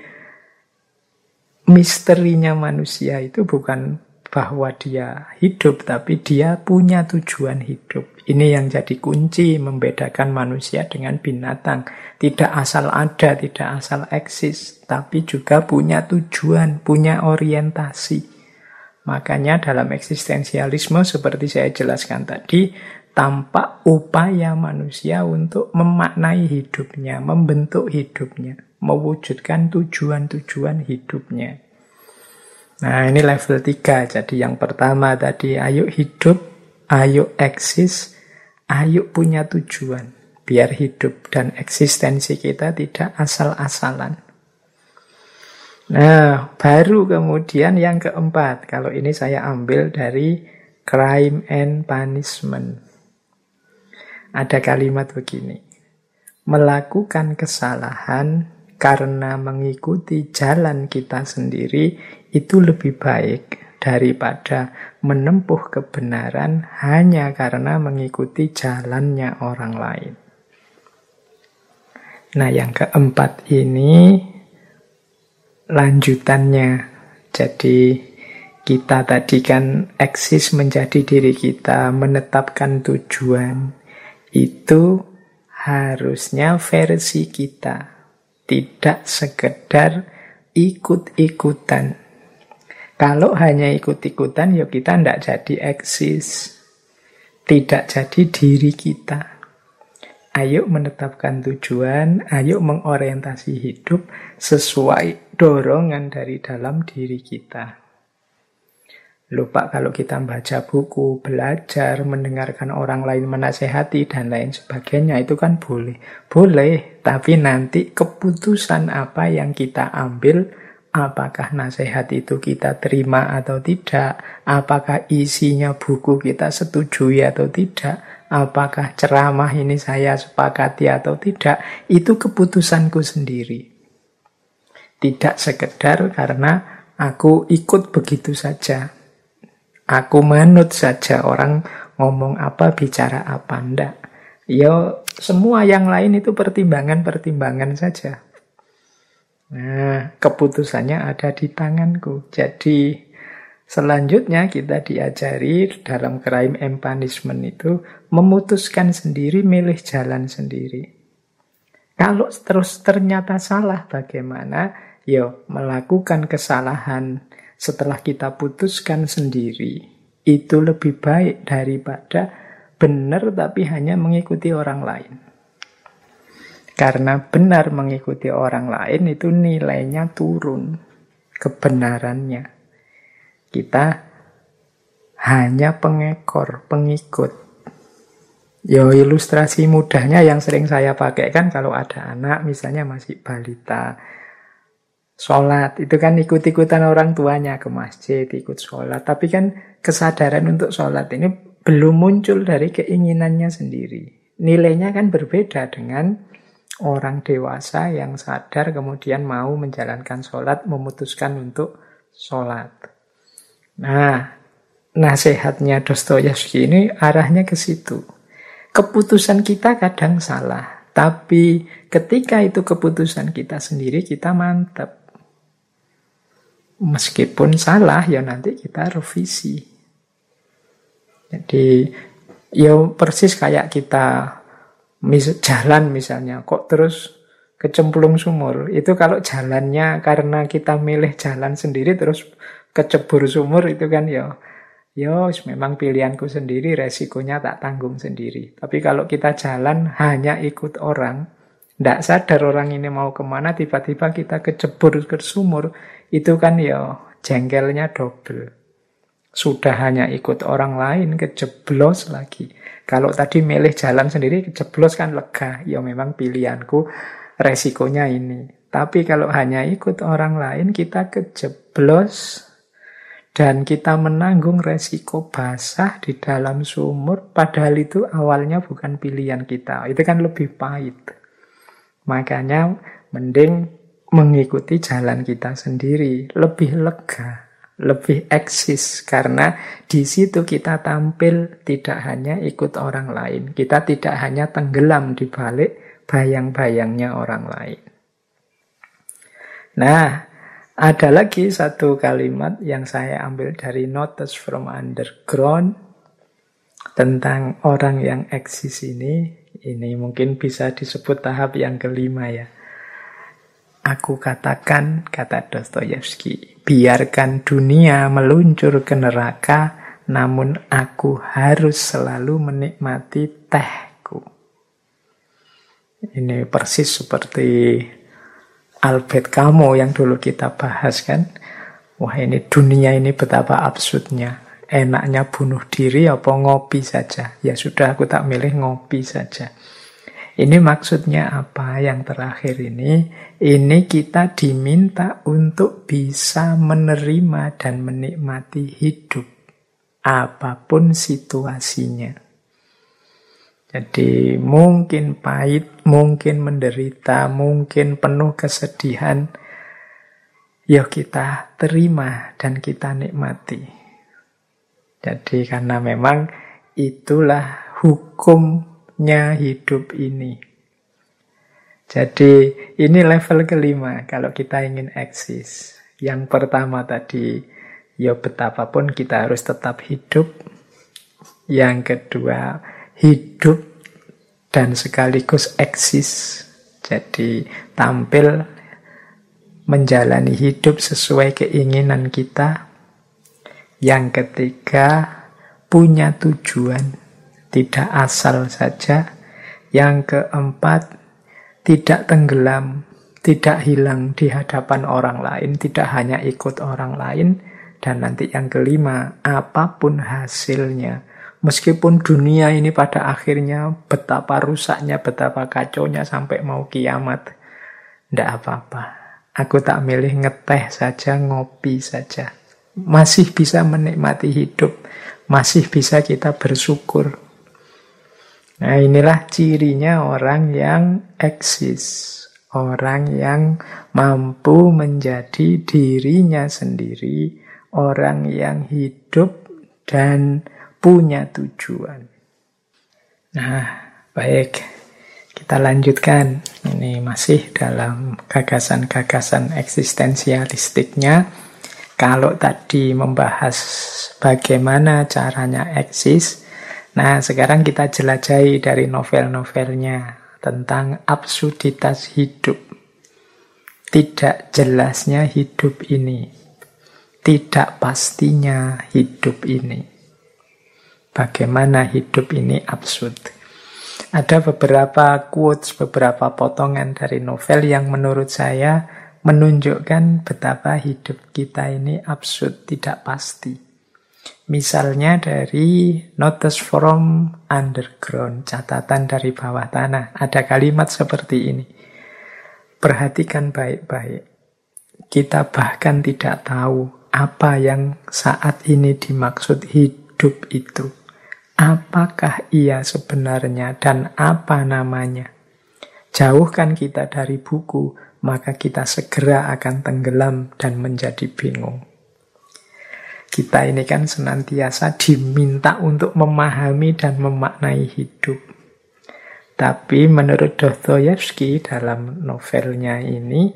[SPEAKER 1] misterinya manusia itu bukan bahwa dia hidup, tapi dia punya tujuan hidup. Ini yang jadi kunci membedakan manusia dengan binatang. Tidak asal ada, tidak asal eksis, tapi juga punya tujuan, punya orientasi. Makanya dalam eksistensialisme seperti saya jelaskan tadi, tampak upaya manusia untuk memaknai hidupnya, membentuk hidupnya, mewujudkan tujuan-tujuan hidupnya. Nah, ini level 3. Jadi yang pertama tadi, ayo hidup ayo eksis, ayo punya tujuan. Biar hidup dan eksistensi kita tidak asal-asalan. Nah, baru kemudian yang keempat. Kalau ini saya ambil dari Crime and Punishment. Ada kalimat begini. Melakukan kesalahan karena mengikuti jalan kita sendiri itu lebih baik daripada menempuh kebenaran hanya karena mengikuti jalannya orang lain. Nah, yang keempat ini lanjutannya. Jadi kita tadi kan eksis menjadi diri kita, menetapkan tujuan. Itu harusnya versi kita, tidak sekedar ikut-ikutan. Kalau hanya ikut-ikutan, ya kita tidak jadi eksis, tidak jadi diri kita. Ayo menetapkan tujuan, ayo mengorientasi hidup sesuai dorongan dari dalam diri kita. Lupa kalau kita membaca buku, belajar, mendengarkan orang lain menasehati, dan lain sebagainya, itu kan boleh. Boleh, tapi nanti keputusan apa yang kita ambil, apakah nasihat itu kita terima atau tidak, apakah isinya buku kita setujui atau tidak, apakah ceramah ini saya sepakati atau tidak, itu keputusanku sendiri. Tidak sekedar karena aku ikut begitu saja. Aku manut saja orang ngomong apa, bicara apa, enggak. Ya, semua yang lain itu pertimbangan-pertimbangan saja. Nah, keputusannya ada di tanganku. Jadi, selanjutnya kita diajari dalam Crime and Punishment itu memutuskan sendiri, milih jalan sendiri. Kalau terus ternyata salah, bagaimana? Ya, melakukan kesalahan setelah kita putuskan sendiri, itu lebih baik daripada benar tapi hanya mengikuti orang lain. Karena benar mengikuti orang lain itu nilainya turun, kebenarannya. Kita hanya pengekor, pengikut. Ya, ilustrasi mudahnya yang sering saya pakai kan kalau ada anak misalnya masih balita, sholat, itu kan ikut-ikutan orang tuanya ke masjid, ikut sholat. Tapi kan kesadaran untuk sholat ini belum muncul dari keinginannya sendiri. Nilainya kan berbeda dengan orang dewasa yang sadar kemudian mau menjalankan sholat, memutuskan untuk sholat. Nah, nasihatnya Dostoyevsky ini arahnya ke situ. Keputusan kita kadang salah, tapi ketika itu keputusan kita sendiri, kita mantap. Meskipun salah, ya nanti kita revisi. Jadi, ya persis kayak kita jalan misalnya, kok terus kecemplung sumur. Itu kalau jalannya karena kita milih jalan sendiri terus kecebur sumur, itu kan ya memang pilihanku sendiri, resikonya tak tanggung sendiri. Tapi kalau kita jalan hanya ikut orang, tidak sadar orang ini mau kemana, tiba-tiba kita kecebur ke sumur, itu kan ya jengkelnya double. Sudah hanya ikut orang lain, kejeblos lagi. Kalau tadi milih jalan sendiri, kejeblos kan lega. Ya memang pilihanku, resikonya ini. Tapi kalau hanya ikut orang lain, kita kejeblos. Dan kita menanggung resiko basah di dalam sumur, padahal itu awalnya bukan pilihan kita. Itu kan lebih pahit. Makanya mending mengikuti jalan kita sendiri, lebih lega, lebih eksis, karena di situ kita tampil tidak hanya ikut orang lain, kita tidak hanya tenggelam di balik bayang-bayangnya orang lain. Nah, ada lagi satu kalimat yang saya ambil dari Notes from Underground tentang orang yang eksis ini. Ini mungkin bisa disebut tahap yang kelima ya. Aku katakan, kata Dostoyevsky, biarkan dunia meluncur ke neraka, namun aku harus selalu menikmati tehku. Ini persis seperti Albert Camus yang dulu kita bahas kan. Wah, ini dunia ini betapa absurdnya. enaknya bunuh diri apa ngopi saja. Ya sudah, aku tak milih ngopi saja. Ini maksudnya apa yang terakhir ini? Ini kita diminta untuk bisa menerima dan menikmati hidup. Apapun situasinya. Jadi mungkin pahit, mungkin menderita, mungkin penuh kesedihan. Ya kita terima dan kita nikmati. Jadi karena memang itulah hukumnya hidup ini. Jadi ini level kelima kalau kita ingin eksis. Yang pertama tadi, ya betapapun kita harus tetap hidup. Yang kedua, hidup dan sekaligus eksis. Jadi tampil menjalani hidup sesuai keinginan kita. Yang ketiga, punya tujuan, tidak asal saja. Yang keempat, tidak tenggelam, tidak hilang di hadapan orang lain, tidak hanya ikut orang lain. Dan nanti yang kelima, apapun hasilnya, meskipun dunia ini pada akhirnya betapa rusaknya, betapa kacaunya sampai mau kiamat, tidak apa-apa. Aku tak milih ngeteh saja, ngopi saja. Masih bisa menikmati hidup, masih bisa kita bersyukur. Nah inilah cirinya orang yang eksis. Orang yang mampu menjadi dirinya sendiri. Orang yang hidup dan punya tujuan. Nah, baik. Kita lanjutkan. Ini masih dalam gagasan-gagasan eksistensialistiknya. Kalau tadi membahas bagaimana caranya eksis, nah sekarang kita jelajahi dari novel-novelnya tentang absurditas hidup. Tidak jelasnya hidup ini. Tidak pastinya hidup ini. Bagaimana hidup ini absurd. Ada beberapa quotes, beberapa potongan dari novel yang menurut saya menunjukkan betapa hidup kita ini absurd, tidak pasti. Misalnya dari Notes from Underground, catatan dari bawah tanah. Ada kalimat seperti ini. Perhatikan baik-baik. Kita bahkan tidak tahu apa yang saat ini dimaksud hidup itu. Apakah ia sebenarnya dan apa namanya? Jauhkan kita dari buku, maka kita segera akan tenggelam dan menjadi bingung. Kita ini kan senantiasa diminta untuk memahami dan memaknai hidup. Tapi menurut Dostoyevsky dalam novelnya ini,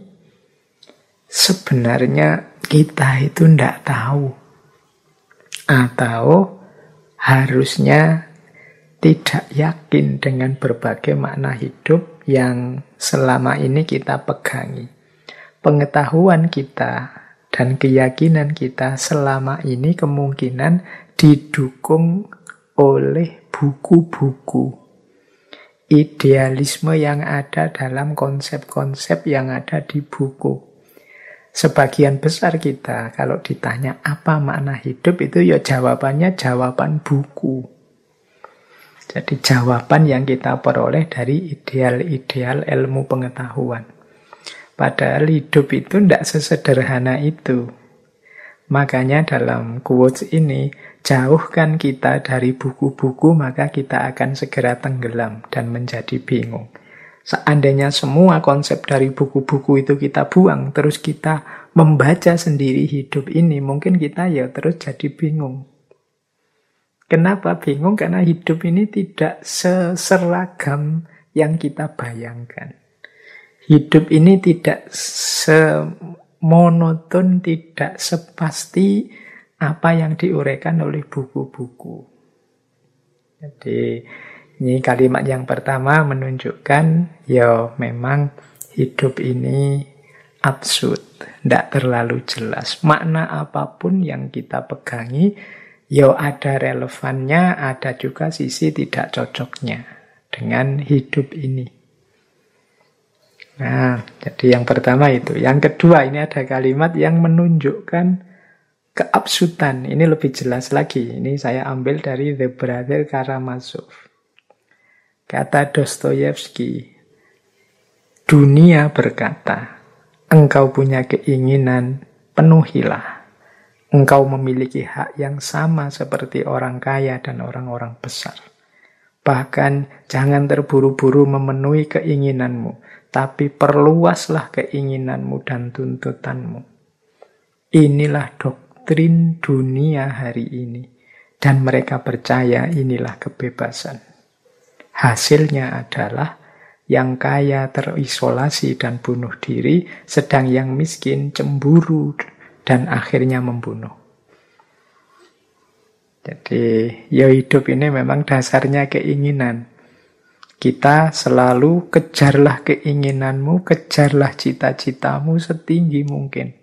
[SPEAKER 1] sebenarnya kita itu tidak tahu. Atau harusnya tidak yakin dengan berbagai makna hidup yang selama ini kita pegangi. Pengetahuan kita dan keyakinan kita selama ini kemungkinan didukung oleh buku-buku. Idealisme yang ada dalam konsep-konsep yang ada di buku. Sebagian besar kita kalau ditanya apa makna hidup itu ya jawabannya jawaban buku. Jadi jawaban yang kita peroleh dari ideal-ideal ilmu pengetahuan. Padahal hidup itu tidak sesederhana itu. Makanya dalam quotes ini, jauhkan kita dari buku-buku maka kita akan segera tenggelam dan menjadi bingung. Seandainya semua konsep dari buku-buku itu kita buang, terus kita membaca sendiri hidup ini, mungkin kita ya terus jadi bingung. Kenapa bingung? Karena hidup ini tidak seseragam yang kita bayangkan. Hidup ini tidak semonoton, tidak sepasti apa yang diuraikan oleh buku-buku. Jadi ini kalimat yang pertama menunjukkan ya memang hidup ini absurd, tidak terlalu jelas. Makna apapun yang kita pegangi, ya ada relevannya, ada juga sisi tidak cocoknya dengan hidup ini. Nah, jadi yang pertama itu. Yang kedua, ini ada kalimat yang menunjukkan keabsutan. Ini lebih jelas lagi. Ini saya ambil dari The Brother Karamazov. Kata Dostoyevsky, dunia berkata, engkau punya keinginan, penuhilah. Engkau memiliki hak yang sama seperti orang kaya dan orang-orang besar. Bahkan jangan terburu-buru memenuhi keinginanmu, tapi perluaslah keinginanmu dan tuntutanmu. Inilah doktrin dunia hari ini. Dan mereka percaya inilah kebebasan. Hasilnya adalah yang kaya terisolasi dan bunuh diri, sedang yang miskin cemburu dan akhirnya membunuh. Jadi, ya hidup ini memang dasarnya keinginan. Kita selalu kejarlah keinginanmu, kejarlah cita-citamu setinggi mungkin.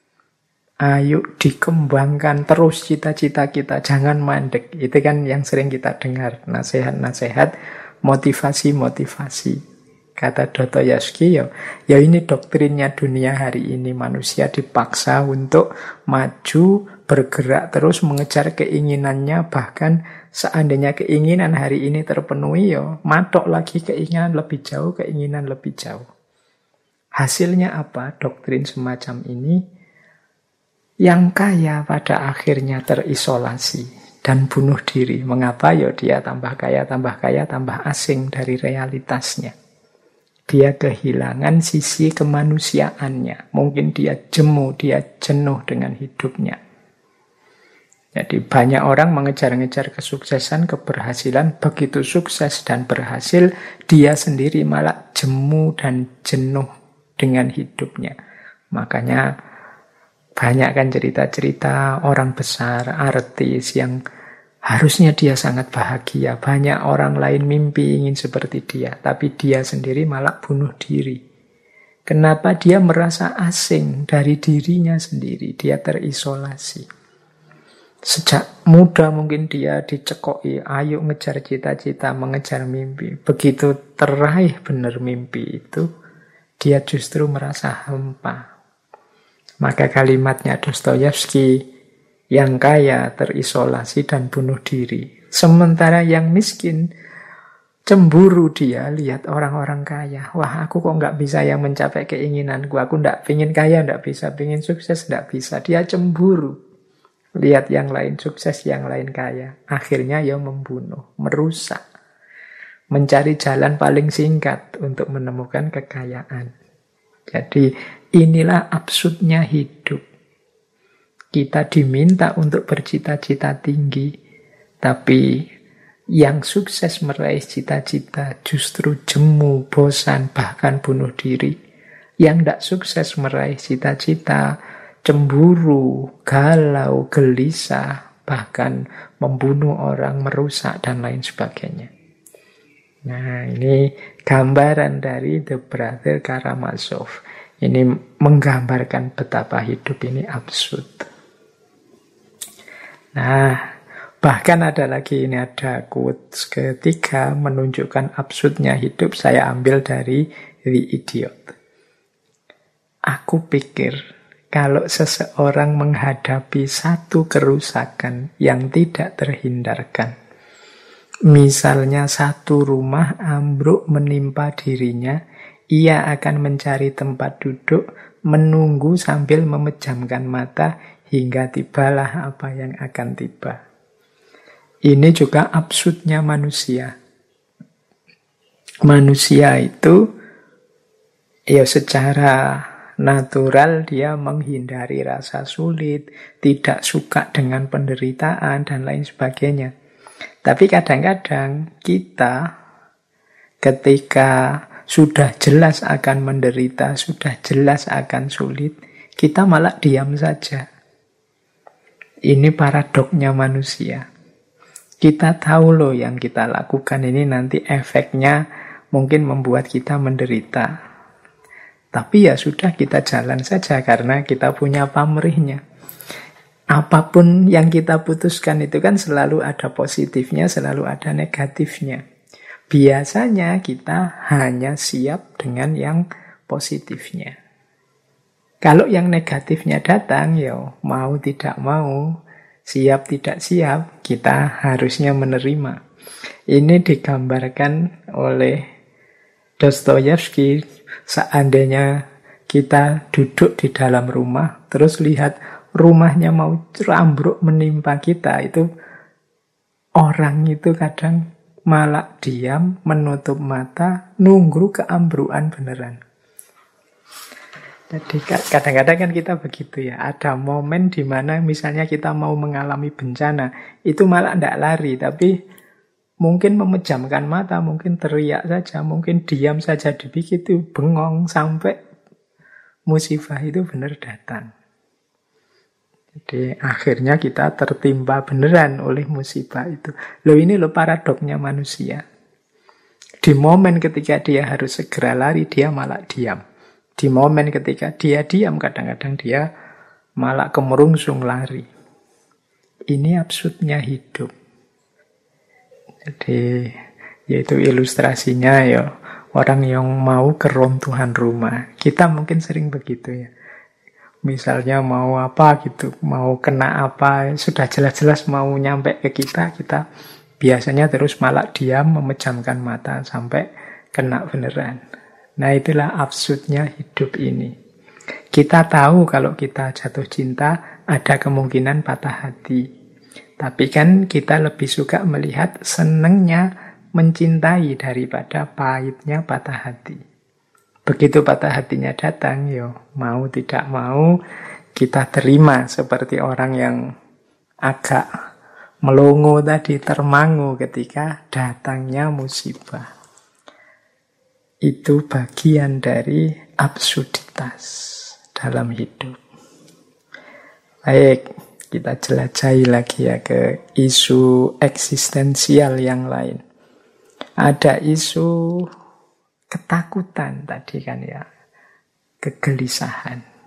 [SPEAKER 1] Ayo dikembangkan terus cita-cita kita, jangan mandek. Itu kan yang sering kita dengar, nasihat-nasihat, motivasi-motivasi. Kata Dostoyevsky, ya ini doktrinnya dunia hari ini. Manusia dipaksa untuk maju, bergerak terus mengejar keinginannya. Bahkan seandainya keinginan hari ini terpenuhi, matok lagi keinginan lebih jauh, keinginan lebih jauh. Hasilnya apa? Doktrin semacam ini, yang kaya pada akhirnya terisolasi dan bunuh diri. Mengapa? Dia tambah kaya, tambah asing dari realitasnya. Dia kehilangan sisi kemanusiaannya. Mungkin dia jemu, dia jenuh dengan hidupnya. Jadi banyak orang mengejar-ngejar kesuksesan, keberhasilan. Begitu sukses dan berhasil, dia sendiri malah jemu dan jenuh dengan hidupnya. Makanya banyak kan cerita-cerita orang besar, artis yang harusnya dia sangat bahagia. Banyak orang lain mimpi ingin seperti dia. Tapi dia sendiri malah bunuh diri. Kenapa? Dia merasa asing dari dirinya sendiri. Dia terisolasi. Sejak muda mungkin dia dicekoki. Ayo ngejar cita-cita, mengejar mimpi. Begitu teraih benar mimpi itu, dia justru merasa hampa. Maka kalimatnya Dostoyevsky, yang kaya terisolasi dan bunuh diri. Sementara yang miskin cemburu, dia lihat orang-orang kaya. Wah, aku kok nggak bisa yang mencapai keinginanku. Aku nggak pingin kaya, nggak bisa. Pingin sukses, nggak bisa. Dia cemburu. Lihat yang lain sukses, yang lain kaya. Akhirnya membunuh, merusak. Mencari jalan paling singkat untuk menemukan kekayaan. Jadi inilah absurdnya hidup. Kita diminta untuk bercita-cita tinggi, tapi yang sukses meraih cita-cita justru jemu, bosan, bahkan bunuh diri. Yang tidak sukses meraih cita-cita, cemburu, galau, gelisah, bahkan membunuh orang, merusak, dan lain sebagainya. Nah, ini gambaran dari The Brother Karamazov. Ini menggambarkan betapa hidup ini absurd. Nah, bahkan ada lagi, ini ada quotes ketiga menunjukkan absurdnya hidup. Saya ambil dari The Idiot. Aku pikir kalau seseorang menghadapi satu kerusakan yang tidak terhindarkan, misalnya satu rumah ambruk menimpa dirinya, ia akan mencari tempat duduk, menunggu sambil memejamkan mata hingga tibalah apa yang akan tiba. Ini juga absurdnya manusia. Manusia itu secara natural dia menghindari rasa sulit, tidak suka dengan penderitaan dan lain sebagainya. Tapi kadang-kadang kita ketika sudah jelas akan menderita, sudah jelas akan sulit, kita malah diam saja. Ini paradoknya manusia. Kita tahu loh yang kita lakukan ini nanti efeknya mungkin membuat kita menderita. Tapi ya sudah, kita jalan saja karena kita punya pamrihnya. Apapun yang kita putuskan itu kan selalu ada positifnya, selalu ada negatifnya. Biasanya kita hanya siap dengan yang positifnya. Kalau yang negatifnya datang, ya mau tidak mau, siap tidak siap, kita harusnya menerima. Ini digambarkan oleh Dostoyevsky. Seandainya kita duduk di dalam rumah, terus lihat rumahnya mau ambruk menimpa kita, itu orang itu kadang malah diam, menutup mata, nunggu keambruan beneran. Jadi kadang-kadang kan kita begitu ya. Ada momen di mana misalnya kita mau mengalami bencana, itu malah tidak lari, tapi mungkin memejamkan mata, mungkin teriak saja, mungkin diam saja, begitu bengong sampai musibah itu benar datang. Jadi akhirnya kita tertimpa beneran oleh musibah itu. Loh, ini loh paradoknya manusia. Di momen ketika dia harus segera lari, dia malah diam. Di momen ketika dia diam, kadang-kadang dia malah kemerungsung lari. Ini absurdnya hidup. Jadi, yaitu ilustrasinya ya, orang yang mau keruntuhan rumah. Kita mungkin sering begitu ya. Misalnya mau apa gitu, mau kena apa, sudah jelas-jelas mau nyampe ke kita biasanya terus malah diam, memejamkan mata sampai kena beneran. Nah, itulah absurdnya hidup ini. Kita tahu kalau kita jatuh cinta, ada kemungkinan patah hati. Tapi kan kita lebih suka melihat senengnya mencintai daripada pahitnya patah hati. Begitu patah hatinya datang, yo mau tidak mau, kita terima seperti orang yang agak melongo tadi, termangu ketika datangnya musibah. Itu bagian dari absurditas dalam hidup. Baik, kita jelajahi lagi ya ke isu eksistensial yang lain. Ada isu ketakutan tadi kan ya, kegelisahan.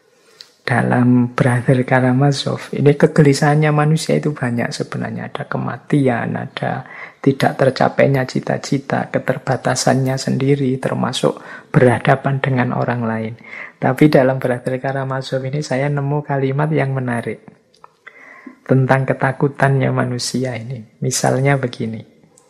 [SPEAKER 1] Dalam Brother Karamazov, ini kegelisahannya manusia itu banyak sebenarnya. Ada kematian, ada tidak tercapainya cita-cita, keterbatasannya sendiri, termasuk berhadapan dengan orang lain. Tapi dalam Brother Karamazov ini saya nemu kalimat yang menarik tentang ketakutannya manusia ini. Misalnya begini,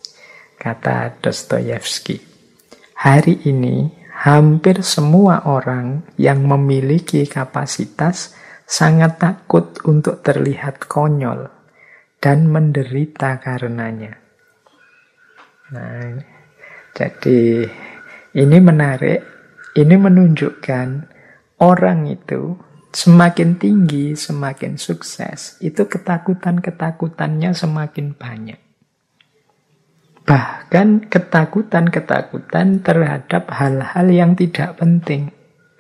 [SPEAKER 1] kata Dostoyevsky, hari ini hampir semua orang yang memiliki kapasitas sangat takut untuk terlihat konyol dan menderita karenanya. Nah, jadi ini menarik, ini menunjukkan orang itu semakin tinggi, semakin sukses, itu ketakutan-ketakutannya semakin banyak. Bahkan ketakutan-ketakutan terhadap hal-hal yang tidak penting.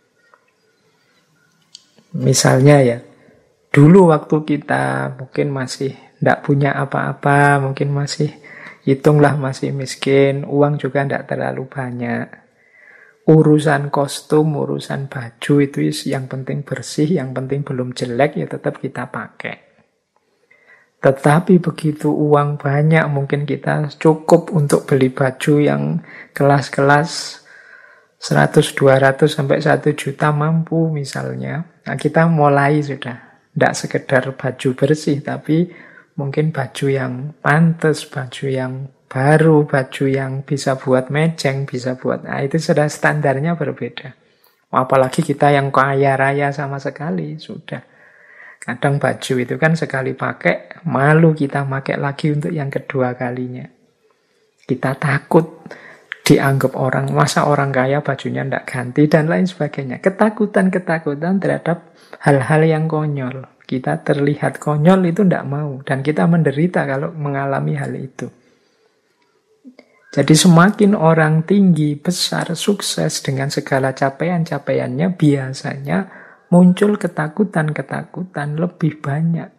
[SPEAKER 1] Misalnya ya, dulu waktu kita mungkin masih tidak punya apa-apa, mungkin masih, hitunglah masih miskin, uang juga tidak terlalu banyak. Urusan kostum, urusan baju itu yang penting bersih, yang penting belum jelek, ya tetap kita pakai. Tetapi begitu uang banyak, mungkin kita cukup untuk beli baju yang kelas-kelas 100, 200, sampai 1 juta mampu misalnya. Nah, kita mulai sudah. Tidak sekedar baju bersih, tapi mungkin baju yang pantas, baju yang baru, baju yang bisa buat mejeng, bisa buat... Nah, itu sudah standarnya berbeda. Apalagi kita yang kaya raya sama sekali, sudah. Kadang baju itu kan sekali pakai, malu kita pakai lagi untuk yang kedua kalinya. Kita takut dianggap orang, masa orang kaya bajunya tidak ganti, dan lain sebagainya. Ketakutan-ketakutan terhadap hal-hal yang konyol. Kita terlihat konyol itu tidak mau, dan kita menderita kalau mengalami hal itu. Jadi semakin orang tinggi, besar, sukses dengan segala capaian-capaiannya, biasanya muncul ketakutan-ketakutan lebih banyak.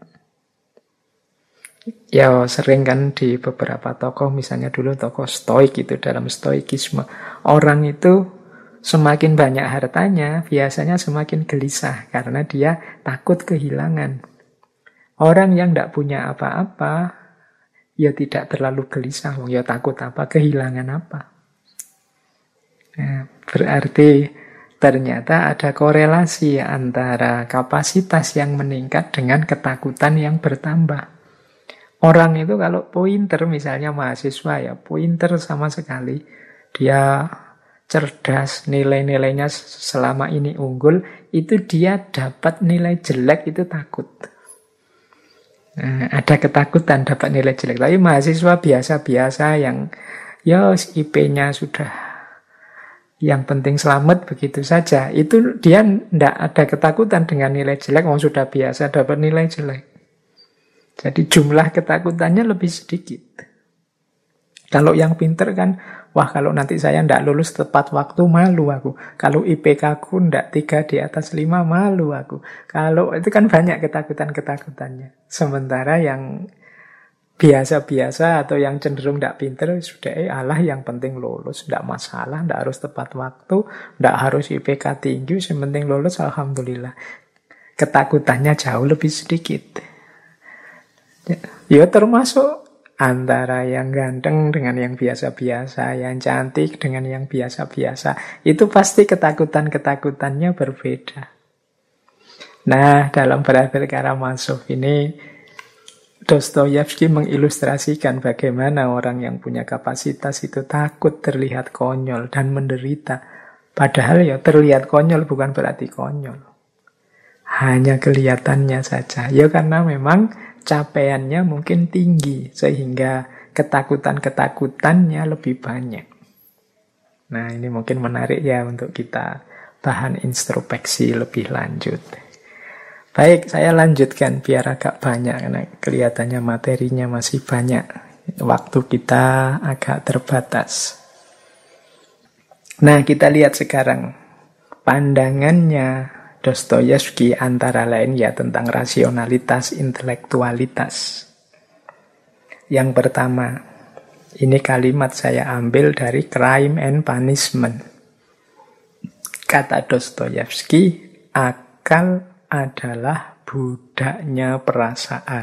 [SPEAKER 1] Ya sering kan di beberapa tokoh, misalnya dulu tokoh stoik itu, dalam stoikisme, orang itu semakin banyak hartanya, biasanya semakin gelisah, karena dia takut kehilangan. Orang yang tidak punya apa-apa, ya tidak terlalu gelisah, ya takut apa, kehilangan apa. Nah, berarti ternyata ada korelasi antara kapasitas yang meningkat dengan ketakutan yang bertambah. Orang itu kalau pointer, misalnya mahasiswa ya, pointer sama sekali, dia cerdas, nilai-nilainya selama ini unggul, itu dia dapat nilai jelek itu takut. Nah, ada ketakutan dapat nilai jelek. Tapi mahasiswa biasa-biasa yang ya IP-nya sudah yang penting selamat begitu saja, itu dia tidak ada ketakutan dengan nilai jelek, sudah biasa dapat nilai jelek. Jadi jumlah ketakutannya lebih sedikit. Kalau yang pinter kan, wah kalau nanti saya tidak lulus tepat waktu, malu aku. Kalau IPK ku tidak 3 di atas 5, malu aku. Kalau itu kan banyak ketakutan-ketakutannya. Sementara yang biasa-biasa atau yang cenderung tidak pinter, sudah alah yang penting lulus, tidak masalah, tidak harus tepat waktu, tidak harus IPK tinggi, yang penting lulus, alhamdulillah. Ketakutannya jauh lebih sedikit. Ya termasuk antara yang ganteng dengan yang biasa-biasa, yang cantik dengan yang biasa-biasa. Itu pasti ketakutan-ketakutannya berbeda. Nah, dalam Berakhir Karamazov ini, Dostoyevsky mengilustrasikan bagaimana orang yang punya kapasitas itu takut terlihat konyol dan menderita. Padahal ya terlihat konyol bukan berarti konyol. Hanya kelihatannya saja. Ya karena memang capaiannya mungkin tinggi, sehingga ketakutan-ketakutannya lebih banyak. Nah, ini mungkin menarik ya untuk kita bahan introspeksi lebih lanjut. Baik, saya lanjutkan biar agak banyak, karena kelihatannya materinya masih banyak. Waktu kita agak terbatas. Nah, kita lihat sekarang pandangannya Dostoyevsky antara lain ya tentang rasionalitas, intelektualitas. Yang pertama, ini kalimat saya ambil dari Crime and Punishment. Kata Dostoyevsky, akal adalah budaknya perasaan.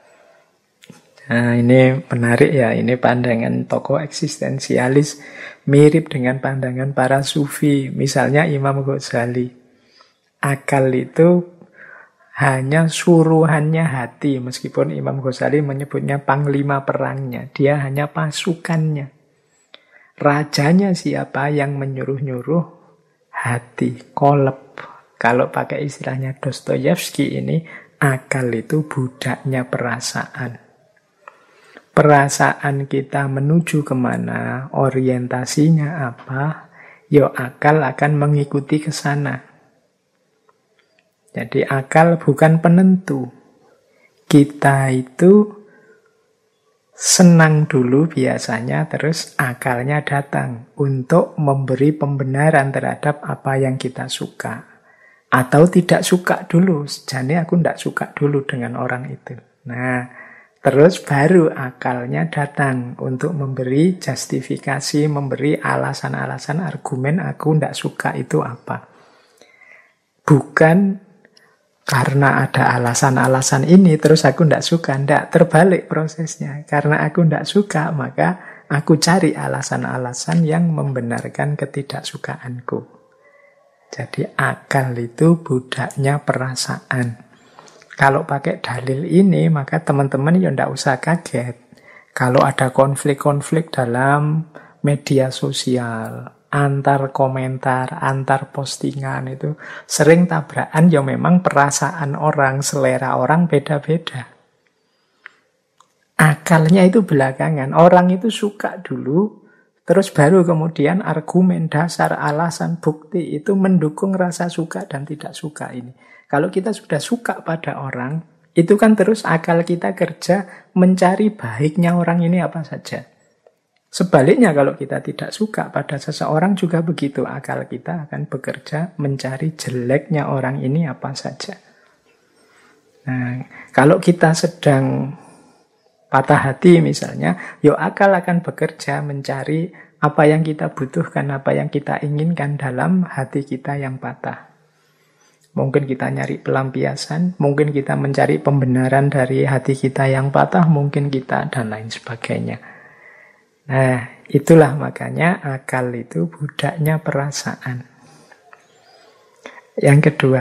[SPEAKER 1] Nah, ini menarik ya, ini pandangan tokoh eksistensialis mirip dengan pandangan para sufi, misalnya Imam Ghazali. Akal itu hanya suruhannya hati, meskipun Imam Ghazali menyebutnya panglima perangnya, dia hanya pasukannya. Rajanya siapa yang menyuruh-nyuruh? Hati, kolab. Kalau pakai istilahnya Dostoyevsky ini, akal itu budaknya perasaan. Perasaan kita menuju kemana, orientasinya apa, ya akal akan mengikuti ke sana. Jadi akal bukan penentu. Kita itu senang dulu biasanya, terus akalnya datang untuk memberi pembenaran terhadap apa yang kita suka. Atau tidak suka dulu, jadi aku tidak suka dulu dengan orang itu. Nah, terus baru akalnya datang untuk memberi justifikasi, memberi alasan-alasan, argumen aku tidak suka itu apa. Bukan karena ada alasan-alasan ini, terus aku tidak suka. Tidak, terbalik prosesnya. Karena aku tidak suka, maka aku cari alasan-alasan yang membenarkan ketidaksukaanku. Jadi akal itu budaknya perasaan. Kalau pakai dalil ini, maka teman-teman ya tidak usah kaget. Kalau ada konflik-konflik dalam media sosial, antar komentar, antar postingan itu sering tabrakan, ya memang perasaan orang, selera orang beda-beda. Akalnya itu belakangan. Orang itu suka dulu, terus baru kemudian argumen, dasar, alasan, bukti itu mendukung rasa suka dan tidak suka ini. Kalau kita sudah suka pada orang, itu kan terus akal kita kerja mencari baiknya orang ini apa saja. Sebaliknya kalau kita tidak suka pada seseorang juga begitu, akal kita akan bekerja mencari jeleknya orang ini apa saja. Nah, kalau kita sedang patah hati misalnya, yo akal akan bekerja mencari apa yang kita butuhkan, apa yang kita inginkan dalam hati kita yang patah. Mungkin kita nyari pelampiasan, mungkin kita mencari pembenaran dari hati kita yang patah, mungkin kita dan lain sebagainya. Nah, itulah makanya akal itu budaknya perasaan. Yang kedua,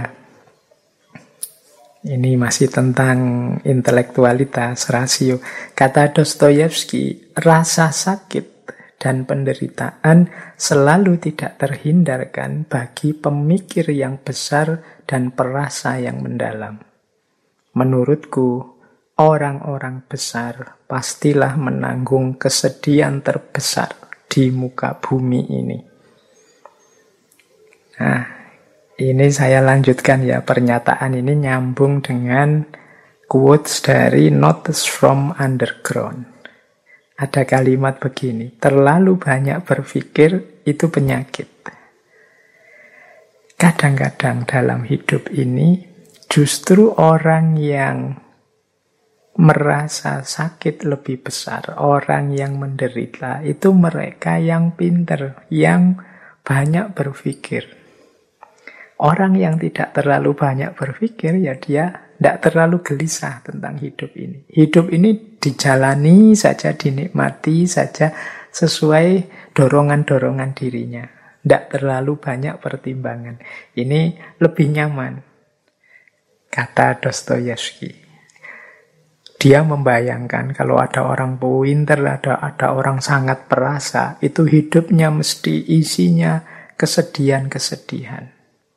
[SPEAKER 1] ini masih tentang intelektualitas, rasio. Kata Dostoyevsky, rasa sakit dan penderitaan selalu tidak terhindarkan bagi pemikir yang besar dan perasa yang mendalam. Menurutku, orang-orang besar pastilah menanggung kesedihan terbesar di muka bumi ini. Nah, ini saya lanjutkan ya, pernyataan ini nyambung dengan quotes dari Notes from Underground. Ada kalimat begini, terlalu banyak berpikir itu penyakit. Kadang-kadang dalam hidup ini, justru orang yang merasa sakit lebih besar, orang yang menderita, itu mereka yang pinter, yang banyak berpikir. Orang yang tidak terlalu banyak berpikir, ya dia tidak terlalu gelisah tentang hidup ini. Hidup ini dijalani saja, dinikmati saja sesuai dorongan-dorongan dirinya. Tidak terlalu banyak pertimbangan. Ini lebih nyaman, kata Dostoyevsky. Dia membayangkan kalau ada orang pinter, ada orang sangat perasa, itu hidupnya mesti isinya kesedihan-kesedihan.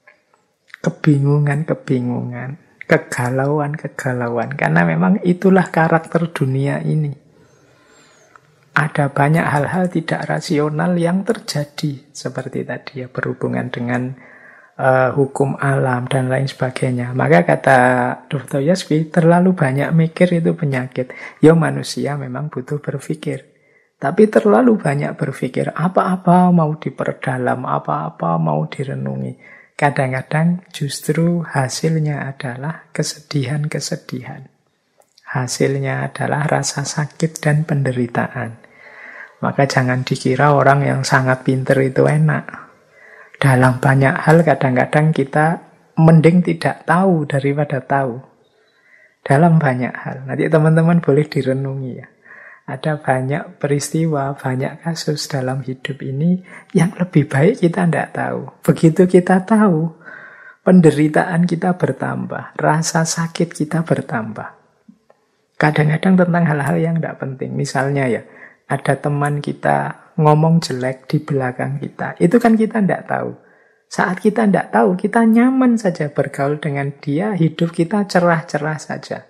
[SPEAKER 1] Kebingungan-kebingungan, kegalauan-kegalauan. Karena memang itulah karakter dunia ini. Ada banyak hal-hal tidak rasional yang terjadi. Seperti tadi ya, berhubungan dengan hukum alam dan lain sebagainya. Maka kata Dostoyevsky, terlalu banyak mikir itu penyakit. Ya manusia memang butuh berpikir. Tapi terlalu banyak berpikir, apa-apa mau diperdalam, apa-apa mau direnungi. Kadang-kadang justru hasilnya adalah kesedihan-kesedihan. Hasilnya adalah rasa sakit dan penderitaan. Maka jangan dikira orang yang sangat pinter itu enak. Dalam banyak hal kadang-kadang kita mending tidak tahu daripada tahu. Dalam banyak hal. Nanti teman-teman boleh direnungi ya. Ada banyak peristiwa, banyak kasus dalam hidup ini yang lebih baik kita tidak tahu. Begitu kita tahu, penderitaan kita bertambah, rasa sakit kita bertambah. Kadang-kadang tentang hal-hal yang tidak penting. Misalnya ya, ada teman kita ngomong jelek di belakang kita. Itu kan kita tidak tahu. Saat kita tidak tahu, kita nyaman saja bergaul dengan dia, hidup kita cerah-cerah saja.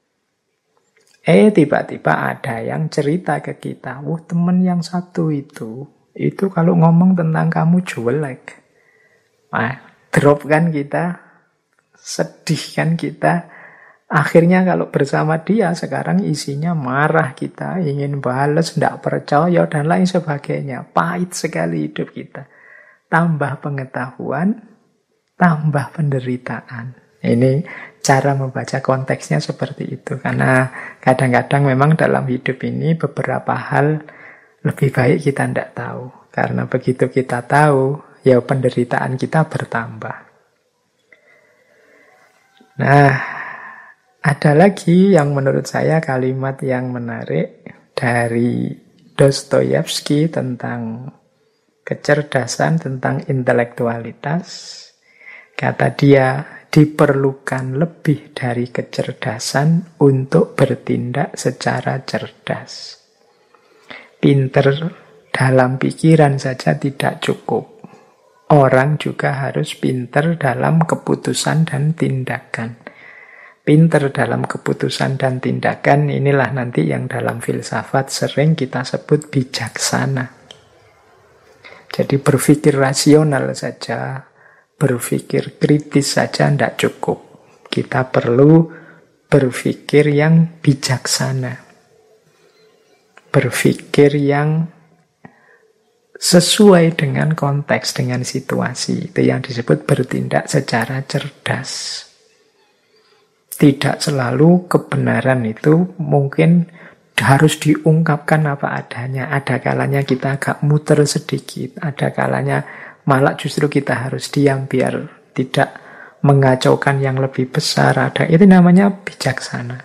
[SPEAKER 1] Tiba-tiba ada yang cerita ke kita, teman yang satu itu kalau ngomong tentang kamu jelek. Drop kan kita, sedih kan kita. Akhirnya kalau bersama dia sekarang isinya marah kita, ingin balas, tidak percaya, dan lain sebagainya. Pahit sekali hidup kita. Tambah pengetahuan, tambah penderitaan. Ini cara membaca konteksnya seperti itu. Karena kadang-kadang memang dalam hidup ini beberapa hal lebih baik kita tidak tahu. Karena begitu kita tahu, ya penderitaan kita bertambah. Nah, ada lagi yang menurut saya kalimat yang menarik dari Dostoyevsky tentang kecerdasan, tentang intelektualitas. Kata dia, diperlukan lebih dari kecerdasan untuk bertindak secara cerdas. Pinter dalam pikiran saja tidak cukup. Orang juga harus pinter dalam keputusan dan tindakan. Pinter dalam keputusan dan tindakan, inilah nanti yang dalam filsafat sering kita sebut bijaksana. Jadi berpikir rasional saja, berpikir kritis saja tidak cukup. Kita perlu berpikir yang bijaksana. Berpikir yang sesuai dengan konteks, dengan situasi. Itu yang disebut bertindak secara cerdas. Tidak selalu kebenaran itu mungkin harus diungkapkan apa adanya. Ada kalanya kita agak muter sedikit. Ada kalanya malah justru kita harus diam biar tidak mengacaukan yang lebih besar. Itu namanya bijaksana.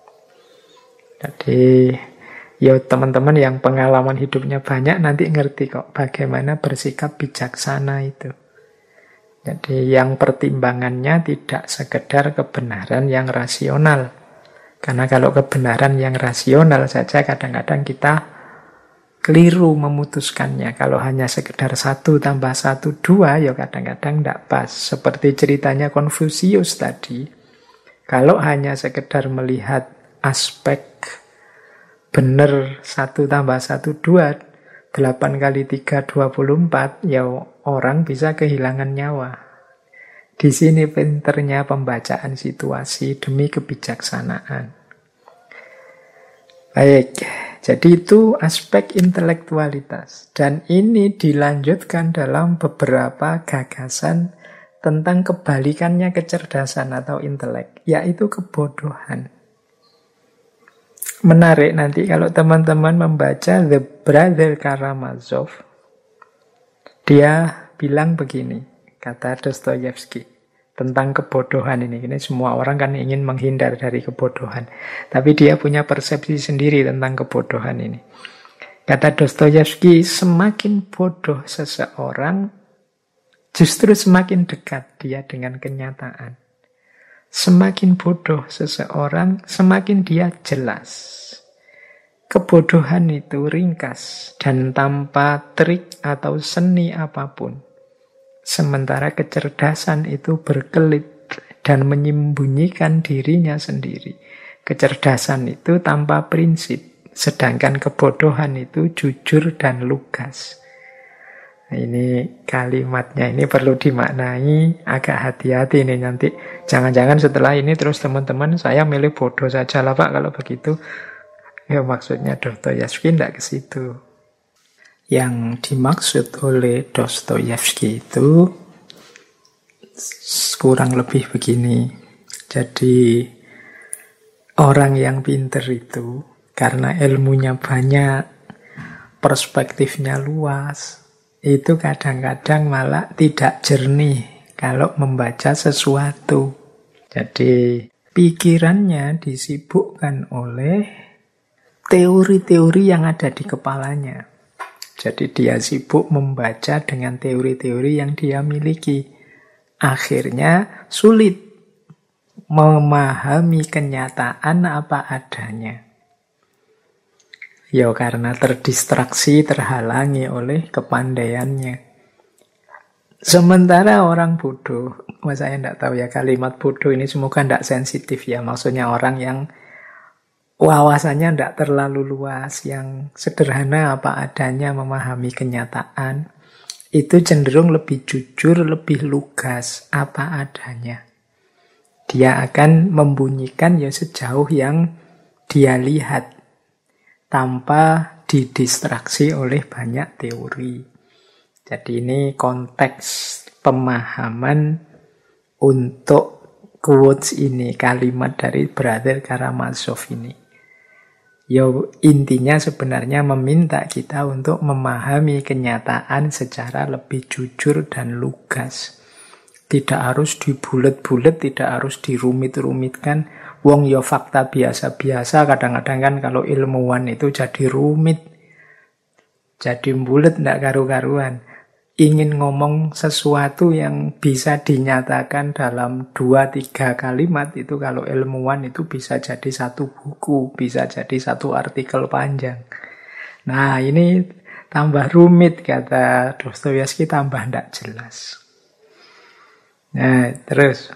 [SPEAKER 1] Jadi, ya teman-teman yang pengalaman hidupnya banyak nanti ngerti kok bagaimana bersikap bijaksana itu. Jadi yang pertimbangannya tidak sekedar kebenaran yang rasional. Karena kalau kebenaran yang rasional saja kadang-kadang kita keliru memutuskannya. Kalau hanya sekedar 1 tambah 1, 2, ya kadang-kadang tidak pas. Seperti ceritanya Konfusius tadi. Kalau hanya sekedar melihat aspek benar 1 tambah 1, 2, 8 kali 3, 24, ya orang bisa kehilangan nyawa. Di sini pinternya pembacaan situasi demi kebijaksanaan. Baik, jadi itu aspek intelektualitas. Dan ini dilanjutkan dalam beberapa gagasan tentang kebalikannya kecerdasan atau intelek, yaitu kebodohan. Menarik nanti kalau teman-teman membaca The Brother Karamazov, dia bilang begini, kata Dostoyevsky, tentang kebodohan ini. Ini semua orang kan ingin menghindar dari kebodohan. Tapi dia punya persepsi sendiri tentang kebodohan ini. Kata Dostoyevsky, semakin bodoh seseorang, justru semakin dekat dia dengan kenyataan. Semakin bodoh seseorang, semakin dia jelas. Kebodohan itu ringkas dan tanpa trik atau seni apapun. Sementara kecerdasan itu berkelit dan menyembunyikan dirinya sendiri. Kecerdasan itu tanpa prinsip, sedangkan kebodohan itu jujur dan lugas. Nah, ini kalimatnya ini perlu dimaknai agak hati-hati nih nanti. Jangan-jangan setelah ini terus teman-teman saya milih bodoh saja lah Pak kalau begitu. Ya maksudnya Dostoyevsky tidak ke situ. Yang dimaksud oleh Dostoyevsky itu kurang lebih begini. Jadi orang yang pinter itu karena ilmunya banyak, perspektifnya luas, itu kadang-kadang malah tidak jernih kalau membaca sesuatu. Jadi pikirannya disibukkan oleh teori-teori yang ada di kepalanya. Jadi dia sibuk membaca dengan teori-teori yang dia miliki. Akhirnya sulit memahami kenyataan apa adanya. Ya karena terdistraksi, terhalangi oleh kepandaiannya. Sementara orang bodoh, saya tidak tahu ya kalimat bodoh ini semoga tidak sensitif ya. Maksudnya orang yang wawasannya tidak terlalu luas, yang sederhana apa adanya memahami kenyataan, itu cenderung lebih jujur, lebih lugas apa adanya. Dia akan membunyikan ya sejauh yang dia lihat, tanpa didistraksi oleh banyak teori. Jadi ini konteks pemahaman untuk quotes ini, kalimat dari Brother Karamazov ini. Ya intinya sebenarnya meminta kita untuk memahami kenyataan secara lebih jujur dan lugas. Tidak harus dibulet-bulet, tidak harus dirumit-rumitkan. Wong ya fakta biasa-biasa, kadang-kadang kan kalau ilmuwan itu jadi rumit. Jadi bulet ndak karu-karuan. Ingin ngomong sesuatu yang bisa dinyatakan dalam 2-3 kalimat itu kalau ilmuwan itu bisa jadi satu buku, bisa jadi satu artikel panjang. Nah ini tambah rumit kata Dostoyevsky, tambah ndak jelas. Nah terus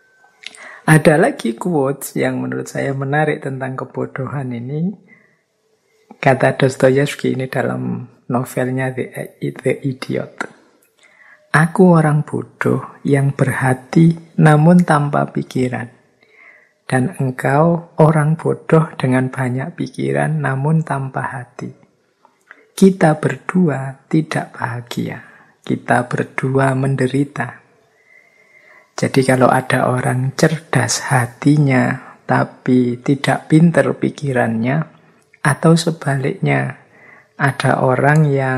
[SPEAKER 1] ada lagi quotes yang menurut saya menarik tentang kebodohan ini. Kata Dostoyevsky ini dalam novelnya The Idiot. Aku orang bodoh yang berhati namun tanpa pikiran. Dan engkau orang bodoh dengan banyak pikiran namun tanpa hati. Kita berdua tidak bahagia. Kita berdua menderita. Jadi kalau ada orang cerdas hatinya tapi tidak pinter pikirannya, atau sebaliknya ada orang yang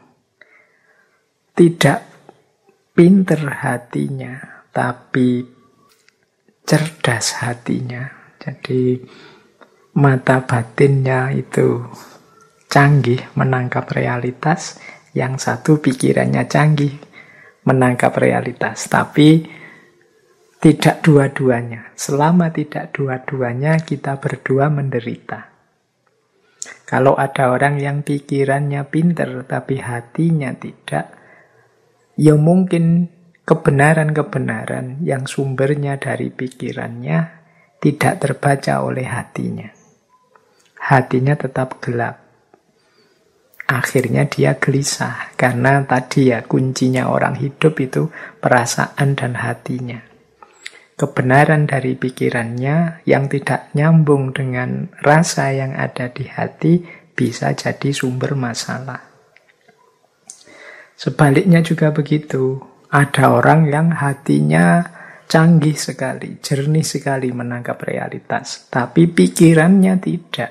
[SPEAKER 1] tidak pinter hatinya tapi cerdas hatinya, jadi mata batinnya itu canggih menangkap realitas, yang satu pikirannya canggih menangkap realitas. Tapi tidak dua-duanya. Selama tidak dua-duanya, kita berdua menderita. Kalau ada orang yang pikirannya pinter tapi hatinya tidak, ya mungkin kebenaran-kebenaran yang sumbernya dari pikirannya tidak terbaca oleh hatinya. Hatinya tetap gelap. Akhirnya dia gelisah. Karena tadi ya kuncinya orang hidup itu perasaan dan hatinya. Kebenaran dari pikirannya yang tidak nyambung dengan rasa yang ada di hati bisa jadi sumber masalah. Sebaliknya juga begitu. Ada orang yang hatinya canggih sekali, jernih sekali menangkap realitas. Tapi pikirannya tidak.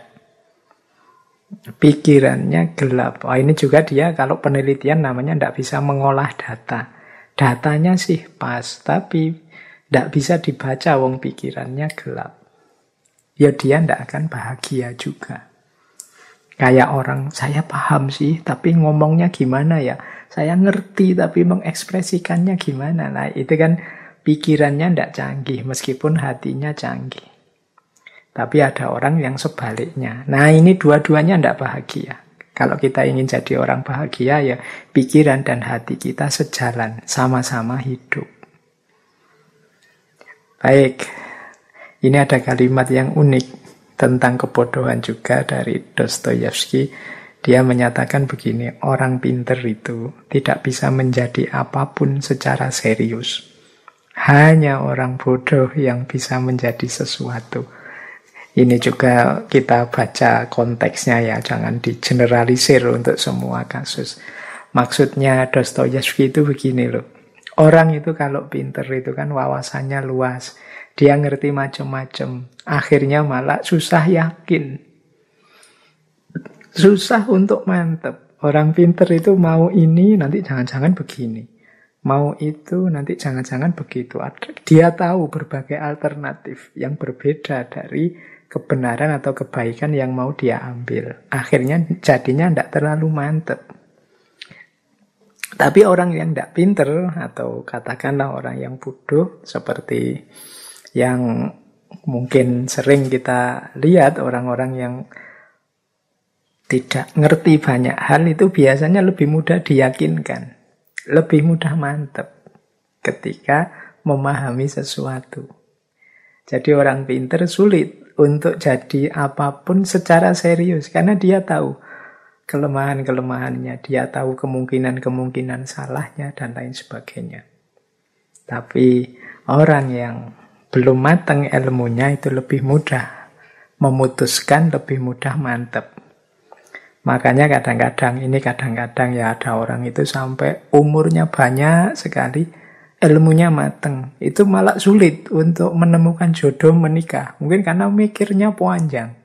[SPEAKER 1] Pikirannya gelap. Oh, ini juga dia kalau penelitian namanya tidak bisa mengolah data. Datanya sih pas, tapi tidak bisa dibaca wong pikirannya gelap. Ya dia tidak akan bahagia juga. Kayak orang, saya paham sih, tapi ngomongnya gimana ya? Saya ngerti, tapi mengekspresikannya gimana? Nah, itu kan pikirannya tidak canggih, meskipun hatinya canggih. Tapi ada orang yang sebaliknya. Nah, ini dua-duanya tidak bahagia. Kalau kita ingin jadi orang bahagia, ya pikiran dan hati kita sejalan, sama-sama hidup. Baik, ini ada kalimat yang unik tentang kebodohan juga dari Dostoyevsky. Dia menyatakan begini, orang pinter itu tidak bisa menjadi apapun secara serius. Hanya orang bodoh yang bisa menjadi sesuatu. Ini juga kita baca konteksnya ya, jangan digeneralisir untuk semua kasus. Maksudnya Dostoyevsky itu begini loh. Orang itu kalau pinter itu kan wawasannya luas. Dia ngerti macam-macam. Akhirnya malah susah yakin. Susah untuk mantep. Orang pinter itu mau ini, nanti jangan-jangan begini. Mau itu, nanti jangan-jangan begitu. Dia tahu berbagai alternatif yang berbeda dari kebenaran atau kebaikan yang mau dia ambil. Akhirnya jadinya tidak terlalu mantep. Tapi orang yang tidak pinter, atau katakanlah orang yang bodoh, seperti yang mungkin sering kita lihat, orang-orang yang tidak ngerti banyak hal itu biasanya lebih mudah diyakinkan, lebih mudah mantep ketika memahami sesuatu. Jadi orang pinter sulit untuk jadi apapun secara serius, karena dia tahu kelemahan-kelemahannya, dia tahu kemungkinan-kemungkinan salahnya, dan lain sebagainya. Tapi orang yang belum matang ilmunya itu lebih mudah memutuskan, lebih mudah mantep. Makanya kadang-kadang ya ada orang itu sampai umurnya banyak sekali, ilmunya mateng, itu malah sulit untuk menemukan jodoh menikah. Mungkin karena mikirnya panjang.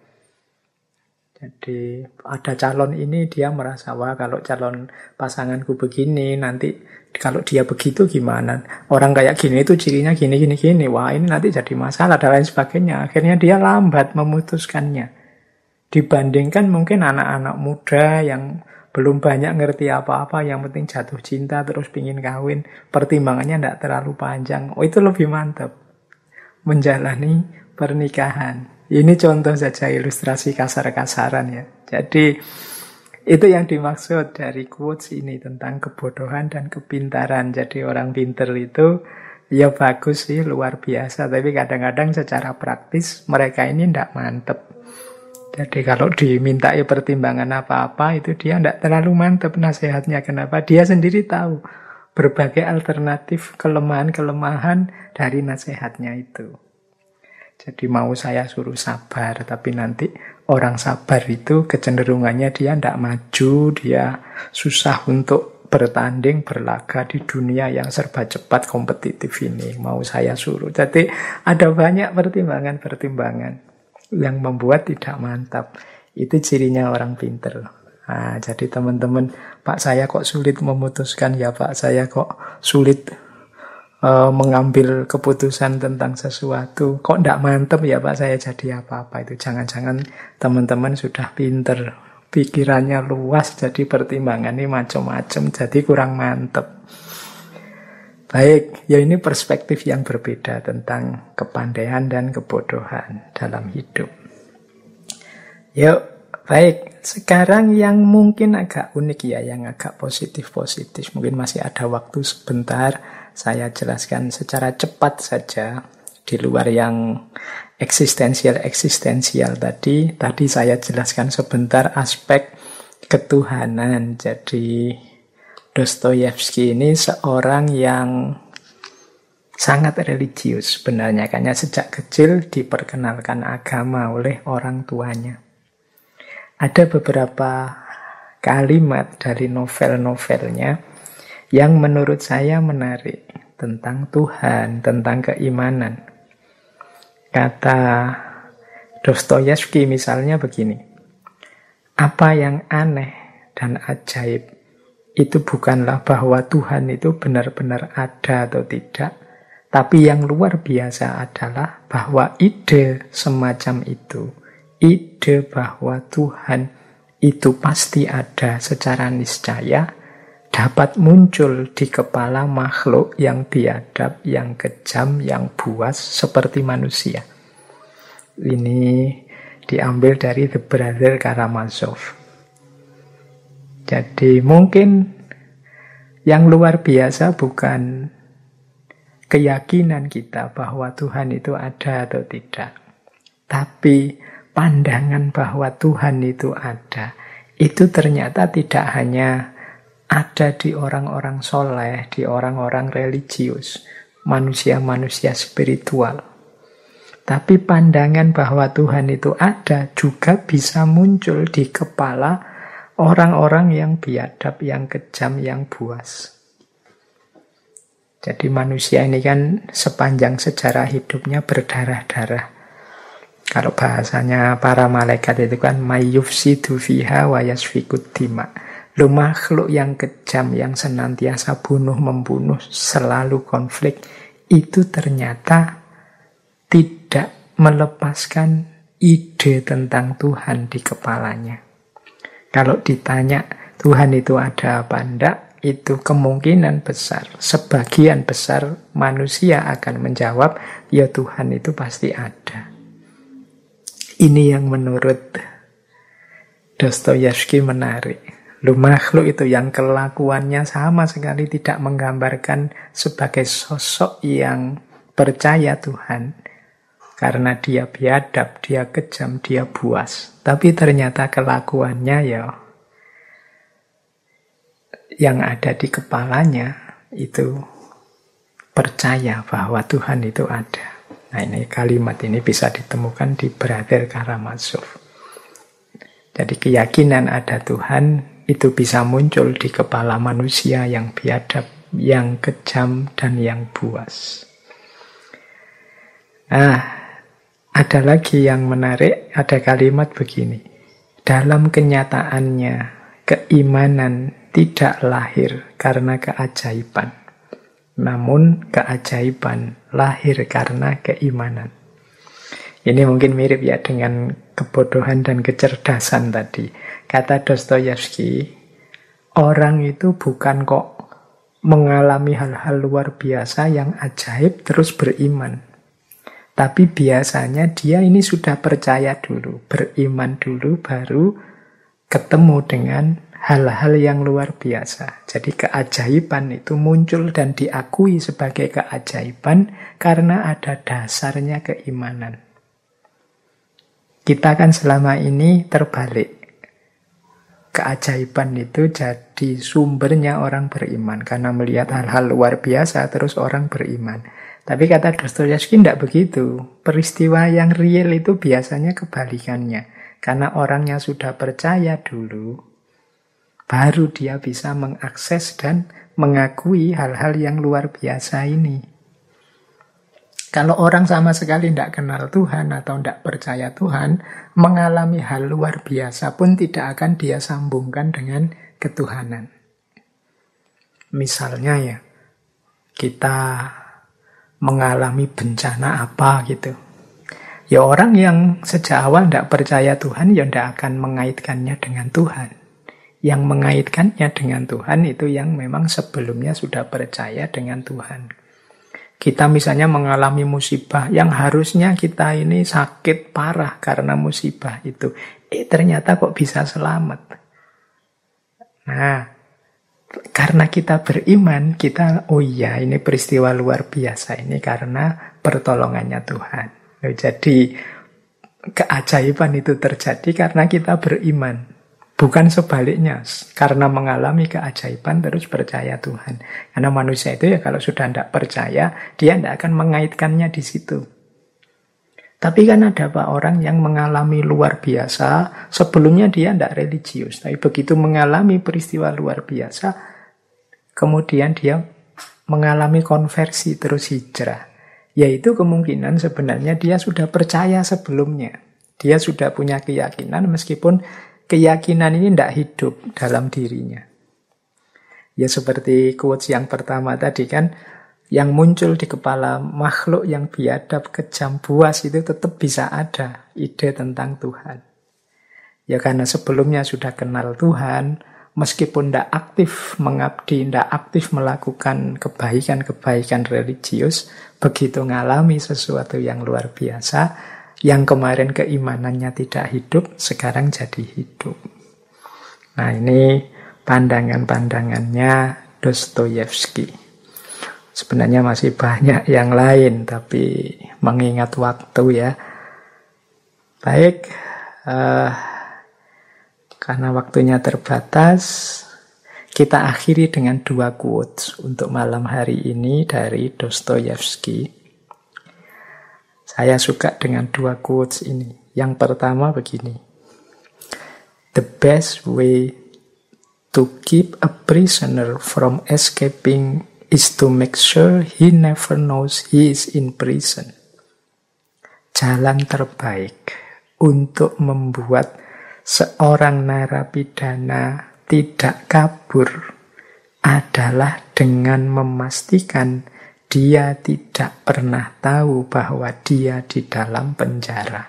[SPEAKER 1] Jadi ada calon ini, dia merasa, wah kalau calon pasanganku begini, nanti kalau dia begitu gimana? Orang kayak gini itu cirinya gini. Wah ini nanti jadi masalah dan lain sebagainya. Akhirnya dia lambat memutuskannya. Dibandingkan mungkin anak-anak muda yang belum banyak ngerti apa-apa, yang penting jatuh cinta terus pingin kawin, pertimbangannya tidak terlalu panjang. Oh itu lebih mantap menjalani pernikahan. Ini contoh saja ilustrasi kasar-kasaran ya. Jadi itu yang dimaksud dari quotes ini tentang kebodohan dan kepintaran. Jadi orang pinter itu ya bagus sih, luar biasa. Tapi kadang-kadang secara praktis mereka ini tidak mantep. Jadi kalau dimintai pertimbangan apa-apa itu dia tidak terlalu mantep nasihatnya. Kenapa? Dia sendiri tahu berbagai alternatif kelemahan-kelemahan dari nasihatnya itu. Jadi mau saya suruh sabar, tapi nanti orang sabar itu kecenderungannya dia tidak maju, dia susah untuk bertanding, berlaga di dunia yang serba cepat kompetitif ini. Mau saya suruh. Jadi ada banyak pertimbangan-pertimbangan yang membuat tidak mantap. Itu cirinya orang pinter. Nah, jadi teman-teman, Pak saya kok sulit memutuskan, ya Pak saya kok sulit mengambil keputusan tentang sesuatu, kok tidak mantap ya Pak saya jadi apa-apa. Itu jangan-jangan teman-teman sudah pinter, pikirannya luas, jadi pertimbangannya macam-macam, jadi kurang mantap. Baik, ya ini perspektif yang berbeda tentang kepandaian dan kebodohan dalam hidup. Yuk, baik. Sekarang yang mungkin agak unik ya, yang agak positif-positif. Mungkin masih ada waktu sebentar, saya jelaskan secara cepat saja. Di luar yang eksistensial tadi. Tadi saya jelaskan sebentar aspek ketuhanan. Jadi Dostoyevsky ini seorang yang sangat religius sebenarnya. Karena sejak kecil diperkenalkan agama oleh orang tuanya. Ada beberapa kalimat dari novel-novelnya yang menurut saya menarik tentang Tuhan, tentang keimanan. Kata Dostoyevsky misalnya begini, apa yang aneh dan ajaib itu bukanlah bahwa Tuhan itu benar-benar ada atau tidak, tapi yang luar biasa adalah bahwa ide semacam itu, ide bahwa Tuhan itu pasti ada secara niscaya, dapat muncul di kepala makhluk yang biadab, yang kejam, yang buas seperti manusia. Ini diambil dari The Brother Karamazov. Jadi mungkin yang luar biasa bukan keyakinan kita bahwa Tuhan itu ada atau tidak, tapi pandangan bahwa Tuhan itu ada, itu ternyata tidak hanya ada di orang-orang soleh, di orang-orang religius, manusia-manusia spiritual. Tapi pandangan bahwa Tuhan itu ada juga bisa muncul di kepala orang-orang yang biadab, yang kejam, yang buas. Jadi manusia ini kan sepanjang sejarah hidupnya berdarah-darah. Kalau bahasanya para malaikat itu kan mayyufsidu fiha wa yasfikud dima. Lo makhluk yang kejam, yang senantiasa bunuh-membunuh, selalu konflik, itu ternyata tidak melepaskan ide tentang Tuhan di kepalanya. Kalau ditanya Tuhan itu ada apa enggak, itu kemungkinan besar, sebagian besar manusia akan menjawab, ya Tuhan itu pasti ada. Ini yang menurut Dostoyevsky menarik. Lu makhluk itu yang kelakuannya sama sekali tidak menggambarkan sebagai sosok yang percaya Tuhan. Karena dia biadab, dia kejam, dia buas. Tapi ternyata kelakuannya ya yang ada di kepalanya itu percaya bahwa Tuhan itu ada. Nah ini kalimat ini bisa ditemukan di Brother Karamazov. Jadi keyakinan ada Tuhan itu bisa muncul di kepala manusia yang biadab, yang kejam, dan yang buas. Nah, ada lagi yang menarik, ada kalimat begini. Dalam kenyataannya, keimanan tidak lahir karena keajaiban. Namun keajaiban lahir karena keimanan. Ini mungkin mirip ya dengan kebodohan dan kecerdasan tadi. Kata Dostoyevsky, orang itu bukan kok mengalami hal-hal luar biasa yang ajaib terus beriman. Tapi biasanya dia ini sudah percaya dulu, beriman dulu, baru ketemu dengan hal-hal yang luar biasa. Jadi keajaiban itu muncul dan diakui sebagai keajaiban karena ada dasarnya keimanan. Kita kan selama ini terbalik. Keajaiban itu jadi sumbernya orang beriman. Karena melihat hal-hal luar biasa terus orang beriman. Tapi kata Dostoyevsky tidak begitu. Peristiwa yang real itu biasanya kebalikannya. Karena orangnya sudah percaya dulu, baru dia bisa mengakses dan mengakui hal-hal yang luar biasa ini. Kalau orang sama sekali tidak kenal Tuhan atau tidak percaya Tuhan, mengalami hal luar biasa pun tidak akan dia sambungkan dengan ketuhanan. Misalnya ya, kita mengalami bencana apa gitu. Ya orang yang sejak awal tidak percaya Tuhan, ya tidak akan mengaitkannya dengan Tuhan. Yang mengaitkannya dengan Tuhan itu yang memang sebelumnya sudah percaya dengan Tuhan. Kita misalnya mengalami musibah yang harusnya kita ini sakit parah karena musibah itu. Ternyata kok bisa selamat. Nah, karena kita beriman, kita, oh iya ini peristiwa luar biasa ini karena pertolongannya Tuhan. Jadi keajaiban itu terjadi karena kita beriman. Bukan sebaliknya, karena mengalami keajaiban terus percaya Tuhan. Karena manusia itu ya kalau sudah tidak percaya, dia tidak akan mengaitkannya di situ. Tapi kan ada Pak orang yang mengalami luar biasa, sebelumnya dia tidak religius. Tapi begitu mengalami peristiwa luar biasa, kemudian dia mengalami konversi terus hijrah. Yaitu kemungkinan sebenarnya dia sudah percaya sebelumnya. Dia sudah punya keyakinan meskipun keyakinan ini tidak hidup dalam dirinya. Ya seperti quotes yang pertama tadi kan, yang muncul di kepala makhluk yang biadab, kejam, buas itu tetap bisa ada ide tentang Tuhan. Ya karena sebelumnya sudah kenal Tuhan, meskipun tidak aktif mengabdi, tidak aktif melakukan kebaikan-kebaikan religius, begitu ngalami sesuatu yang luar biasa, yang kemarin keimanannya tidak hidup, sekarang jadi hidup. Nah ini pandangan-pandangannya Dostoyevsky. Sebenarnya masih banyak yang lain, tapi mengingat waktu ya. Baik, karena waktunya terbatas, kita akhiri dengan 2 quotes untuk malam hari ini dari Dostoyevsky. Saya suka dengan 2 quotes ini. Yang pertama begini. The best way to keep a prisoner from escaping is to make sure he never knows he is in prison. Jalan terbaik untuk membuat seorang narapidana tidak kabur adalah dengan memastikan dia tidak pernah tahu bahwa dia di dalam penjara.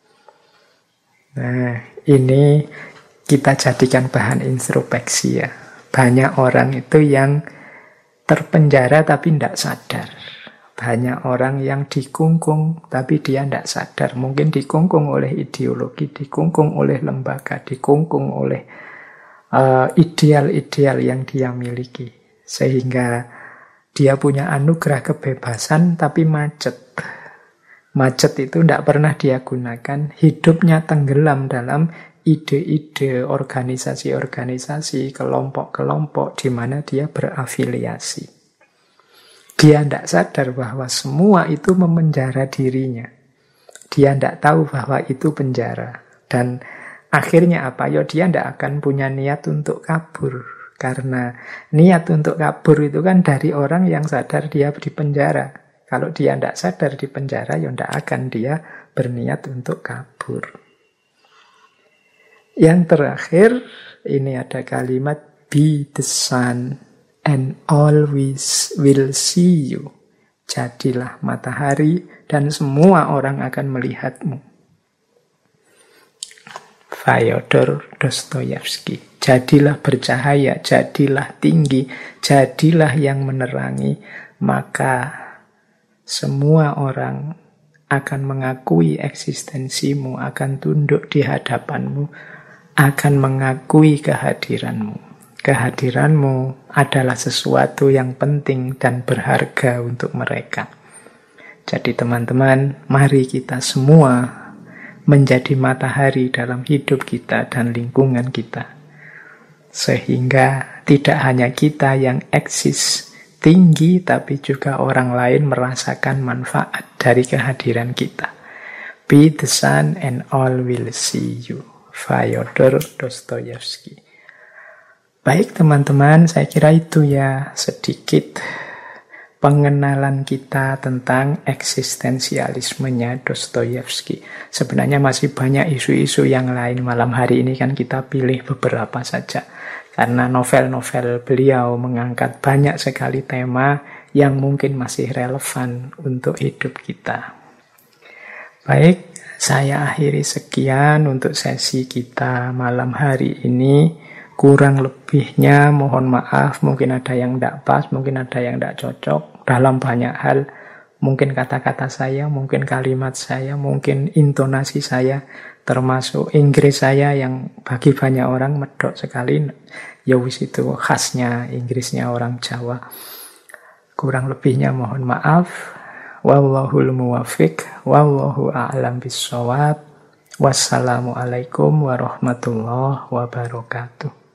[SPEAKER 1] Nah, ini kita jadikan bahan introspeksi ya. Banyak orang itu yang terpenjara tapi tidak sadar. Banyak orang yang dikungkung tapi dia tidak sadar. Mungkin dikungkung oleh ideologi, dikungkung oleh lembaga, dikungkung oleh ideal-ideal yang dia miliki. Sehingga dia punya anugerah kebebasan tapi macet. Macet itu tidak pernah dia gunakan. Hidupnya tenggelam dalam ide-ide, organisasi-organisasi, kelompok-kelompok di mana dia berafiliasi. Dia tidak sadar bahwa semua itu memenjara dirinya. Dia tidak tahu bahwa itu penjara. Dan akhirnya apa? Ya dia tidak akan punya niat untuk kabur. Karena niat untuk kabur itu kan dari orang yang sadar dia di penjara. Kalau dia tidak sadar di penjara, ya tidak akan dia berniat untuk kabur. Yang terakhir, ini ada kalimat, be the sun and always will see you. Jadilah matahari dan semua orang akan melihatmu. Fyodor Dostoyevsky. Jadilah bercahaya, jadilah tinggi, jadilah yang menerangi, maka semua orang akan mengakui eksistensimu, akan tunduk di hadapanmu, akan mengakui kehadiranmu. Kehadiranmu adalah sesuatu yang penting dan berharga untuk mereka. Jadi teman-teman, mari kita semua menjadi matahari dalam hidup kita dan lingkungan kita. Sehingga tidak hanya kita yang eksis tinggi, tapi juga orang lain merasakan manfaat dari kehadiran kita. Be the sun and all will see you. Fyodor Dostoyevsky. Baik teman-teman, saya kira itu ya sedikit pengenalan kita tentang eksistensialismenya Dostoyevsky. Sebenarnya masih banyak isu-isu yang lain. Malam hari ini kan kita pilih beberapa saja. Karena novel-novel beliau mengangkat banyak sekali tema yang mungkin masih relevan untuk hidup kita. Baik, saya akhiri sekian untuk sesi kita malam hari ini. Kurang lebihnya mohon maaf, mungkin ada yang tidak pas, mungkin ada yang tidak cocok dalam banyak hal. Mungkin kata-kata saya, mungkin kalimat saya, mungkin intonasi saya, termasuk Inggris saya yang bagi banyak orang medok sekali. Ya wis, itu khasnya Inggrisnya orang Jawa. Kurang lebihnya mohon maaf. Wallahul muwaffiq, wallahu a'lam bissawab. Wassalamualaikum warahmatullahi wabarakatuh.